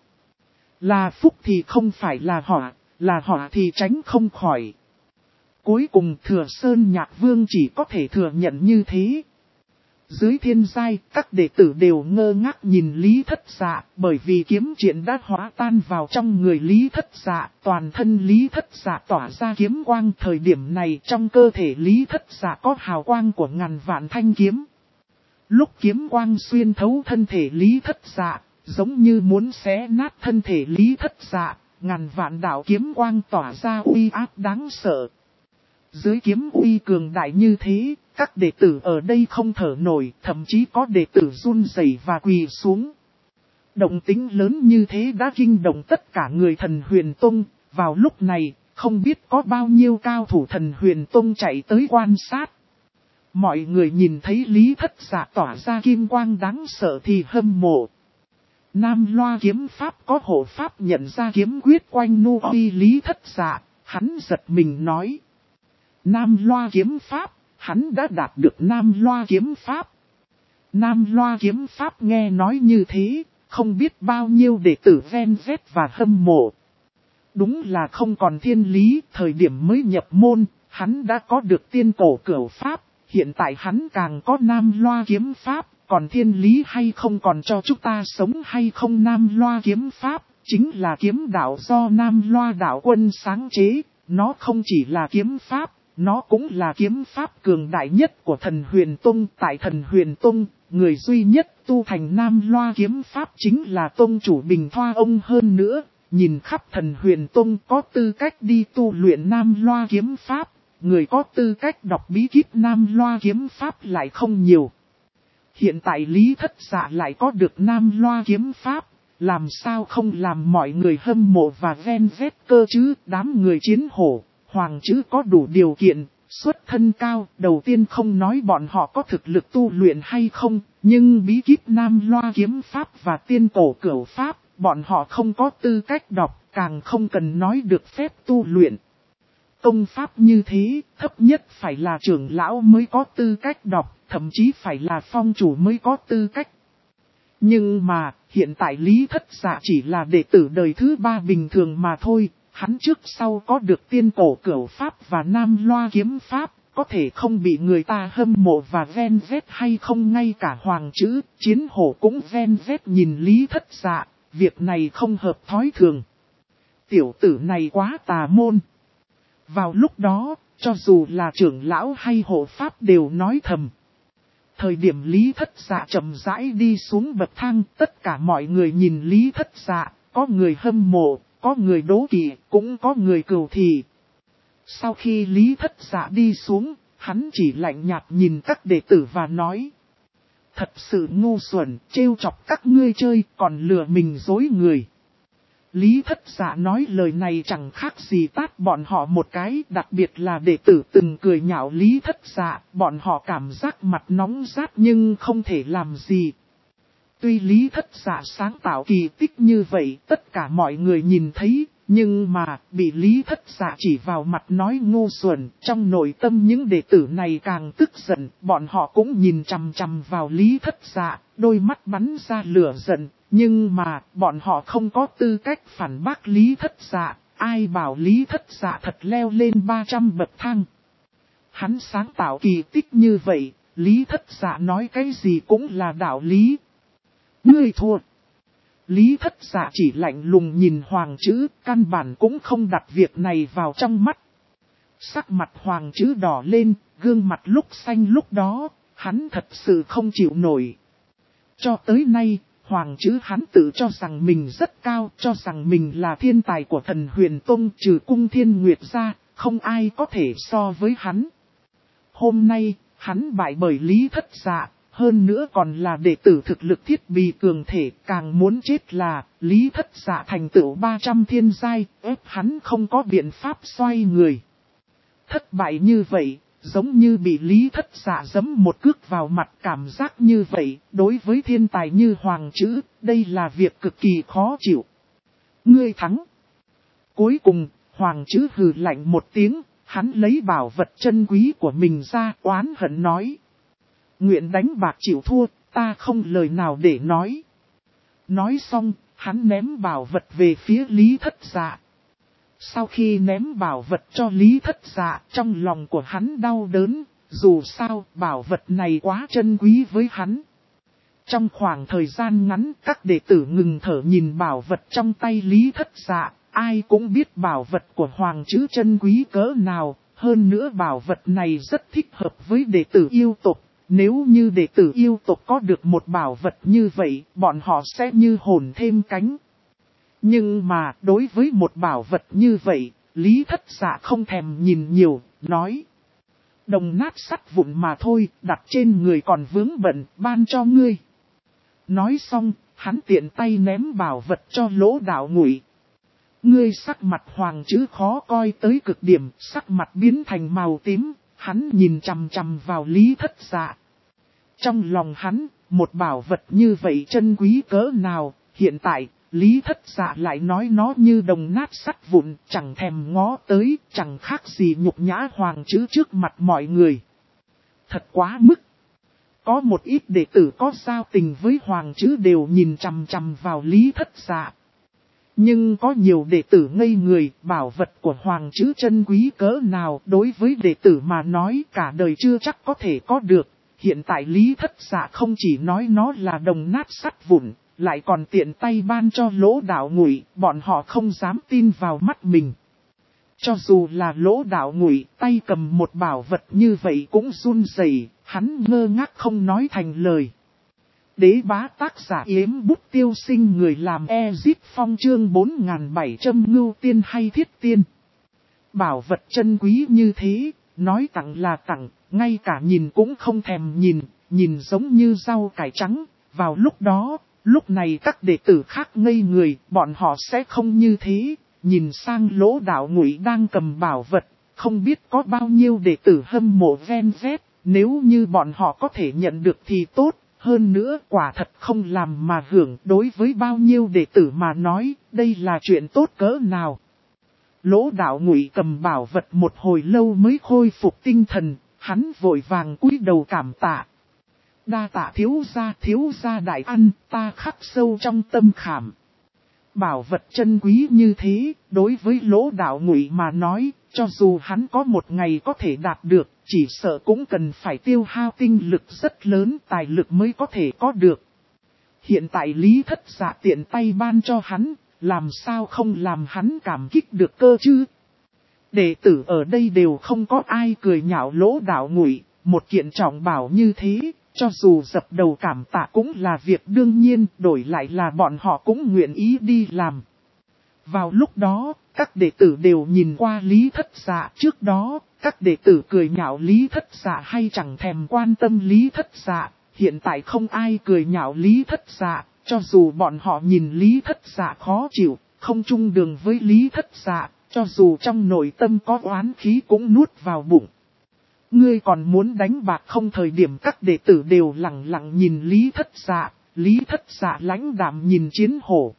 Là phúc thì không phải là họa thì tránh không khỏi. Cuối cùng Thừa Sơn Nhạc Vương chỉ có thể thừa nhận như thế. Dưới thiên giai, các đệ tử đều ngơ ngác nhìn Lý Thất Dạ, bởi vì kiếm triển đã hóa tan vào trong người Lý Thất Dạ, toàn thân Lý Thất Dạ tỏa ra kiếm quang. Thời điểm này trong cơ thể Lý Thất Dạ có hào quang của ngàn vạn thanh kiếm. Lúc kiếm quang xuyên thấu thân thể Lý Thất Dạ, giống như muốn xé nát thân thể Lý Thất Dạ, ngàn vạn đạo kiếm quang tỏa ra uy áp đáng sợ. Dưới kiếm uy cường đại như thế, các đệ tử ở đây không thở nổi, thậm chí có đệ tử run rẩy và quỳ xuống. Động tĩnh lớn như thế đã kinh động tất cả người Thần Huyền Tông, vào lúc này, không biết có bao nhiêu cao thủ Thần Huyền Tông chạy tới quan sát. Mọi người nhìn thấy Lý Thất Dạ tỏa ra kim quang đáng sợ thì hâm mộ. Nam Loa kiếm pháp có hộ pháp nhận ra kiếm quyết quanh nu uy Lý Thất Dạ, hắn giật mình nói. Nam Loa kiếm pháp, hắn đã đạt được Nam Loa kiếm pháp. Nam Loa kiếm pháp nghe nói như thế, không biết bao nhiêu đệ tử ven vét và hâm mộ. Đúng là không còn thiên lý, thời điểm mới nhập môn, hắn đã có được tiên cổ cửu pháp, hiện tại hắn càng có Nam Loa kiếm pháp, còn thiên lý hay không còn cho chúng ta sống hay không? Nam Loa kiếm pháp, chính là kiếm đạo do Nam Loa đạo quân sáng chế, nó không chỉ là kiếm pháp. Nó cũng là kiếm pháp cường đại nhất của Thần Huyền Tông. Tại Thần Huyền Tông, người duy nhất tu thành Nam Loa kiếm pháp chính là tông chủ Bình Thoa ông. Hơn nữa, nhìn khắp Thần Huyền Tông có tư cách đi tu luyện Nam Loa kiếm pháp, người có tư cách đọc bí kíp Nam Loa kiếm pháp lại không nhiều. Hiện tại Lý Thất Dạ lại có được Nam Loa kiếm pháp, làm sao không làm mọi người hâm mộ và ven vét cơ chứ? Đám người Chiến Hổ, Hoàng Chữ có đủ điều kiện, xuất thân cao, đầu tiên không nói bọn họ có thực lực tu luyện hay không, nhưng bí kíp Nam Loa kiếm pháp và tiên cổ cửu pháp, bọn họ không có tư cách đọc, càng không cần nói được phép tu luyện. Công pháp như thế, thấp nhất phải là trưởng lão mới có tư cách đọc, thậm chí phải là phong chủ mới có tư cách. Nhưng mà, hiện tại Lý Thất Dạ chỉ là đệ tử đời thứ 3 bình thường mà thôi. Hắn trước sau có được tiên cổ cửu pháp và Nam Loa kiếm pháp, có thể không bị người ta hâm mộ và ven vét hay không? Ngay cả Hoàng Chữ, Chiến Hổ cũng ven vét nhìn Lý Thất Dạ, việc này không hợp thói thường. Tiểu tử này quá tà môn. Vào lúc đó, cho dù là trưởng lão hay hộ pháp đều nói thầm. Thời điểm Lý Thất Dạ chậm rãi đi xuống bậc thang, tất cả mọi người nhìn Lý Thất Dạ, có người hâm mộ, có người đố kỵ, cũng có người cừu thị. Sau khi Lý Thất Dạ đi xuống, hắn chỉ lạnh nhạt nhìn các đệ tử và nói. Thật sự ngu xuẩn, trêu chọc các ngươi chơi, còn lừa mình dối người. Lý Thất Dạ nói lời này chẳng khác gì tát bọn họ một cái, đặc biệt là đệ tử từng cười nhạo Lý Thất Dạ, bọn họ cảm giác mặt nóng rát nhưng không thể làm gì. Tuy Lý Thất Dạ sáng tạo kỳ tích như vậy, tất cả mọi người nhìn thấy, nhưng mà, bị Lý Thất Dạ chỉ vào mặt nói ngu xuẩn, trong nội tâm những đệ tử này càng tức giận, bọn họ cũng nhìn chằm chằm vào Lý Thất Dạ, đôi mắt bắn ra lửa giận, nhưng mà, bọn họ không có tư cách phản bác Lý Thất Dạ, ai bảo Lý Thất Dạ thật leo lên 300 bậc thang. Hắn sáng tạo kỳ tích như vậy, Lý Thất Dạ nói cái gì cũng là đạo lý. Ngươi thua. Lý Thất Dạ chỉ lạnh lùng nhìn Hoàng Trữ, căn bản cũng không đặt việc này vào trong mắt. Sắc mặt Hoàng Trữ đỏ lên, gương mặt lúc xanh lúc đó, hắn thật sự không chịu nổi. Cho tới nay, Hoàng Trữ hắn tự cho rằng mình rất cao, cho rằng mình là thiên tài của Thần Huyền Tông trừ Cung Thiên Nguyệt ra, không ai có thể so với hắn. Hôm nay, hắn bại bởi Lý Thất Dạ, hơn nữa còn là đệ tử thực lực thiết bị cường thể, càng muốn chết là Lý Thất Dạ thành tựu 300 thiên giai, ép hắn không có biện pháp xoay người. Thất bại như vậy, giống như bị Lý Thất Dạ giẫm một cước vào mặt, cảm giác như vậy, đối với thiên tài như Hoàng Trữ, đây là việc cực kỳ khó chịu. Ngươi thắng. Cuối cùng, Hoàng Trữ hừ lạnh một tiếng, hắn lấy bảo vật chân quý của mình ra, oán hận nói. Nguyện đánh bạc chịu thua, ta không lời nào để nói. Nói xong, hắn ném bảo vật về phía Lý Thất Dạ. Sau khi ném bảo vật cho Lý Thất Dạ, trong lòng của hắn đau đớn, dù sao bảo vật này quá chân quý với hắn. Trong khoảng thời gian ngắn, các đệ tử ngừng thở nhìn bảo vật trong tay Lý Thất Dạ, ai cũng biết bảo vật của Hoàng Trữ chân quý cỡ nào, hơn nữa bảo vật này rất thích hợp với đệ tử yêu tộc. Nếu như đệ tử yêu tộc có được một bảo vật như vậy, bọn họ sẽ như hồn thêm cánh. Nhưng mà, đối với một bảo vật như vậy, Lý Thất Dạ không thèm nhìn nhiều, nói. Đồng nát sắt vụn mà thôi, đặt trên người còn vướng bận, ban cho ngươi. Nói xong, hắn tiện tay ném bảo vật cho Lỗ Đạo Ngụy. Ngươi sắc mặt Hoàng Trữ khó coi tới cực điểm, sắc mặt biến thành màu tím, hắn nhìn chằm chằm vào Lý Thất Dạ. Trong lòng hắn, một bảo vật như vậy chân quý cỡ nào, hiện tại, Lý Thất Dạ lại nói nó như đồng nát sắt vụn, chẳng thèm ngó tới, chẳng khác gì nhục nhã Hoàng Trữ trước mặt mọi người. Thật quá mức. Có một ít đệ tử có giao tình với Hoàng Trữ đều nhìn chằm chằm vào Lý Thất Dạ. Nhưng có nhiều đệ tử ngây người, bảo vật của Hoàng Trữ chân quý cỡ nào đối với đệ tử mà nói cả đời chưa chắc có thể có được. Hiện tại Lý Thất Dạ không chỉ nói nó là đồng nát sắt vụn, lại còn tiện tay ban cho Lỗ Đạo Ngụy, bọn họ không dám tin vào mắt mình. Cho dù là Lỗ Đạo Ngụy, tay cầm một bảo vật như vậy cũng run rẩy, hắn ngơ ngác không nói thành lời. Đế bá tác giả Yếm Bút Tiêu Sinh, người làm Ezip Phong, chương 4700 ngưu tiên hay thiết tiên. Bảo vật chân quý như thế, nói tặng là tặng, ngay cả nhìn cũng không thèm nhìn, nhìn giống như rau cải trắng. Vào lúc đó, lúc này các đệ tử khác ngây người, bọn họ sẽ không như thế. Nhìn sang Lỗ Đạo Ngụy đang cầm bảo vật, không biết có bao nhiêu đệ tử hâm mộ ven vét, nếu như bọn họ có thể nhận được thì tốt. Hơn nữa quả thật không làm mà hưởng, đối với bao nhiêu đệ tử mà nói, đây là chuyện tốt cỡ nào. Lỗ Đạo Ngụy cầm bảo vật một hồi lâu mới khôi phục tinh thần, hắn vội vàng cúi đầu cảm tạ. Đa tạ thiếu gia đại ân, ta khắc sâu trong tâm khảm. Bảo vật chân quý như thế, đối với Lỗ Đạo Ngụy mà nói, cho dù hắn có một ngày có thể đạt được, chỉ sợ cũng cần phải tiêu hao tinh lực rất lớn, tài lực mới có thể có được. Hiện tại Lý Thất Dạ tiện tay ban cho hắn, làm sao không làm hắn cảm kích được cơ chứ? Đệ tử ở đây đều không có ai cười nhạo Lỗ Đạo Ngụy, một kiện trọng bảo như thế, cho dù dập đầu cảm tạ cũng là việc đương nhiên, đổi lại là bọn họ cũng nguyện ý đi làm. Vào lúc đó, các đệ tử đều nhìn qua Lý Thất Dạ, trước đó, các đệ tử cười nhạo Lý Thất Dạ hay chẳng thèm quan tâm Lý Thất Dạ, hiện tại không ai cười nhạo Lý Thất Dạ, cho dù bọn họ nhìn Lý Thất Dạ khó chịu, không chung đường với Lý Thất Dạ, cho dù trong nội tâm có oán khí cũng nuốt vào bụng. Ngươi còn muốn đánh bạc không? Thời điểm các đệ tử đều lặng lặng nhìn Lý Thất Dạ lãnh đạm nhìn Chiến Hổ.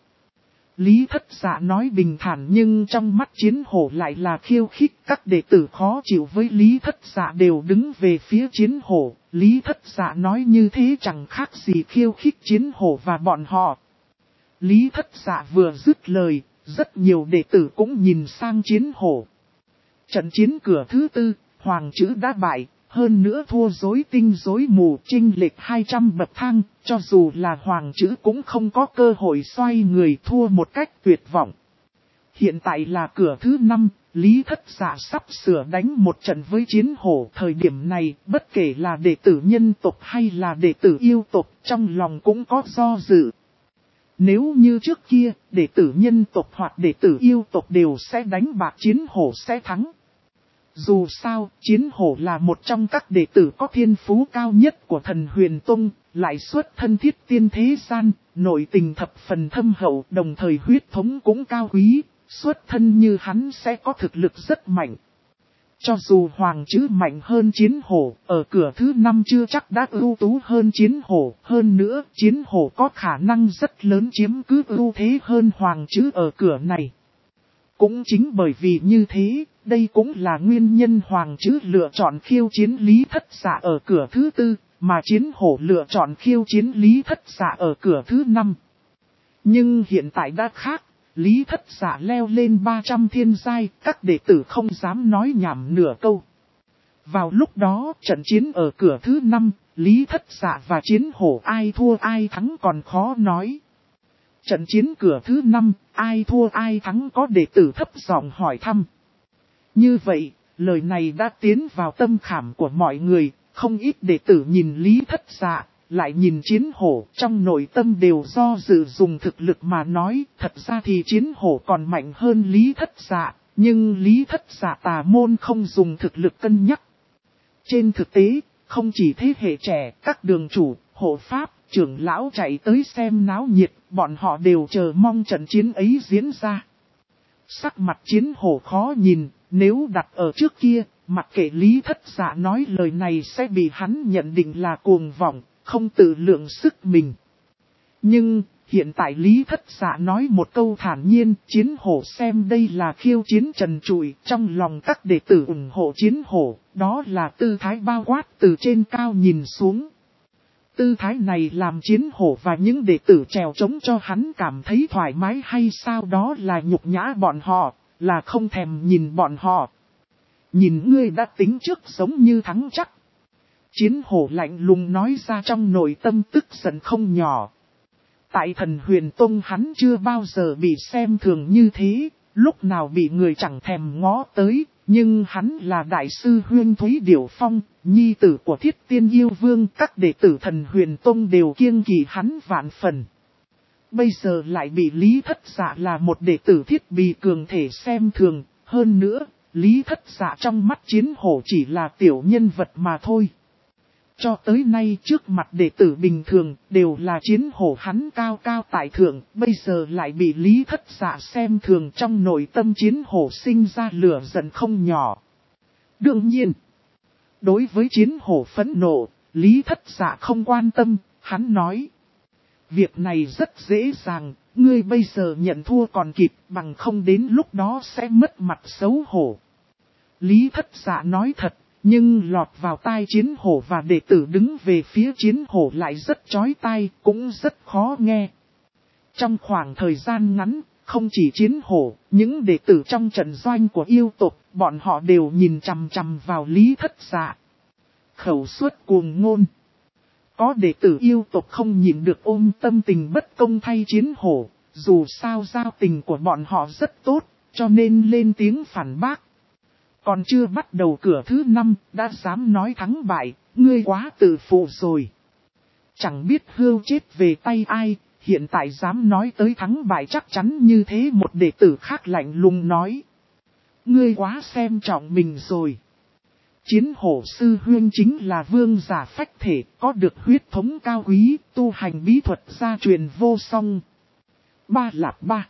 Lý Thất Dạ nói bình thản nhưng trong mắt Chiến Hổ lại là khiêu khích, các đệ tử khó chịu với Lý Thất Dạ đều đứng về phía Chiến Hổ, Lý Thất Dạ nói như thế chẳng khác gì khiêu khích Chiến Hổ và bọn họ. Lý Thất Dạ vừa dứt lời, Rất nhiều đệ tử cũng nhìn sang Chiến Hổ. Trận chiến cửa thứ tư, Hoàng Chữ đã bại, hơn nữa thua rối tinh rối mù, chênh lệch 200 bậc thang, cho dù là Hoàng Chữ cũng không có cơ hội xoay người, thua một cách tuyệt vọng. Hiện tại là cửa thứ 5, Lý Thất Dạ sắp sửa đánh một trận với Chiến Hổ. Thời điểm này, bất kể là đệ tử nhân tộc hay là đệ tử yêu tộc, trong lòng cũng có do dự. Nếu như trước kia, đệ tử nhân tộc hoặc đệ tử yêu tộc đều sẽ đánh bạc Chiến Hổ sẽ thắng. Dù sao, Chiến Hổ là một trong các đệ tử có thiên phú cao nhất của Thần Huyền Tông, lại xuất thân thiết tiên thế gian, nội tình thập phần thâm hậu, đồng thời huyết thống cũng cao quý, xuất thân như hắn sẽ có thực lực rất mạnh. Cho dù Hoàng Chữ mạnh hơn Chiến Hổ, ở cửa thứ 5 chưa chắc đã ưu tú hơn Chiến Hổ. Hơn nữa, Chiến Hổ có khả năng rất lớn chiếm cứ ưu thế hơn Hoàng Chữ ở cửa này. Cũng chính bởi vì như thế, đây cũng là nguyên nhân Hoàng Chữ lựa chọn khiêu chiến Lý Thất Dạ ở cửa thứ 4, mà Chiến Hổ lựa chọn khiêu chiến Lý Thất Dạ ở cửa thứ 5. Nhưng hiện tại đã khác. Lý Thất Dạ leo lên 300 thiên giai, các đệ tử không dám nói nhảm nửa câu. Vào lúc đó, trận chiến ở cửa thứ 5, Lý Thất Dạ và Chiến Hổ ai thua ai thắng còn khó nói. Trận chiến cửa thứ 5, ai thua ai thắng có đệ tử thấp giọng hỏi thăm. Như vậy, lời này đã tiến vào tâm khảm của mọi người, không ít đệ tử nhìn Lý Thất Dạ. Lại nhìn Chiến Hổ, trong nội tâm đều do dự dùng thực lực mà nói, thật ra thì Chiến Hổ còn mạnh hơn Lý Thất Dạ, nhưng Lý Thất Dạ tà môn không dùng thực lực cân nhắc. Trên thực tế, không chỉ thế hệ trẻ, các đường chủ, hộ pháp, trưởng lão chạy tới xem náo nhiệt, bọn họ đều chờ mong trận chiến ấy diễn ra. Sắc mặt Chiến Hổ khó nhìn, nếu đặt ở trước kia, mặc kệ Lý Thất Dạ nói lời này sẽ bị hắn nhận định là cuồng vọng. Không tự lượng sức mình. Nhưng, hiện tại Lý Thất Dạ nói một câu thản nhiên, Chiến Hổ xem đây là khiêu chiến trần trụi, trong lòng các đệ tử ủng hộ Chiến Hổ, đó là tư thái bao quát từ trên cao nhìn xuống. Tư thái này làm Chiến Hổ và những đệ tử trèo trống cho hắn cảm thấy thoải mái hay sao, đó là nhục nhã bọn họ, là không thèm nhìn bọn họ. Nhìn ngươi đã tính trước giống như thắng chắc. Chiến Hổ lạnh lùng nói ra trong nội tâm tức giận không nhỏ. Tại Thần Huyền Tông hắn chưa bao giờ bị xem thường như thế, lúc nào bị người chẳng thèm ngó tới, nhưng hắn là đại sư Huyên Thúy Điểu Phong, nhi tử của Thiết Tiên Yêu Vương, các đệ tử Thần Huyền Tông đều kiêng kỵ hắn vạn phần. Bây giờ lại bị Lý Thất Dạ là một đệ tử Thiết Bì cường thể xem thường, hơn nữa, Lý Thất Dạ trong mắt Chiến Hổ chỉ là tiểu nhân vật mà thôi. Cho tới nay trước mặt đệ tử bình thường đều là Chiến Hổ hắn cao cao tại thượng, bây giờ lại bị Lý Thất Dạ xem thường, trong nội tâm Chiến Hổ sinh ra lửa giận không nhỏ. Đương nhiên, đối với Chiến Hổ phẫn nộ, Lý Thất Dạ không quan tâm, hắn nói. Việc này rất dễ dàng, ngươi bây giờ nhận thua còn kịp, bằng không đến lúc đó sẽ mất mặt xấu hổ. Lý Thất Dạ nói thật. Nhưng lọt vào tai Chiến Hổ và đệ tử đứng về phía Chiến Hổ lại rất chói tai, cũng rất khó nghe. Trong khoảng thời gian ngắn, không chỉ Chiến Hổ, những đệ tử trong trận doanh của yêu tộc, bọn họ đều nhìn chằm chằm vào Lý Thất Dạ. Khẩu suất cuồng ngôn. Có đệ tử yêu tộc không nhịn được ôm tâm tình bất công thay Chiến Hổ, dù sao giao tình của bọn họ rất tốt, cho nên lên tiếng phản bác. Còn chưa bắt đầu cửa thứ 5, đã dám nói thắng bại, ngươi quá tự phụ rồi. Chẳng biết hươu chết về tay ai, hiện tại dám nói tới thắng bại chắc chắn như thế. Một đệ tử khác lạnh lùng nói. Ngươi quá xem trọng mình rồi. Chiến Hổ sư huynh chính là vương giả phách thể, có được huyết thống cao quý, tu hành bí thuật gia truyền vô song. Ba lạp ba.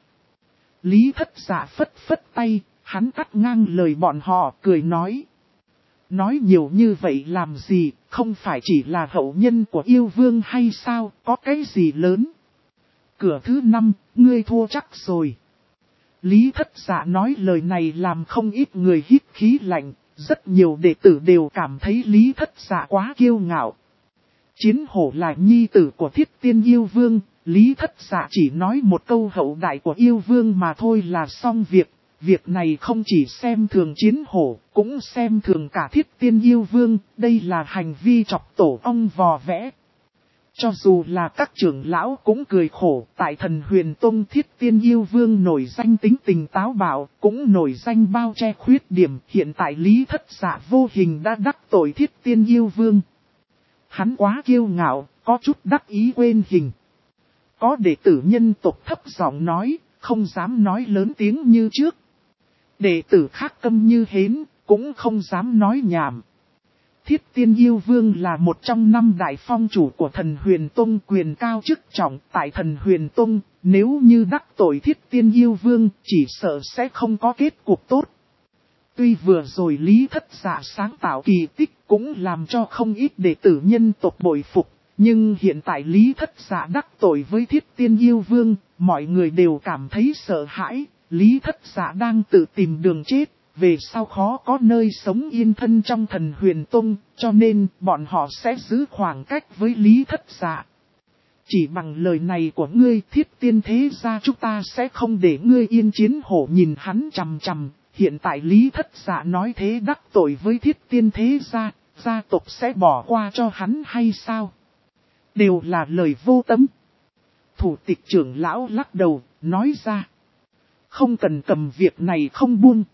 Lý Thất Dạ phất phất tay. Hắn cắt ngang lời bọn họ cười nói. Nói nhiều như vậy làm gì, không phải chỉ là hậu nhân của yêu vương hay sao, có cái gì lớn. Cửa thứ 5, ngươi thua chắc rồi. Lý Thất Dạ nói lời này làm không ít người hít khí lạnh, rất nhiều đệ tử đều cảm thấy Lý Thất Dạ quá kiêu ngạo. Chiến Hổ là nhi tử của Thiết Tiên Yêu Vương, Lý Thất Dạ chỉ nói một câu hậu đại của yêu vương mà thôi là xong việc. Việc này không chỉ xem thường Chiến Hổ, cũng xem thường cả Thiết Tiên yêu vương, đây là hành vi chọc tổ ong vò vẽ. Cho dù là các trưởng lão cũng cười khổ, tại Thần Huyền Tông Thiết Tiên yêu vương nổi danh tính tình táo bạo, cũng nổi danh bao che khuyết điểm, hiện tại Lý Thất Dạ vô hình đã đắc tội Thiết Tiên yêu vương. Hắn quá kiêu ngạo, có chút đắc ý quên hình. Có đệ tử nhân tộc thấp giọng nói, không dám nói lớn tiếng như trước. Đệ tử khác câm như hến, cũng không dám nói nhảm. Thiết Tiên yêu vương là một trong 5 đại phong chủ của Thần Huyền Tông, quyền cao chức trọng tại Thần Huyền Tông, nếu như đắc tội Thiết Tiên yêu vương, chỉ sợ sẽ không có kết cục tốt. Tuy vừa rồi Lý Thất Dạ sáng tạo kỳ tích cũng làm cho không ít đệ tử nhân tộc bội phục, nhưng hiện tại Lý Thất Dạ đắc tội với Thiết Tiên yêu vương, mọi người đều cảm thấy sợ hãi, Lý Thất Dạ đang tự tìm đường chết, về sau khó có nơi sống yên thân trong Thần Huyền Tông, cho nên bọn họ sẽ giữ khoảng cách với Lý Thất Dạ. Chỉ bằng lời này của ngươi Thiết Tiên thế gia chúng ta sẽ không để ngươi yên. Chiến Hổ nhìn hắn chằm chằm. Hiện tại Lý Thất Dạ nói thế đắc tội với Thiết Tiên thế gia, gia tộc sẽ bỏ qua cho hắn hay sao? Đều là lời vô tâm. Thủ tịch trưởng lão lắc đầu, nói ra. Không cần cầm việc này không buông.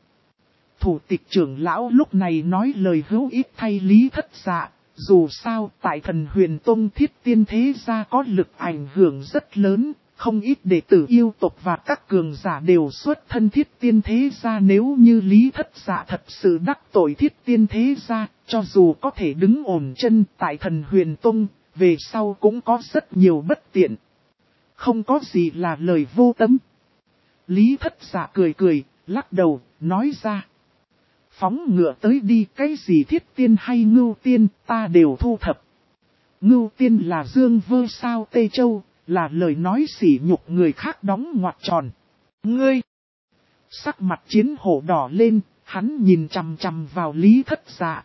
Thủ tịch trưởng lão lúc này nói lời hữu ích thay Lý Thất Dạ. Dù sao, tại Thần Huyền Tông Thiết Tiên thế gia có lực ảnh hưởng rất lớn. Không ít đệ tử yêu tộc và các cường giả đều xuất thân Thiết Tiên thế gia, nếu như Lý Thất Dạ thật sự đắc tội Thiết Tiên thế gia, cho dù có thể đứng ổn chân tại Thần Huyền Tông, về sau cũng có rất nhiều bất tiện. Không có gì là lời vô tâm. Lý Thất Dạ cười cười, lắc đầu, nói ra. Phóng ngựa tới đi, cái gì Thiết Tiên hay Ngưu Tiên, ta đều thu thập. Ngưu Tiên là Dương Vơ sao Tây Châu. Là lời nói sỉ nhục người khác đóng ngoặc tròn. Ngươi! Sắc mặt Chiến Hổ đỏ lên, hắn nhìn chằm chằm vào Lý Thất Dạ.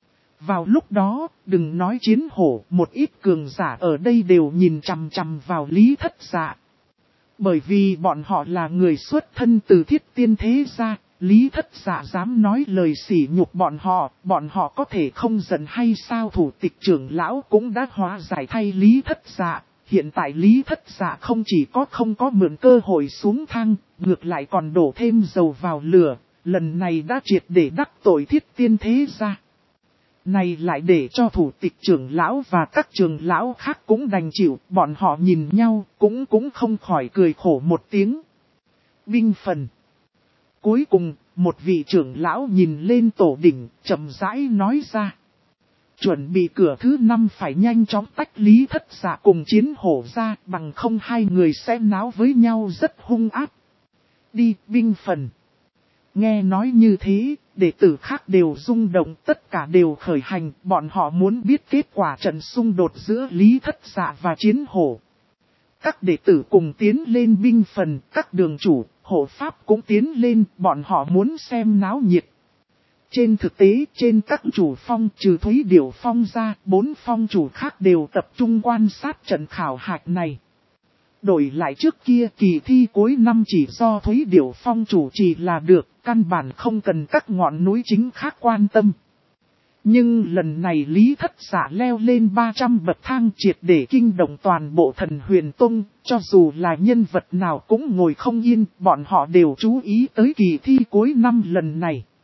Vào lúc đó, đừng nói Chiến Hổ, một ít cường giả ở đây đều nhìn chằm chằm vào Lý Thất Dạ. Bởi vì bọn họ là người xuất thân từ Thiết Tiên thế gia, Lý Thất Dạ dám nói lời sỉ nhục bọn họ có thể không giận hay sao? Thủ tịch trưởng lão cũng đã hóa giải thay Lý Thất Dạ. Hiện tại Lý Thất Dạ không chỉ không có mượn cơ hội xuống thang, ngược lại còn đổ thêm dầu vào lửa, lần này đã triệt để đắc tội Thiết Tiên thế gia. Này lại để cho thủ tịch trưởng lão và các trưởng lão khác cũng đành chịu, bọn họ nhìn nhau cũng không khỏi cười khổ một tiếng. Binh phần. Cuối cùng, một vị trưởng lão nhìn lên tổ đỉnh, chậm rãi nói ra. Chuẩn bị cửa thứ 5 phải nhanh chóng tách Lý Thất Dạ cùng Chiến Hổ ra, bằng không hai người sẽ náo với nhau rất hung ác. Đi, binh phần. Nghe nói như thế, đệ tử khác đều rung động, tất cả đều khởi hành, bọn họ muốn biết kết quả trận xung đột giữa Lý Thất Dạ và Chiến Hổ. Các đệ tử cùng tiến lên binh phần, các đường chủ, hộ pháp cũng tiến lên, bọn họ muốn xem náo nhiệt. Trên thực tế, trên các chủ phong trừ Thúy Điểu Phong ra, 4 phong chủ khác đều tập trung quan sát trận khảo hạch này. Đổi lại trước kia kỳ thi cuối năm chỉ do Thúy Điểu Phong chủ trì là được, căn bản không cần các ngọn núi chính khác quan tâm. Nhưng lần này Lý Thất Dạ leo lên 300 bậc thang triệt để kinh động toàn bộ Thần Huyền Tông, cho dù là nhân vật nào cũng ngồi không yên, bọn họ đều chú ý tới kỳ thi cuối năm lần này.